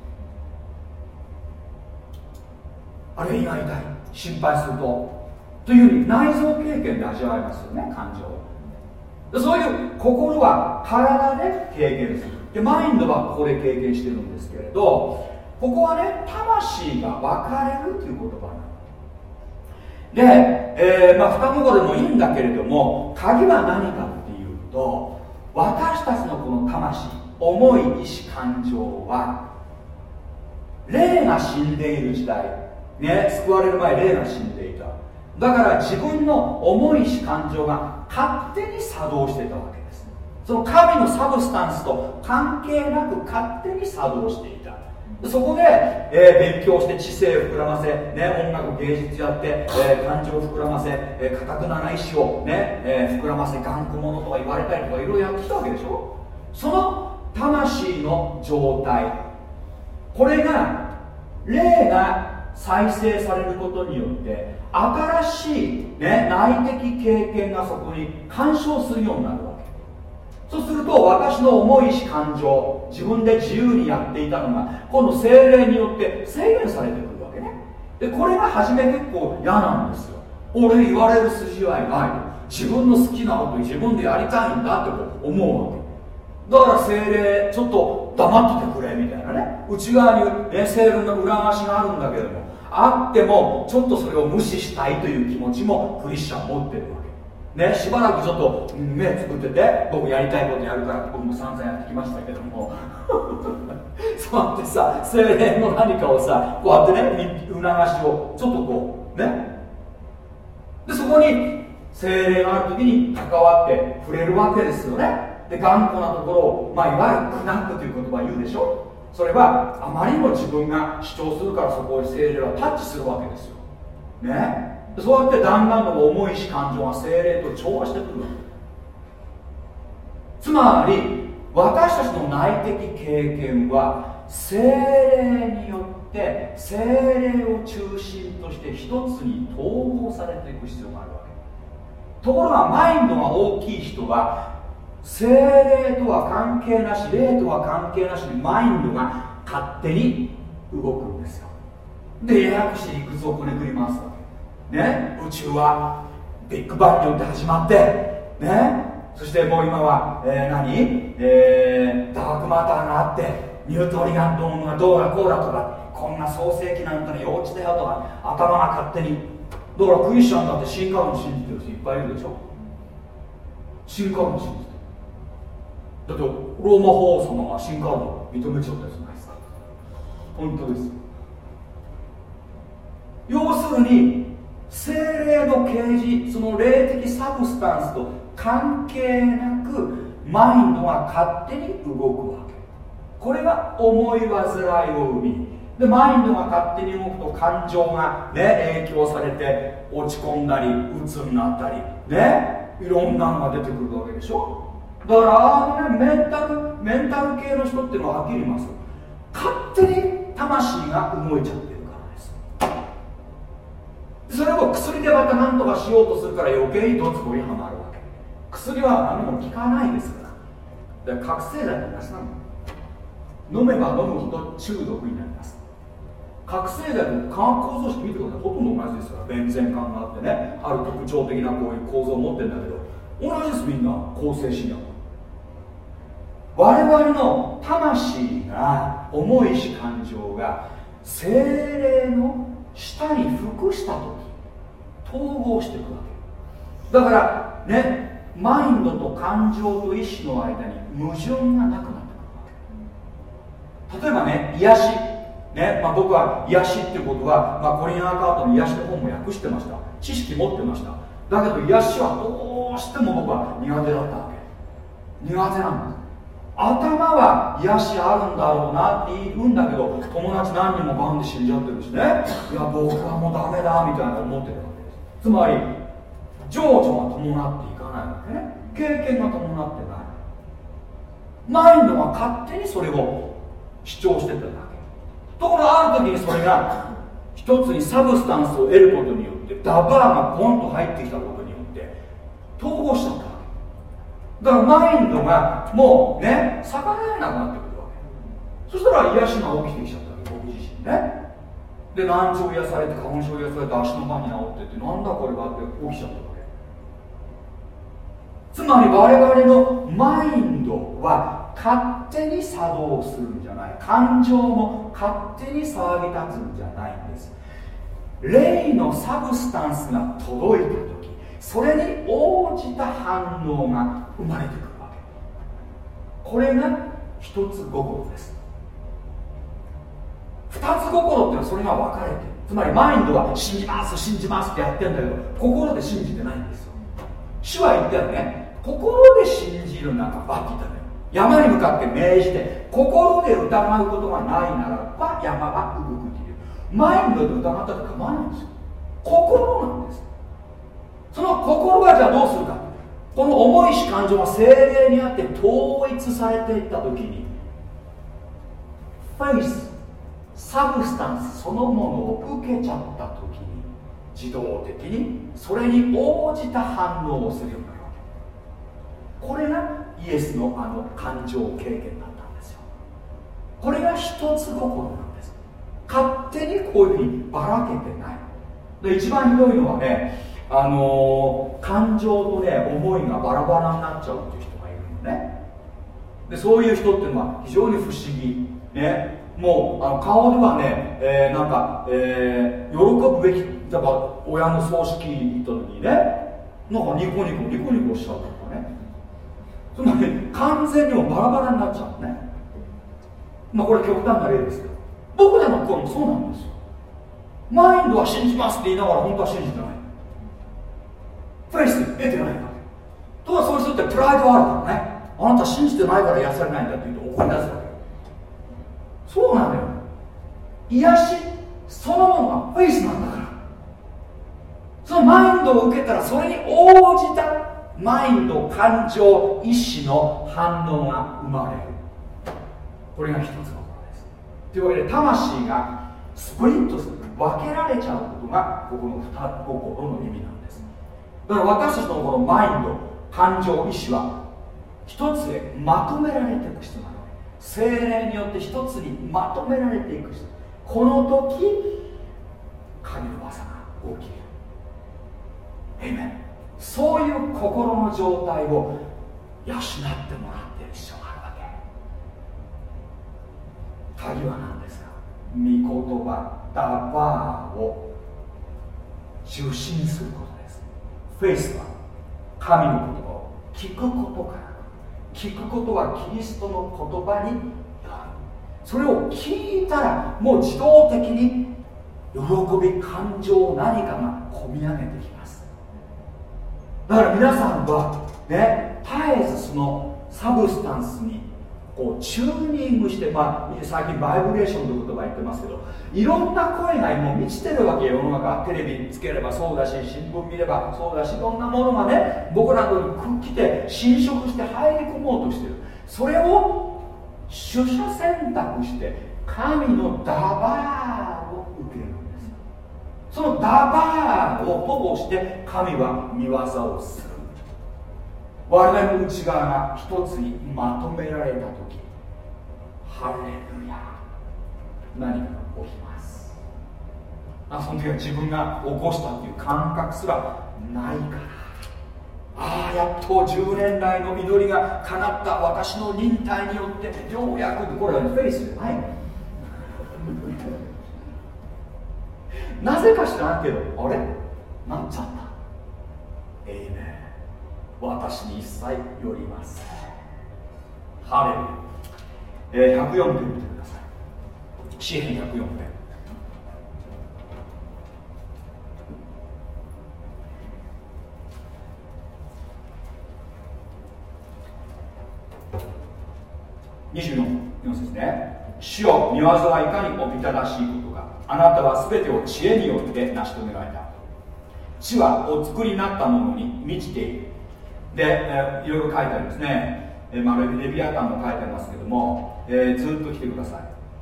D: あるいは胃が痛い、心配するとというふうに内臓経験で味わえますよね、感情で。そういう心は体で経験するで、マインドはここで経験してるんですけれど、ここはね魂が分かれるという言葉なんです。で、えーまあ、双心でもいいんだけれども、鍵は何かっていうと、私たちのこの魂、重い意志感情は霊が死んでいる時代ね、救われる前霊が死んでいた。だから自分の重い意志感情が勝手に作動していたわけです。その神のサブスタンスと関係なく勝手に作動していた。そこで、えー、勉強して知性を膨らませ、ね、音楽芸術やって、えー、感情を膨らませ、えー、堅くなな意志を、ねえー、膨らませ、頑固者とか言われたりとかいろいろやってきたわけでしょ。その魂の状態、これが霊が再生されることによって新しい、ね、内的経験がそこに干渉するようになるわけ。 そうすると私の思いし感情、自分で自由にやっていたのが今度精霊によって制限されてくるわけね。でこれが初め結構嫌なんですよ。俺言われる筋合いないと、自分の好きなこと自分でやりたいんだって思うわけだから、精霊ちょっと黙っててくれみたいなね、内側に、ね、精霊の裏返しがあるんだけれども、あってもちょっとそれを無視したいという気持ちもクリスチャン持ってるわけね。しばらくちょっと目作ってて、僕やりたいことやるから僕も散々やってきましたけどもそうやってさ、精霊の何かをさこうやってね、促しをちょっとこうね、でそこに精霊がある時に関わって触れるわけですよね。で頑固なところを、まあ、いわゆるクナックという言葉を言うでしょ。それはあまりにも自分が主張するから、そこに精霊はタッチするわけですよね。そうやってだんだんと重いし感情が精霊と調和してくるわけ。つまり私たちの内的経験は精霊によって精霊を中心として一つに統合されていく必要があるわけ。ところがマインドが大きい人は精霊とは関係なし、霊とは関係なしにマインドが勝手に動くんですよ。でややこしい理屈をこねくりますわけね。宇宙はビッグバンによって始まってね、そしてもう今は、えー、何、えー、ダークマターがあってニュートリアンドームがどうだこうだとか、こんな創世記なんての幼稚だよとか頭が勝手に。だからクリスチャンだって進化論信じてる人いっぱいいるでしょ。進化論信じてる。だってローマ法王様が進化論認めちゃったじゃないですか。本当です。要するに精霊の啓示、その霊的サブスタンスと関係なくマインドが勝手に動くわけ。これが思い煩いを生み、でマインドが勝手に動くと感情が、ね、影響されて落ち込んだり鬱になったりね、いろんなのが出てくるわけでしょ。だからあのね、メンタルメンタル系の人っていうのははっきり言います。勝手に魂が動いちゃってるからです。それを薬でまた何とかしようとするから余計にドツボにはまるわけ。薬は何も効かないですから。で覚醒剤と同じなの。飲めば飲むほど中毒になります。覚醒剤の化学構造式見てください。ほとんど同じですから。ベンゼン環があってね、ある特徴的なこういう構造を持ってるんだけど、同じです。みんな抗生新薬。我々の魂が思いし感情が精霊の下に服した時統合していくわけだからね、マインドと感情と意志の間に矛盾がなくなってくるわけ。例えばね、癒しね、まあ、僕は癒しっていうことは、まあ、コリン・アーカートの癒しの本も訳してました。知識持ってました。だけど癒しはどうしても僕は苦手だったわけ。苦手なんです。頭は癒しあるんだろうなって言うんだけど、友達何人もバンで死んじゃってるしね、いや僕はもうダメだみたいな思ってるわけです。つまり情緒が伴っていかないわけね。経験が伴ってない。マインドが勝手にそれを主張してただけ。ところがある時にそれが一つにサブスタンスを得ることによって、ダバーがポンと入ってきたことによって統合しちゃった。だからマインドがもうね逆らえなくなってくるわけ。そしたら癒しが起きてきちゃったわけ、僕自身ね。で難聴癒されて花粉症癒されて足の麻に治ってってなんだこれがって起きちゃったわけ。つまり我々のマインドは勝手に作動するんじゃない、感情も勝手に騒ぎ立つんじゃないんです。霊のサブスタンスが届いた時、それに応じた反応が生まれてくるわけ。これが一つ心です。二つ心っていうのはそれが分かれている。つまりマインドは信じます信じますってやってるんだけど、心で信じてないんですよ。主は言ったよね、心で信じるならばって言ったのよ。山に向かって命じて心で疑うことがないならば山が動くっていう。マインドで疑ったって構わないんですよ。心なんです。その心がじゃあどうするか。この思いし感情が精霊にあって統一されていった時に、フェイスサブスタンスそのものを受けちゃった時に自動的にそれに応じた反応をするようになるわこれがイエスのあの感情経験だったんですよ。これが一つ心なんです。勝手にこういうふうにばらけてない。で一番ひどいのはね、あのー、感情とね思いがバラバラになっちゃうっていう人がいるのね。でそういう人っていうのは非常に不思議ね。もうあの顔ではね、えー、なんか、えー、喜ぶべきだから親の葬式行った時にね、なんかニコニコニコニコしちゃうとかね、つまり完全にもバラバラになっちゃうのね。まあこれ極端な例ですけど、僕らの心もそうなんですよ。マインドは信じますって言いながら本当は信じてない、フェイス得てないわけ。とはそういう人ってプライドあるからね、あなた信じてないから癒されないんだって言うと怒り出すわけ。そうなのよ。癒しそのものがフェイスなんだから、そのマインドを受けたらそれに応じたマインド、感情、意志の反応が生まれる。これが一つのことです。というわけで魂がスプリットする、分けられちゃうことがここの二心の意味なんです。だから私たちのこのマインド、感情、意志は一つでまとめられていく必要なの。精霊によって一つにまとめられていく必要。この時神の技が起きる。エイメン。そういう心の状態を養ってもらっている必要があるわけ。鍵は何ですか？御言葉ダバーを受信することです。フェイスは神の言葉を聞くことから、聞くことはキリストの言葉による。それを聞いたらもう自動的に喜び、感情、何かがこみ上げてきます。だから皆さんはね、絶えずそのサブスタンスにこうチューニングして、まあ最近バイブレーションという言葉言ってますけど、いろんな声がもう満ちてるわけよ。世の中テレビつければそうだし、新聞見ればそうだし、いろんなものがね僕らのとこに来て侵食して入り込もうとしてる。それを取捨選択して神のダバーを受けるんです。そのダバーを通して神は御業をする。我々の内側が一つにまとめられたとき、ハレルヤ、何かが起きます。あ、その時は自分が起こしたという感覚すらないから、ああやっとじゅうねん来の祈りが叶った、私の忍耐によってようやく、これはフェイスじゃないのなぜか知らんけど、あれなっちゃった。エイメン。私に一切よります。ハレルヤ。えー、ひゃくよん編見てください。詩編ひゃくよん編。にじゅうよん、よん節ね。主よ、御業はいかにおびただしいことか。あなたはすべてを知恵によって成し遂げられた。地はお作りになったものに満ちている。で、えー、いろいろ書いてありますね。えーまあ、レビアタンも書いてありますけども、えー、ずっと来てください。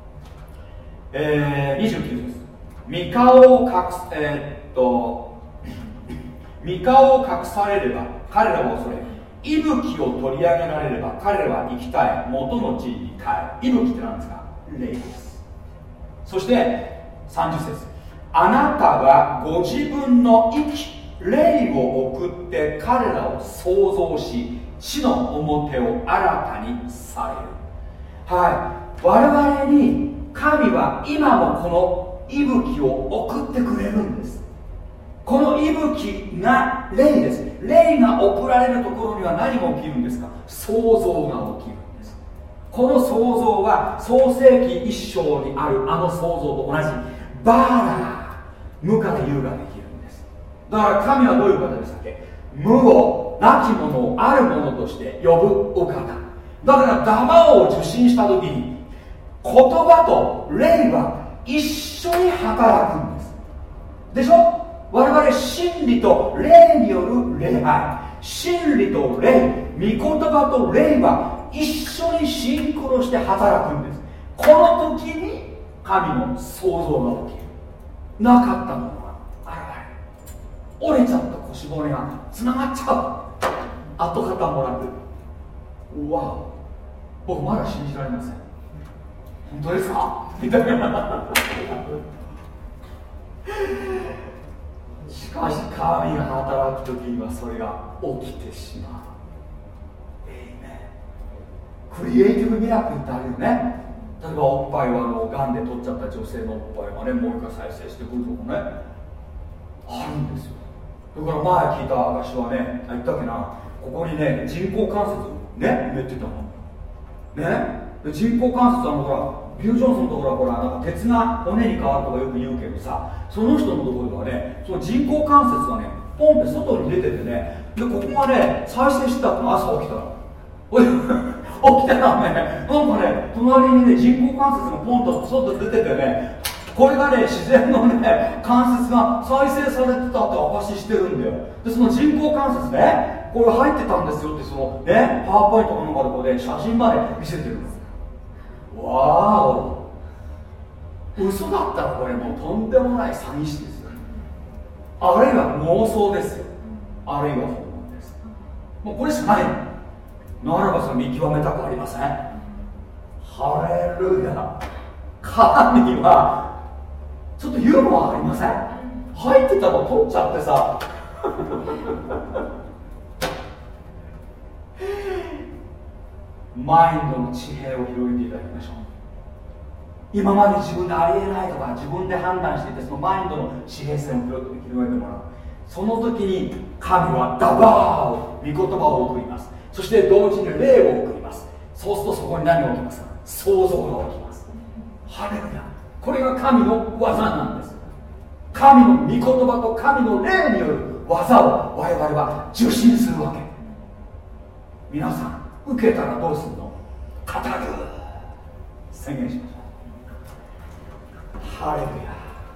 D: えー、にじゅうきゅう節。御顔を隠す、えー、っと御顔を隠されれば彼らを恐れ、息吹を取り上げられれば彼らは生き絶え、元の地に帰る。息吹って何ですか？霊です。そしてさんじゅう節。あなたはご自分の息、霊を送って彼らを創造し、地の表を新たにされる。はい、我々に神は今もこの息吹を送ってくれるんです。この息吹が霊です。霊が送られるところには何が起きるんですか？創造が起きるんです。この創造は創世記一章にあるあの創造と同じバーラー、無から有ができるんです。だから神はどういう方でしたっけ？無をなきものをあるものとして呼ぶお方だから、ダマを受信した時に言葉と霊は一緒に働くんですでしょ。我々真理と霊による礼拝、真理と霊、御言葉と霊は一緒にシンクロして働くんです。この時に神の創造が起きる。なかったものが現れる。折れちゃった腰骨がつながっちゃう。跡形もなくうわ僕まだ信じられません。本当ですかみたいなしかし神が働く時にはそれが起きてしまう。エイメン。クリエイティブミラクルってあるよね。例えばおっぱいをあのガンで取っちゃった女性のおっぱいがねもう一回再生してくるとかねあるんですよ。だから前聞いた証はね言ったっけな、ここにね人工関節ね言ってたのね。で人工関節はほらビル・ジョンソンのところはほらなんか鉄が骨に変わるとかよく言うけどさ、その人のところではねその人工関節がねポンって外に出ててね、でここがね再生してたの朝起きたら起きたらねなんかね隣にね人工関節がポンと外に出ててね、これがね自然のね関節が再生されてたって証ししてるんだよ。でその人工関節ねこれ入ってたんですよってそのねパワーポイントかなんかでこうで写真まで見せてるんです。わーお嘘だったらこれもうとんでもない詐欺師ですよ。あるいは妄想ですよ、あるいは本物です。もうこれしかないならばさ見極めたくありません。ハレルヤ。神はちょっとユーモアありません？入ってたの取っちゃってさマインドの地平を広げていただきましょう。今まで自分でありえないとか自分で判断していてそのマインドの地平線を広げてもらう。その時に神はダバーを御言葉を送ります。そして同時に霊を送ります。そうするとそこに何が起きますか？創造が起きます。ハレルヤ。これが神の技なんです。神の御言葉と神の霊による技を我々は受信するわけ。皆さん受けたらどうするの？語る。宣言しましょう。ハレルヤ。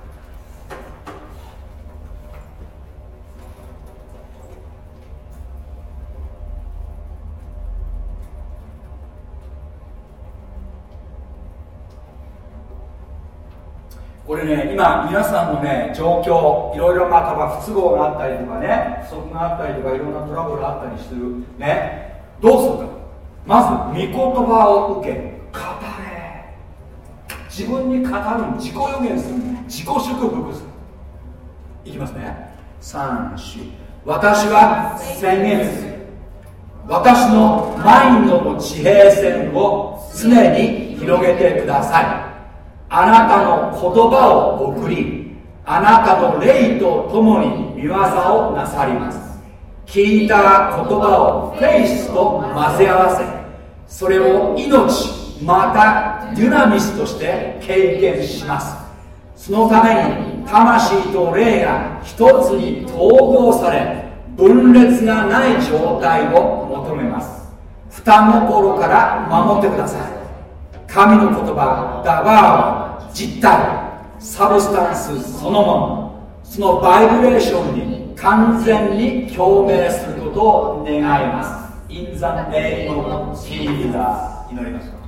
D: これね、今皆さんのね状況いろいろまた不都合があったりとかね不足があったりとかいろんなトラブルがあったりするね、どうするか。まず御言葉を受け語れ。自分に語る、自己予言する、自己祝福する。いきますね。さん、し私は宣言する。私のマインドの地平線を常に広げてください。あなたの言葉を送り、あなたの霊と共に御業をなさります。聞いた言葉をフェイスと混ぜ合わせ、それを命またデュナミスとして経験します。そのために魂と霊が一つに統合され分裂がない状態を求めます。双心から守ってください。神の言葉ダバーは実体、サブスタンスそのもの、そのバイブレーションに完全に共鳴することを願います。 In the name of Jesus 祈りましょう。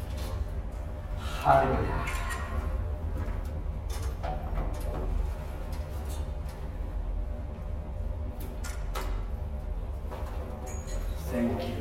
D: ハレルヤ。Thank you.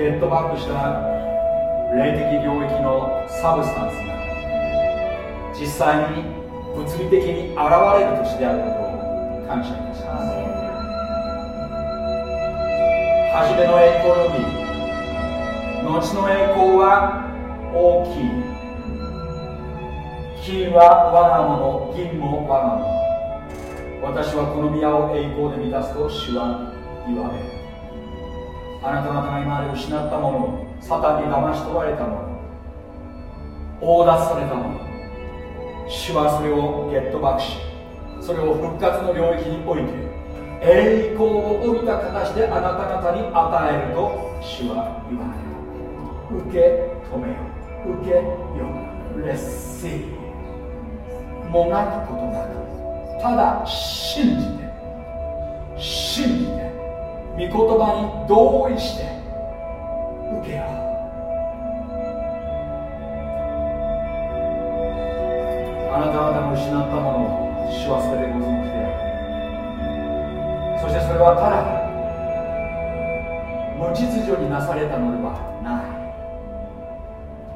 D: ゲットバックした霊的領域のサブスタンスが実際に物理的に現れる年であることを感謝いたします。初めの栄光より後の栄光は大きい。金は我がもの、銀も我がもの。私はこの宮を栄光で満たすと主は言われる。あなた方が今まで失ったもの、サタンに騙し取られたもの、強奪されたもの、主はそれをゲットバックし、それを復活の領域において栄光を帯びた形であなた方に与えると主は言われる。受け止めよ、受けよ、レッシー。もがくことなく、ただ信じて信じて御言葉に同意して受けよう。あなた方の失ったものを主はそれでご存知である。そしてそれはただ無秩序になされたのではない。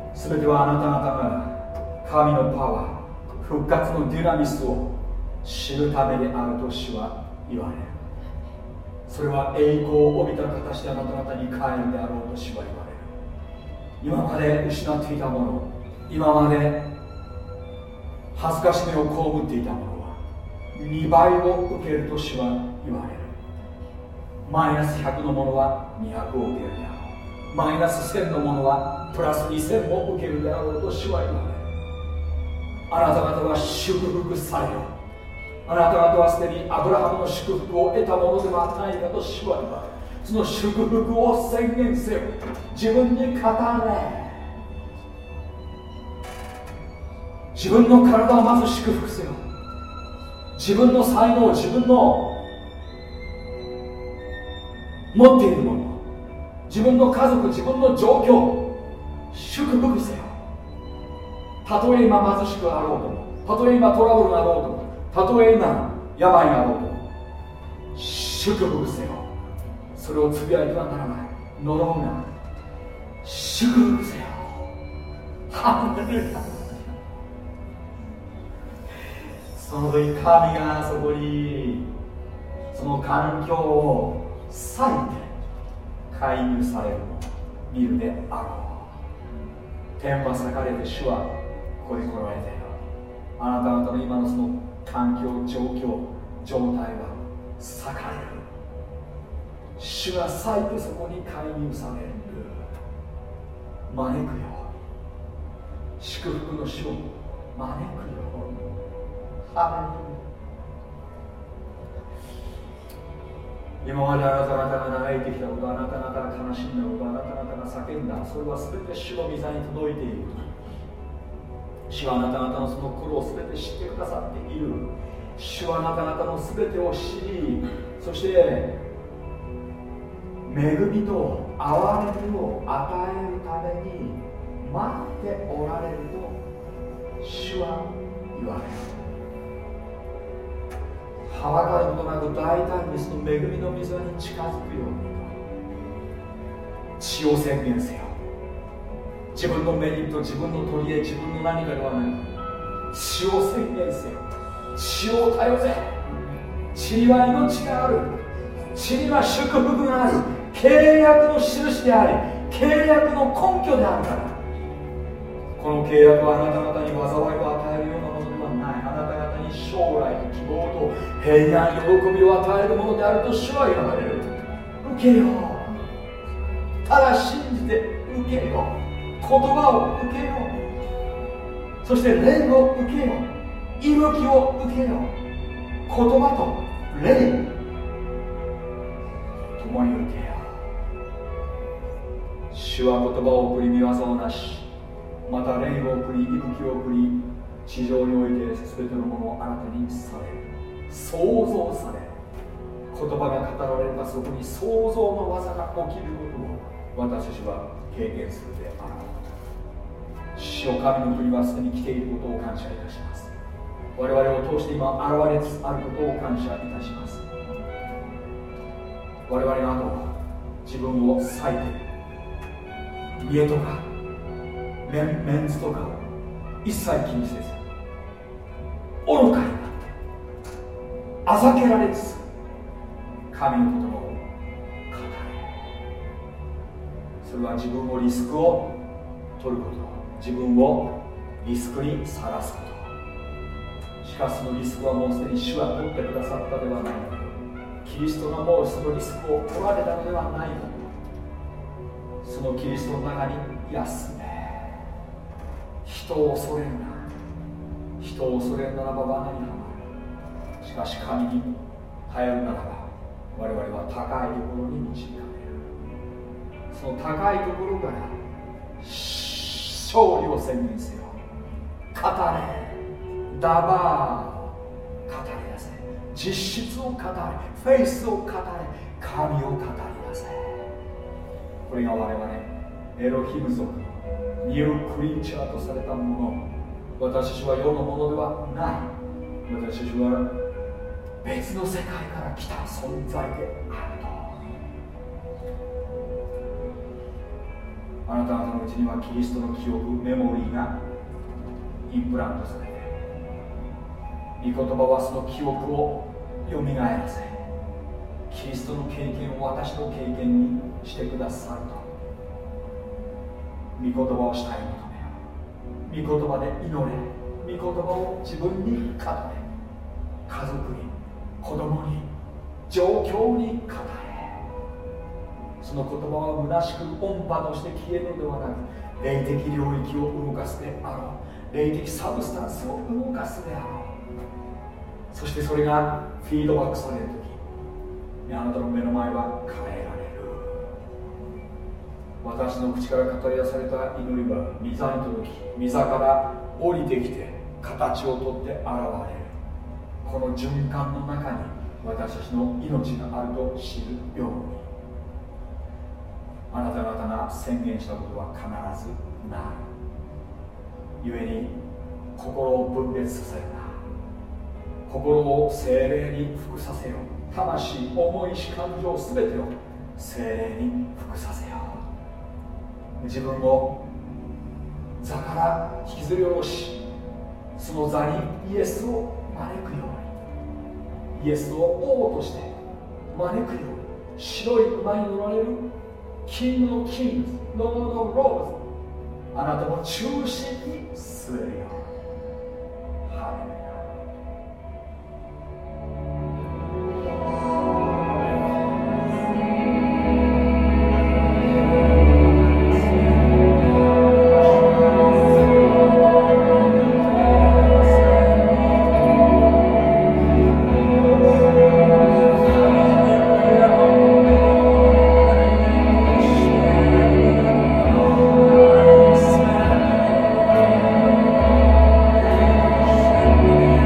D: すべてはあなた方が神のパワー、復活のデュナミスを知るためであると主は言われる。それは栄光を帯びた形であなた方に変えるであろうと主は言われる。今まで失っていたもの、今まで恥ずかしめを被っていたものはにばいを受けると主は言われる。マイナスひゃくのものはにひゃくを受けるであろう。マイナスせんのものはプラスにせんを受けるであろうと主は言われる。あなた方は祝福されよ。あなた方はすでにアブラハムの祝福を得たものではないかと主は言われる。その祝福を宣言せよ。自分に語れ。自分の体をまず祝福せよ。自分の才能、自分の持っているもの、自分の家族、自分の状況、祝福せよ。たとえ今貧しくあろうとも、たとえ今トラブルがあろうとも、たとえ今病があろうとも、祝福せよ。それをつぶやいてはならない。呪うな。祝福せよ。ハレルヤ。その時神がそこにその環境を裂いて介入されるのを見るであろう。天は裂かれて主はここに来られている。あなた方の今のその環境、状況、状態は裂かれる。主が裂いてそこに介入される。招くよ。祝福の主を招くよ。ハレルヤ。今まであなた方が嘆いてきたこと、あなた方が悲しんだこと、あなた方が叫んだ、それは全て主の御座に届いている。主はあなた方のその苦労を全て知ってくださっている。主はあなた方の全てを知り、そして恵みと憐れみを与えるために待っておられると主は言われる。はばかることなく大胆にその恵みの水に近づくように血を宣言せよ。自分のメリット、自分の取り柄、自分の何かではない。血を宣言せよ。血を頼れ。血には命がある。血には祝福がある。契約の印であり、契約の根拠であるから。この契約はあなた方に災いを与えるようなものではない。あなた方に将来と希望と平安、喜びを与えるものであると主は言われる。受けよう。ただ信じて受けよう。言葉を受けよう。そして霊を受けよう。息吹を受けよう。言葉と霊共に受けよう。主は言葉を送り見業をなし、また霊を送り息吹を送り、地上において全てのものをあなたにされる。創造される。言葉が語られればそこに創造の技が起きることを私たちは経験するであろう。主よ、神の国はすでに来ていることを感謝いたします。我々を通して今現れつつあることを感謝いたします。我々があと自分を裂いて家とかメン、メンズとかを一切気にせず愚かになってあざけられつつ神の言葉を語れ。それは自分をリスクを取ること、自分をリスクにさらすこと。しかしそのリスクはもうすでに主は取ってくださったではないか。キリストがもうそのリスクを取られたのではないか。そのキリストの中に休め。人を恐れるな。人を恐れるならば罠にはまる。しかし神に頼るならば我々は高いところに導かれる。その高いところから勝利を宣言せよ。語れ。ダバー語りなさい。実質を語れ。フェイスを語れ。神を語りなさい。これが我々エロヒム族のニュークリーチャーとされたもの。私たちは世のものではない。私たちは別の世界から来た存在であると。あなた方のうちにはキリストの記憶、メモリーがインプラントされて、御言葉はその記憶をよみがえらせ、キリストの経験を私の経験にしてくださると。御言葉をしたい求めよ。御言葉で祈れ。御言葉を自分に語れ。家族に、子供に、状況に語れ。その言葉は虚しく音波として消えるのではなく、霊的領域を動かすであろう。霊的サブスタンスを動かすであろう。そしてそれがフィードバックされるとき、あなたの目の前は変えられる。私の口から語り出された祈りは御座に届き、御座から降りてきて形をとって現れる。この循環の中に私たちの命があると知るように、あなた方が宣言したことは必ずなる。故に心を分裂させるな。心を精霊に服させよ。魂、思いし感情すべてを精霊に服させよ。自分を座から引きずり下ろし、その座にイエスを招くように、イエスを王として招くように、白い馬に乗られるキングのキングス、ロードのローズ、あなたの中心に据えるよ。ハレルヤ。
F: Thank you.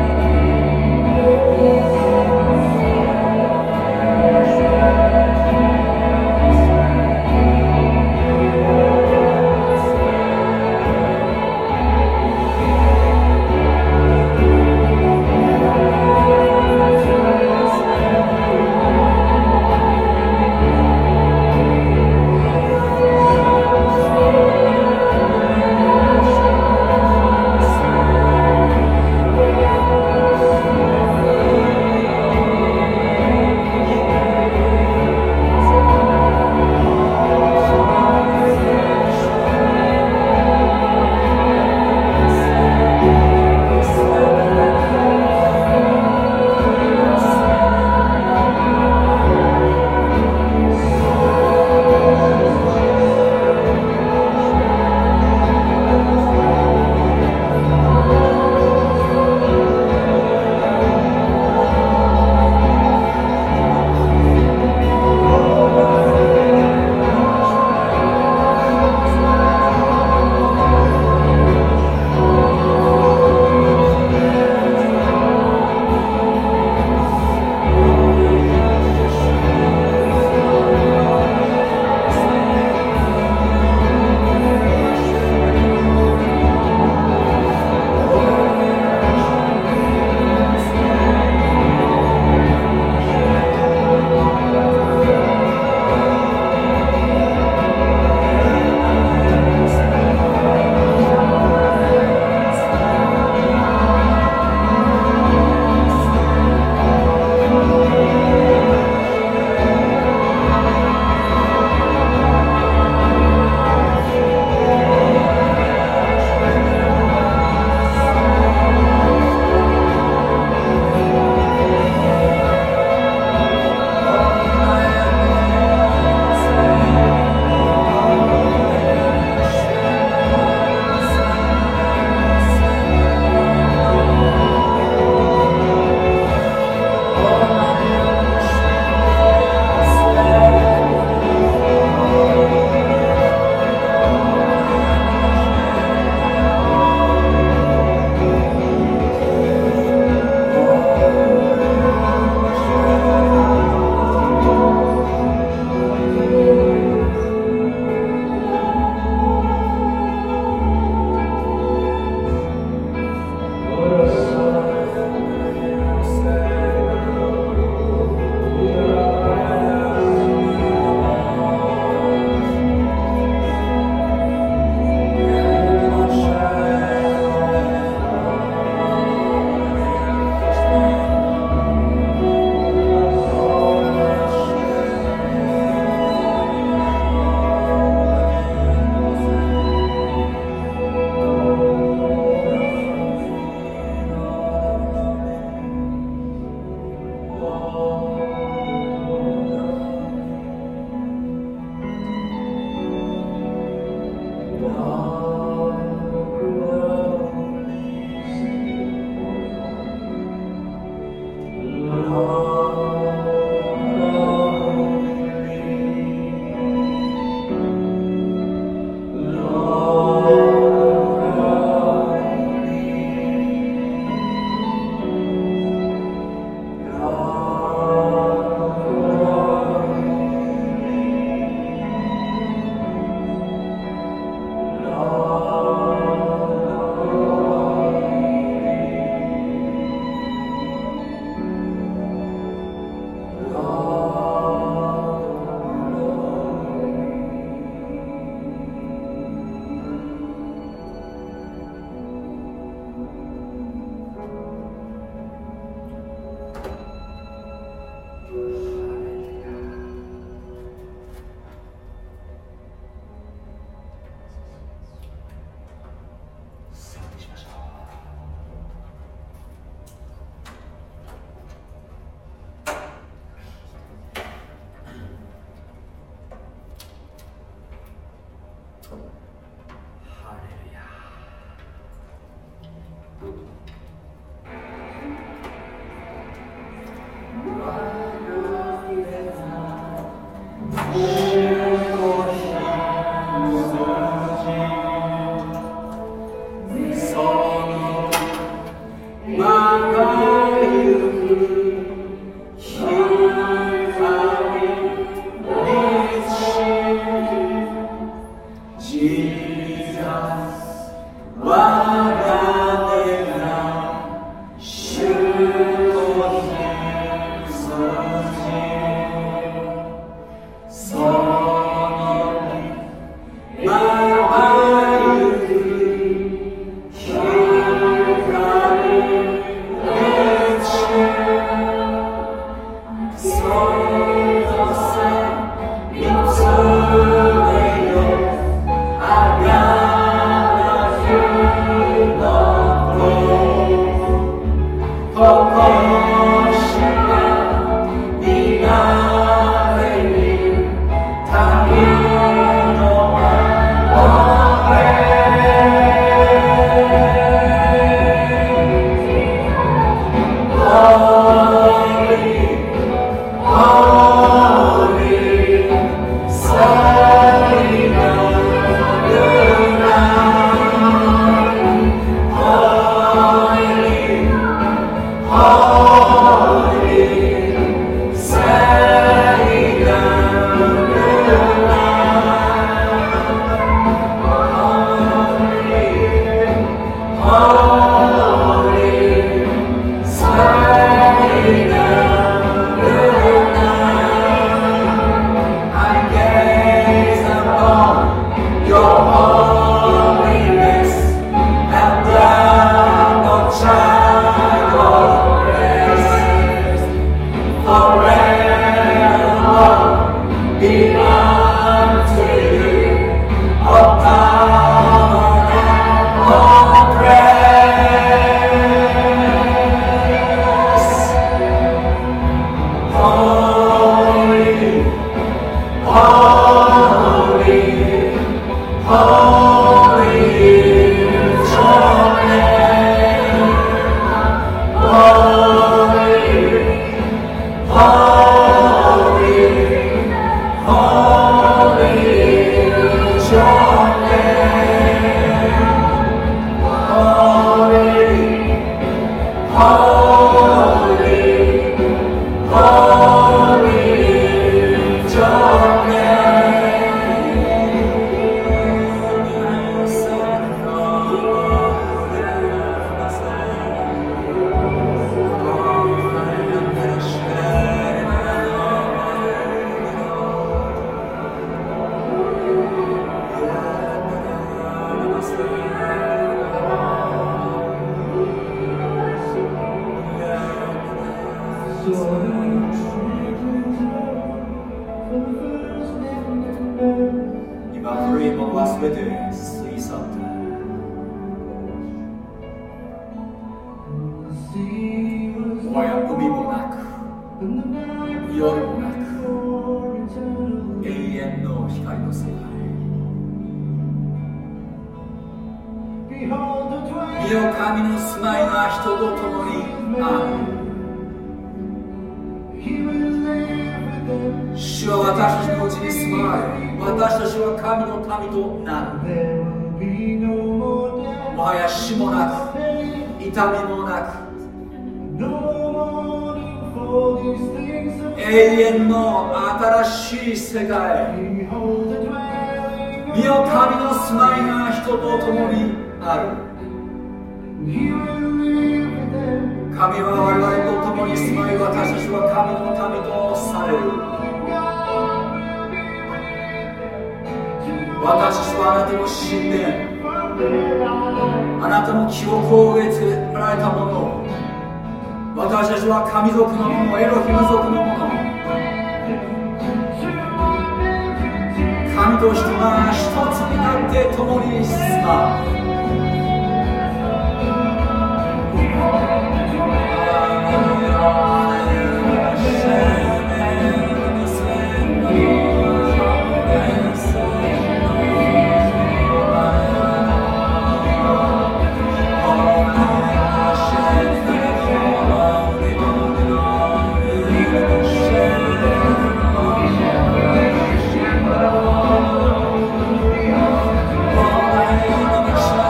A: Oh,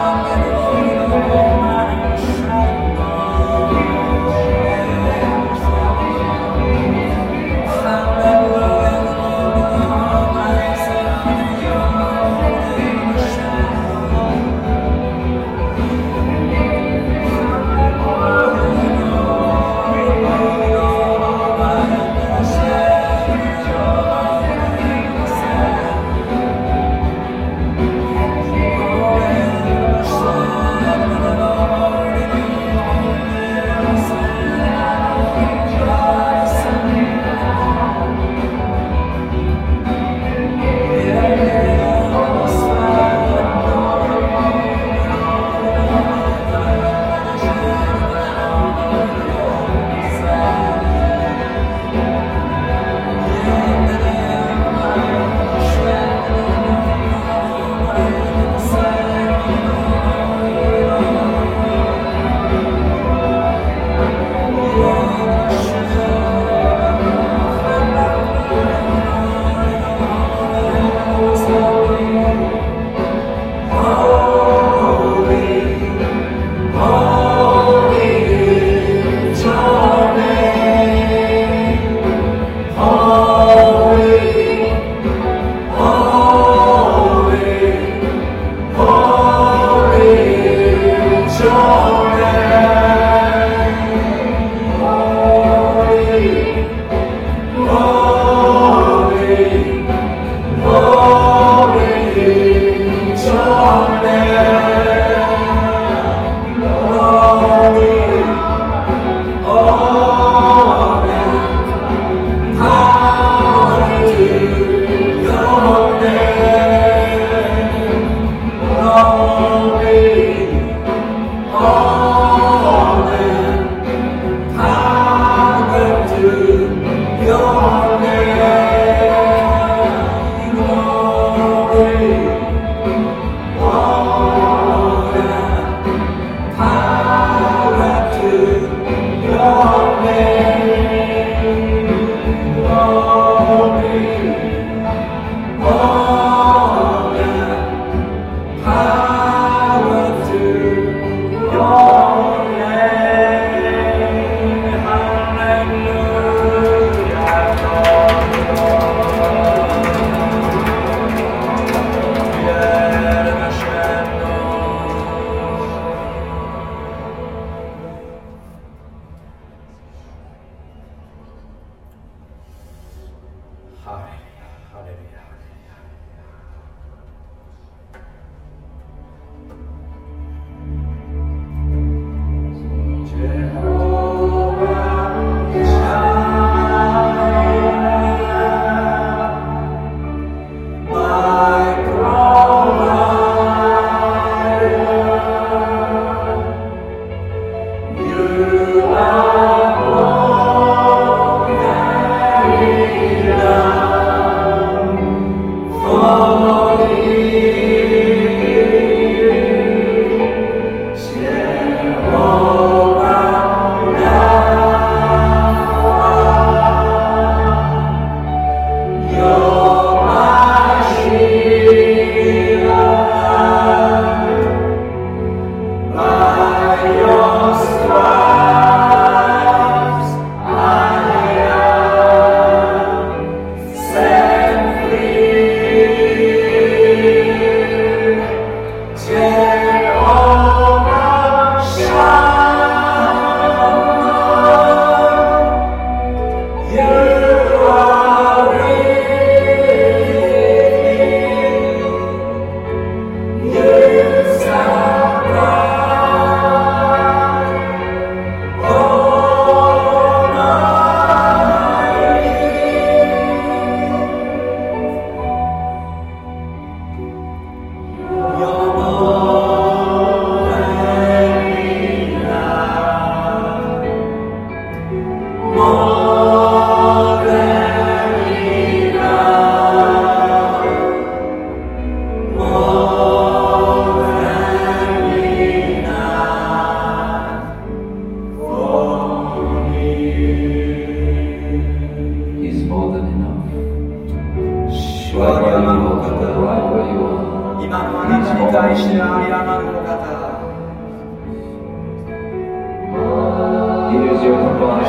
D: your provider.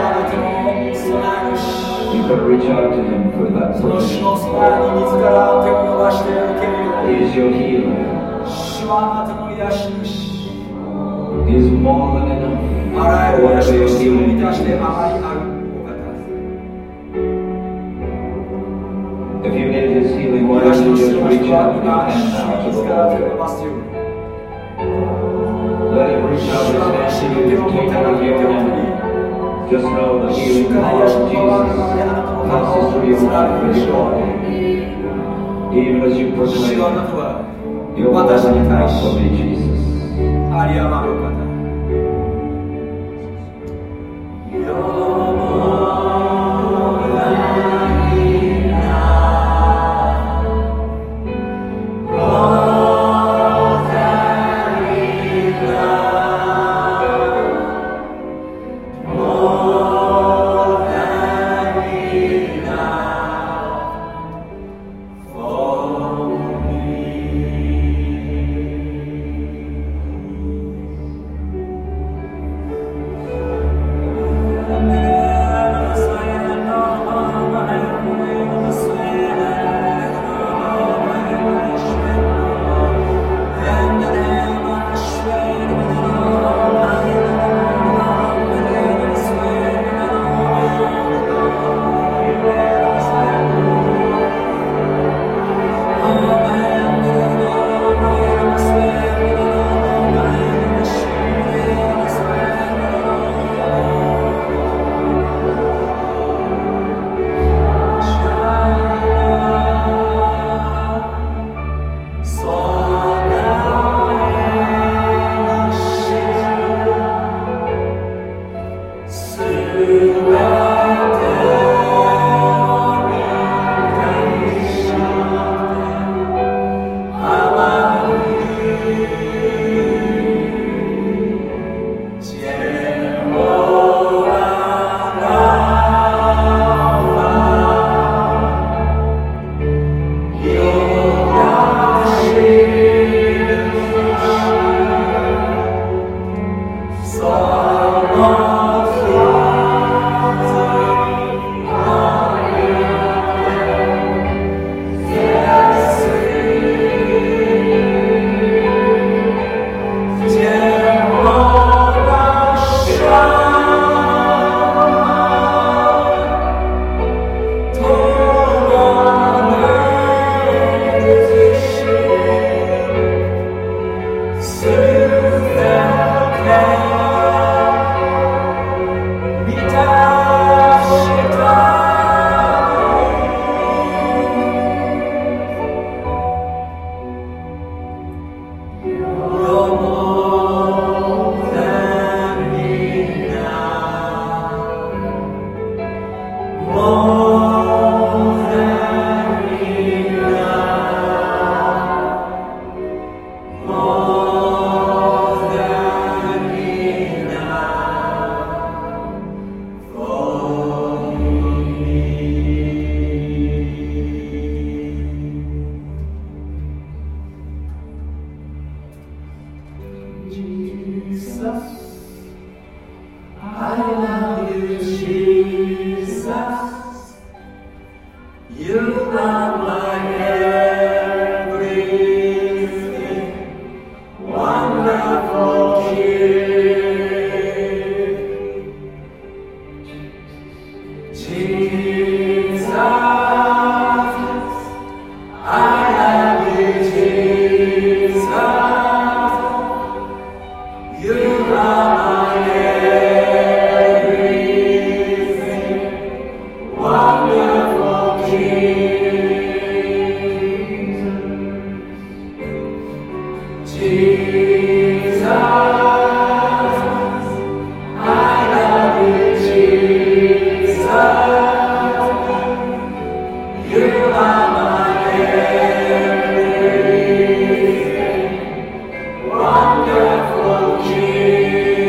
D: You can reach out to him for that provision. He is your healer. He is more than enough for whatever your healing is. If you need his healing, why don't you just reach out with your hand now to the Lord? Let him reach out his hand to you to take hold of your hand. Just know the healing power of Jesus passes through your life and your body. Even as you proclaim, you're more than enough for me, Jesus.
F: Wonderful King.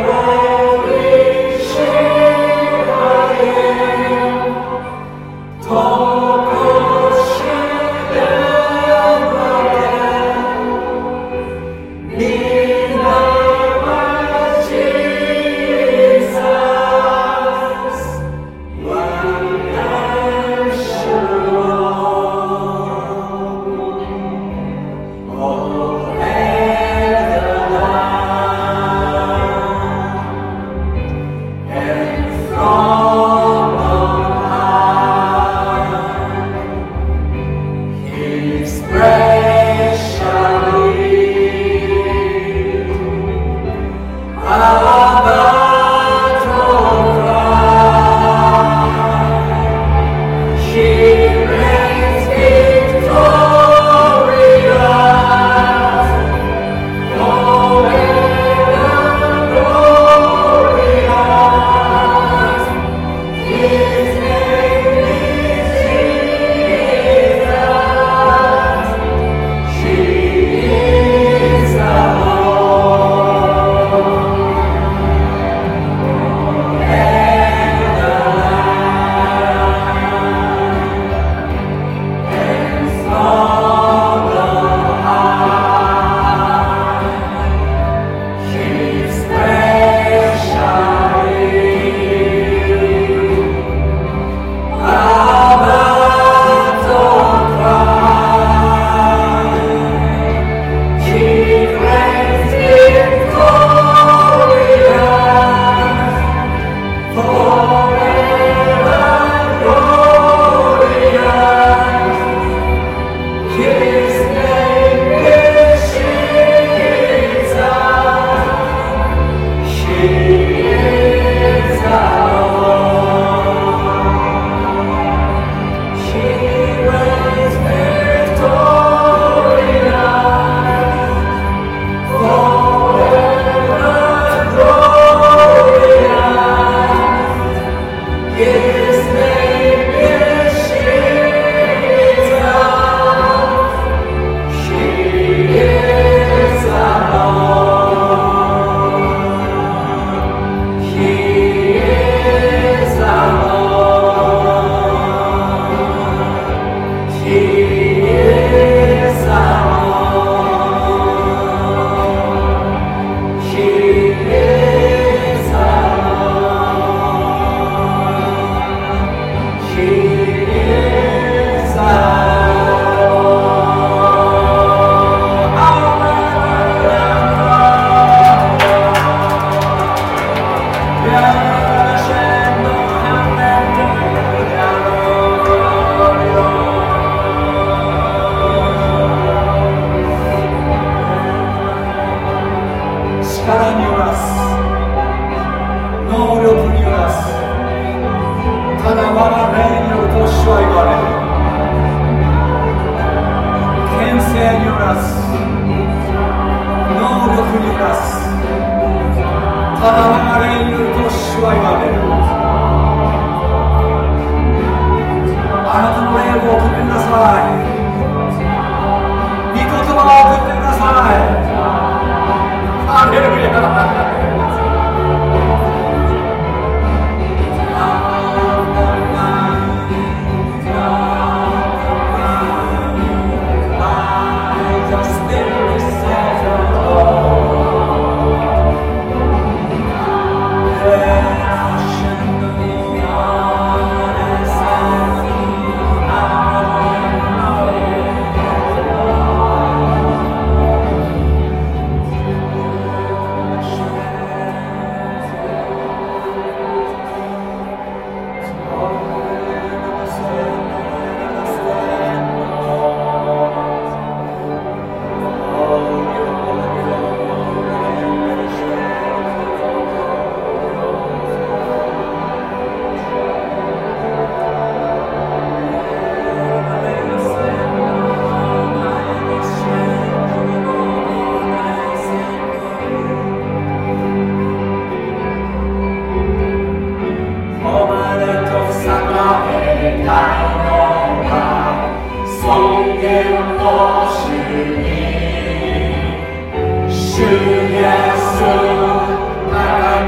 F: 主イエス、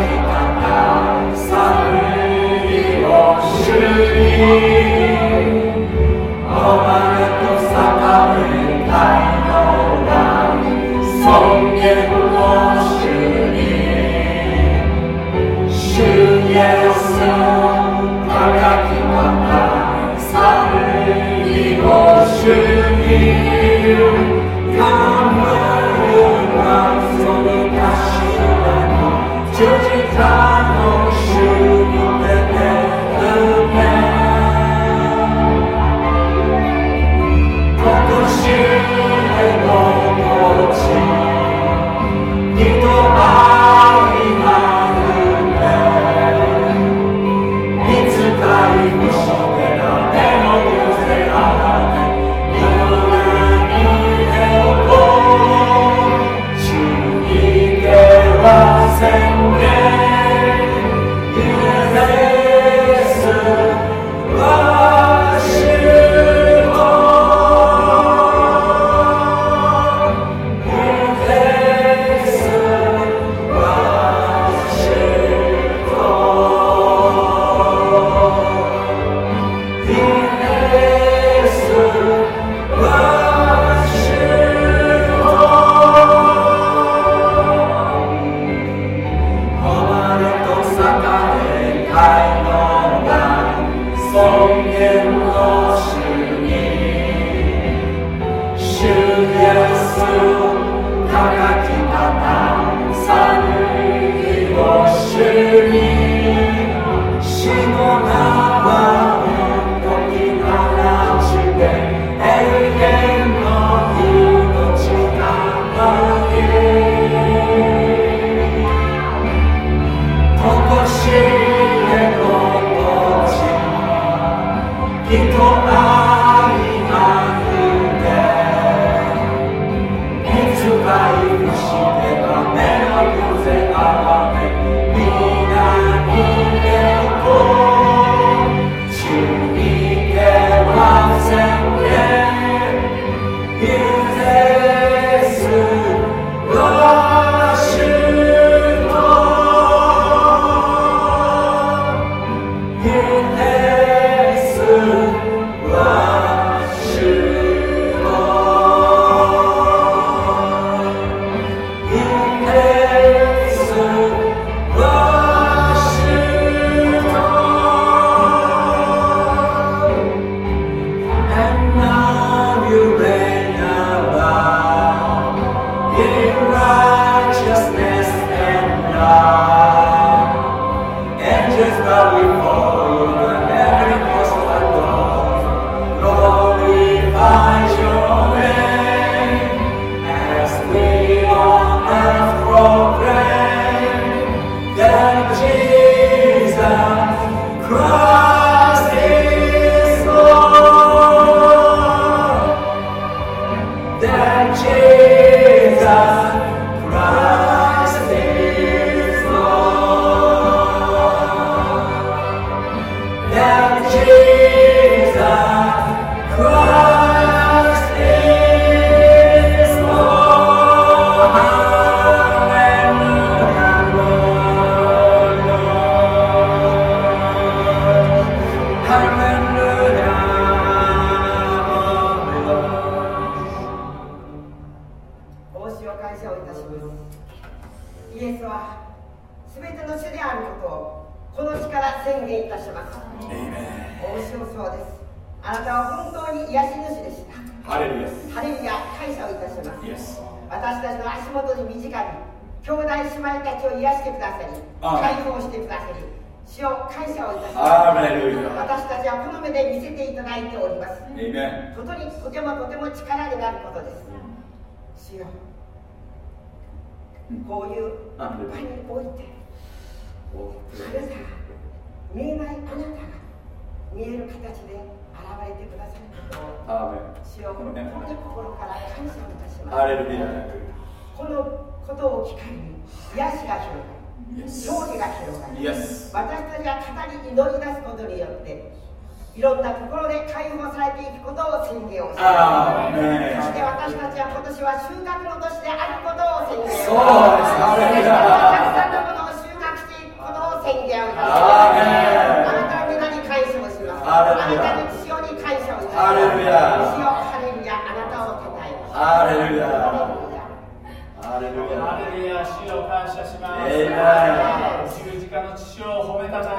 B: こういう場においてあなたが見えないあなたが見える形で現れてくださることを主よ本当に心から感謝をいたします。このことを機会に癒しが広がり勝利が広がり、私たちが語り祈り出すことによっていろんなところで解放されていくことを宣言をします。そして私たちは今年は収穫の年であることを宣言をします。たくさんのものを収穫していくことを宣言をいたします。あなたの皆に感謝をします。あなたの父親に感謝をいたします。主よハレルヤ、あなたをたたえます。ハレルヤ
C: ハレルヤ、主を感謝します。十字架の父を褒めたた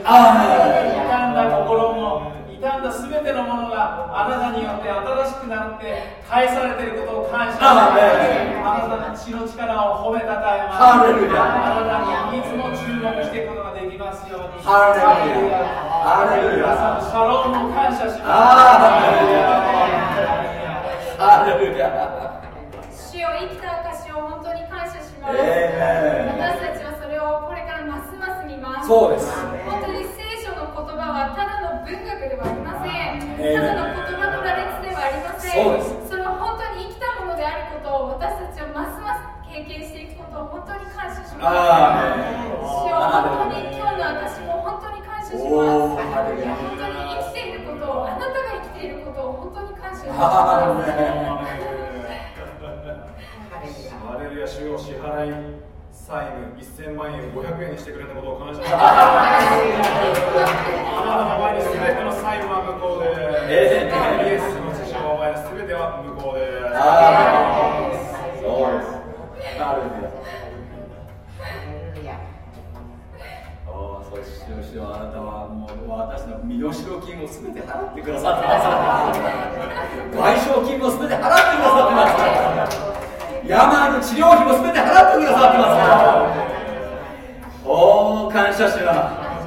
C: んだ心も傷んだすべてのものがあなたによって新しくなって返されていることを感謝します。あなたの血の力を褒めたたえます。
D: ハレルヤ。
C: あなたにいつも注目していくことができますように。
D: ハレルヤ。ハレルヤ。
C: 皆さんのシャロームを感謝します。
D: ハレルヤ。
F: 主よ、生きた証を本当に感謝します。私たちはそれをこれからますます見ます。
D: そうです。
F: 本当に聖書の言葉はただの文学ではありません。ただの言葉の羅列ではありません。
D: そうです。
F: それは本当に生きたものであることを私たちはますます経験していくことを本当に感謝します。主よ、本当に今日の私も本当に感謝します。本当に生きていることを、あなたが生きていることを本当に感謝します。
G: ハレルヤ。主よ、支払い債務せんまんえんをごひゃくえんにしてくれたことを感謝します。あなたの前にすべての債務は無効です。イエスの血潮の前にすべては無効です。
D: そうです。ハレルヤ。おー、そうです。主よ、あなたはもう私の身代金をすべて払ってくださってます。賠償金もすべて払ってくださってます。病の治療費もすべて払ってくださってます。おお、感謝します。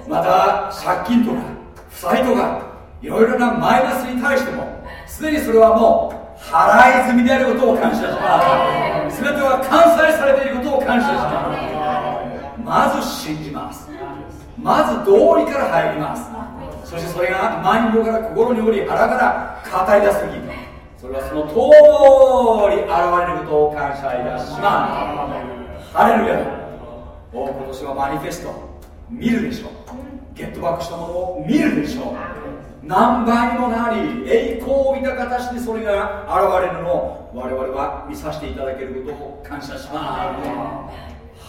D: また借金とか負債とかいろいろなマイナスに対してもすでにそれはもう払い済みであることを感謝します。すべては完済されていることを感謝します。まず信じます。まず道理から入ります。そしてそれがマインドから心におり腹から語り出す時、それはその通り現れることを感謝いたします。ハレルヤ。お今年はマニフェスト見るでしょう。ゲットバックしたものを見るでしょう。何倍にもなり栄光を見た形でそれが現れるのを我々は見させていただけることを感謝します。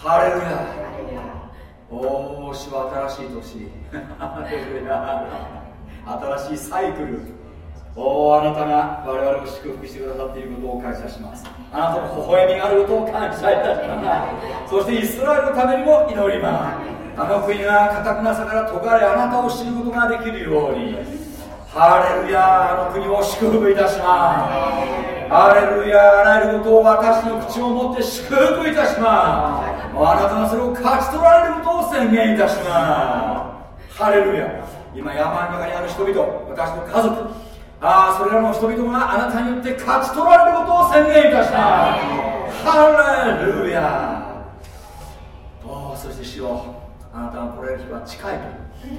D: ハレルヤ。おー、主は新しい年ハレルヤ。新しいサイクル。おー、あなたが我々を祝福してくださっていることを感謝します。あなたの微笑みがあることを感謝いたします。そしてイスラエルのためにも祈ります。あの国が堅くなさから解かれ、あなたを知ることができるように。ハレルヤ。あの国を祝福いたします。ハレルヤ。あらゆることを私の口を持って祝福いたします。あなたがそれを勝ち取られることを宣言いたします。ハレルヤ。今山の中にある人々、私の家族、ああ、それらの人々があなたによって勝ち取られることを宣言いたします。ハレルヤ。おそして主よ、あなたが来られる日は近いと、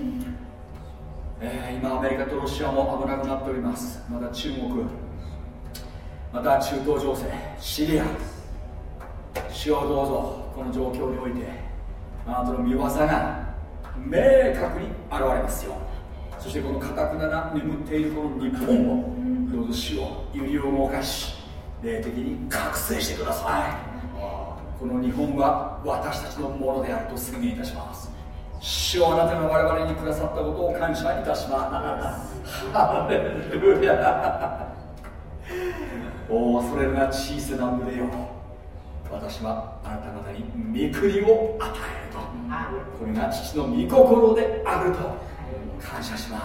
D: えー、今アメリカとロシアも危なくなっております。また中国、また中東情勢、シリア、主よどうぞこの状況においてあなたの御業が明確に現れますよ。そしてこの堅くなな眠っているこの日本をどうぞ主を揺り動かし霊的に覚醒してください。この日本は私たちのものであると宣言いたします。主をあなたが我々にくださったことを感謝いたします。ハレルヤ。おお、それが小さな群れよ、私はあなた方に御国を与えると、これが父の御心であると感謝します。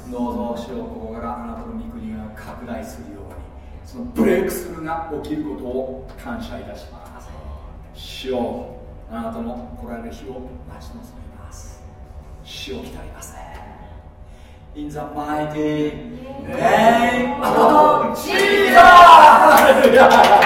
D: どうぞ主よ、ここからあなたの御国が拡大するように、そのブレイクスルーが起きることを感謝いたします。主よ、あなたの来られる日を待ち望みます。主を来たりますね。In the mighty name of Jesus!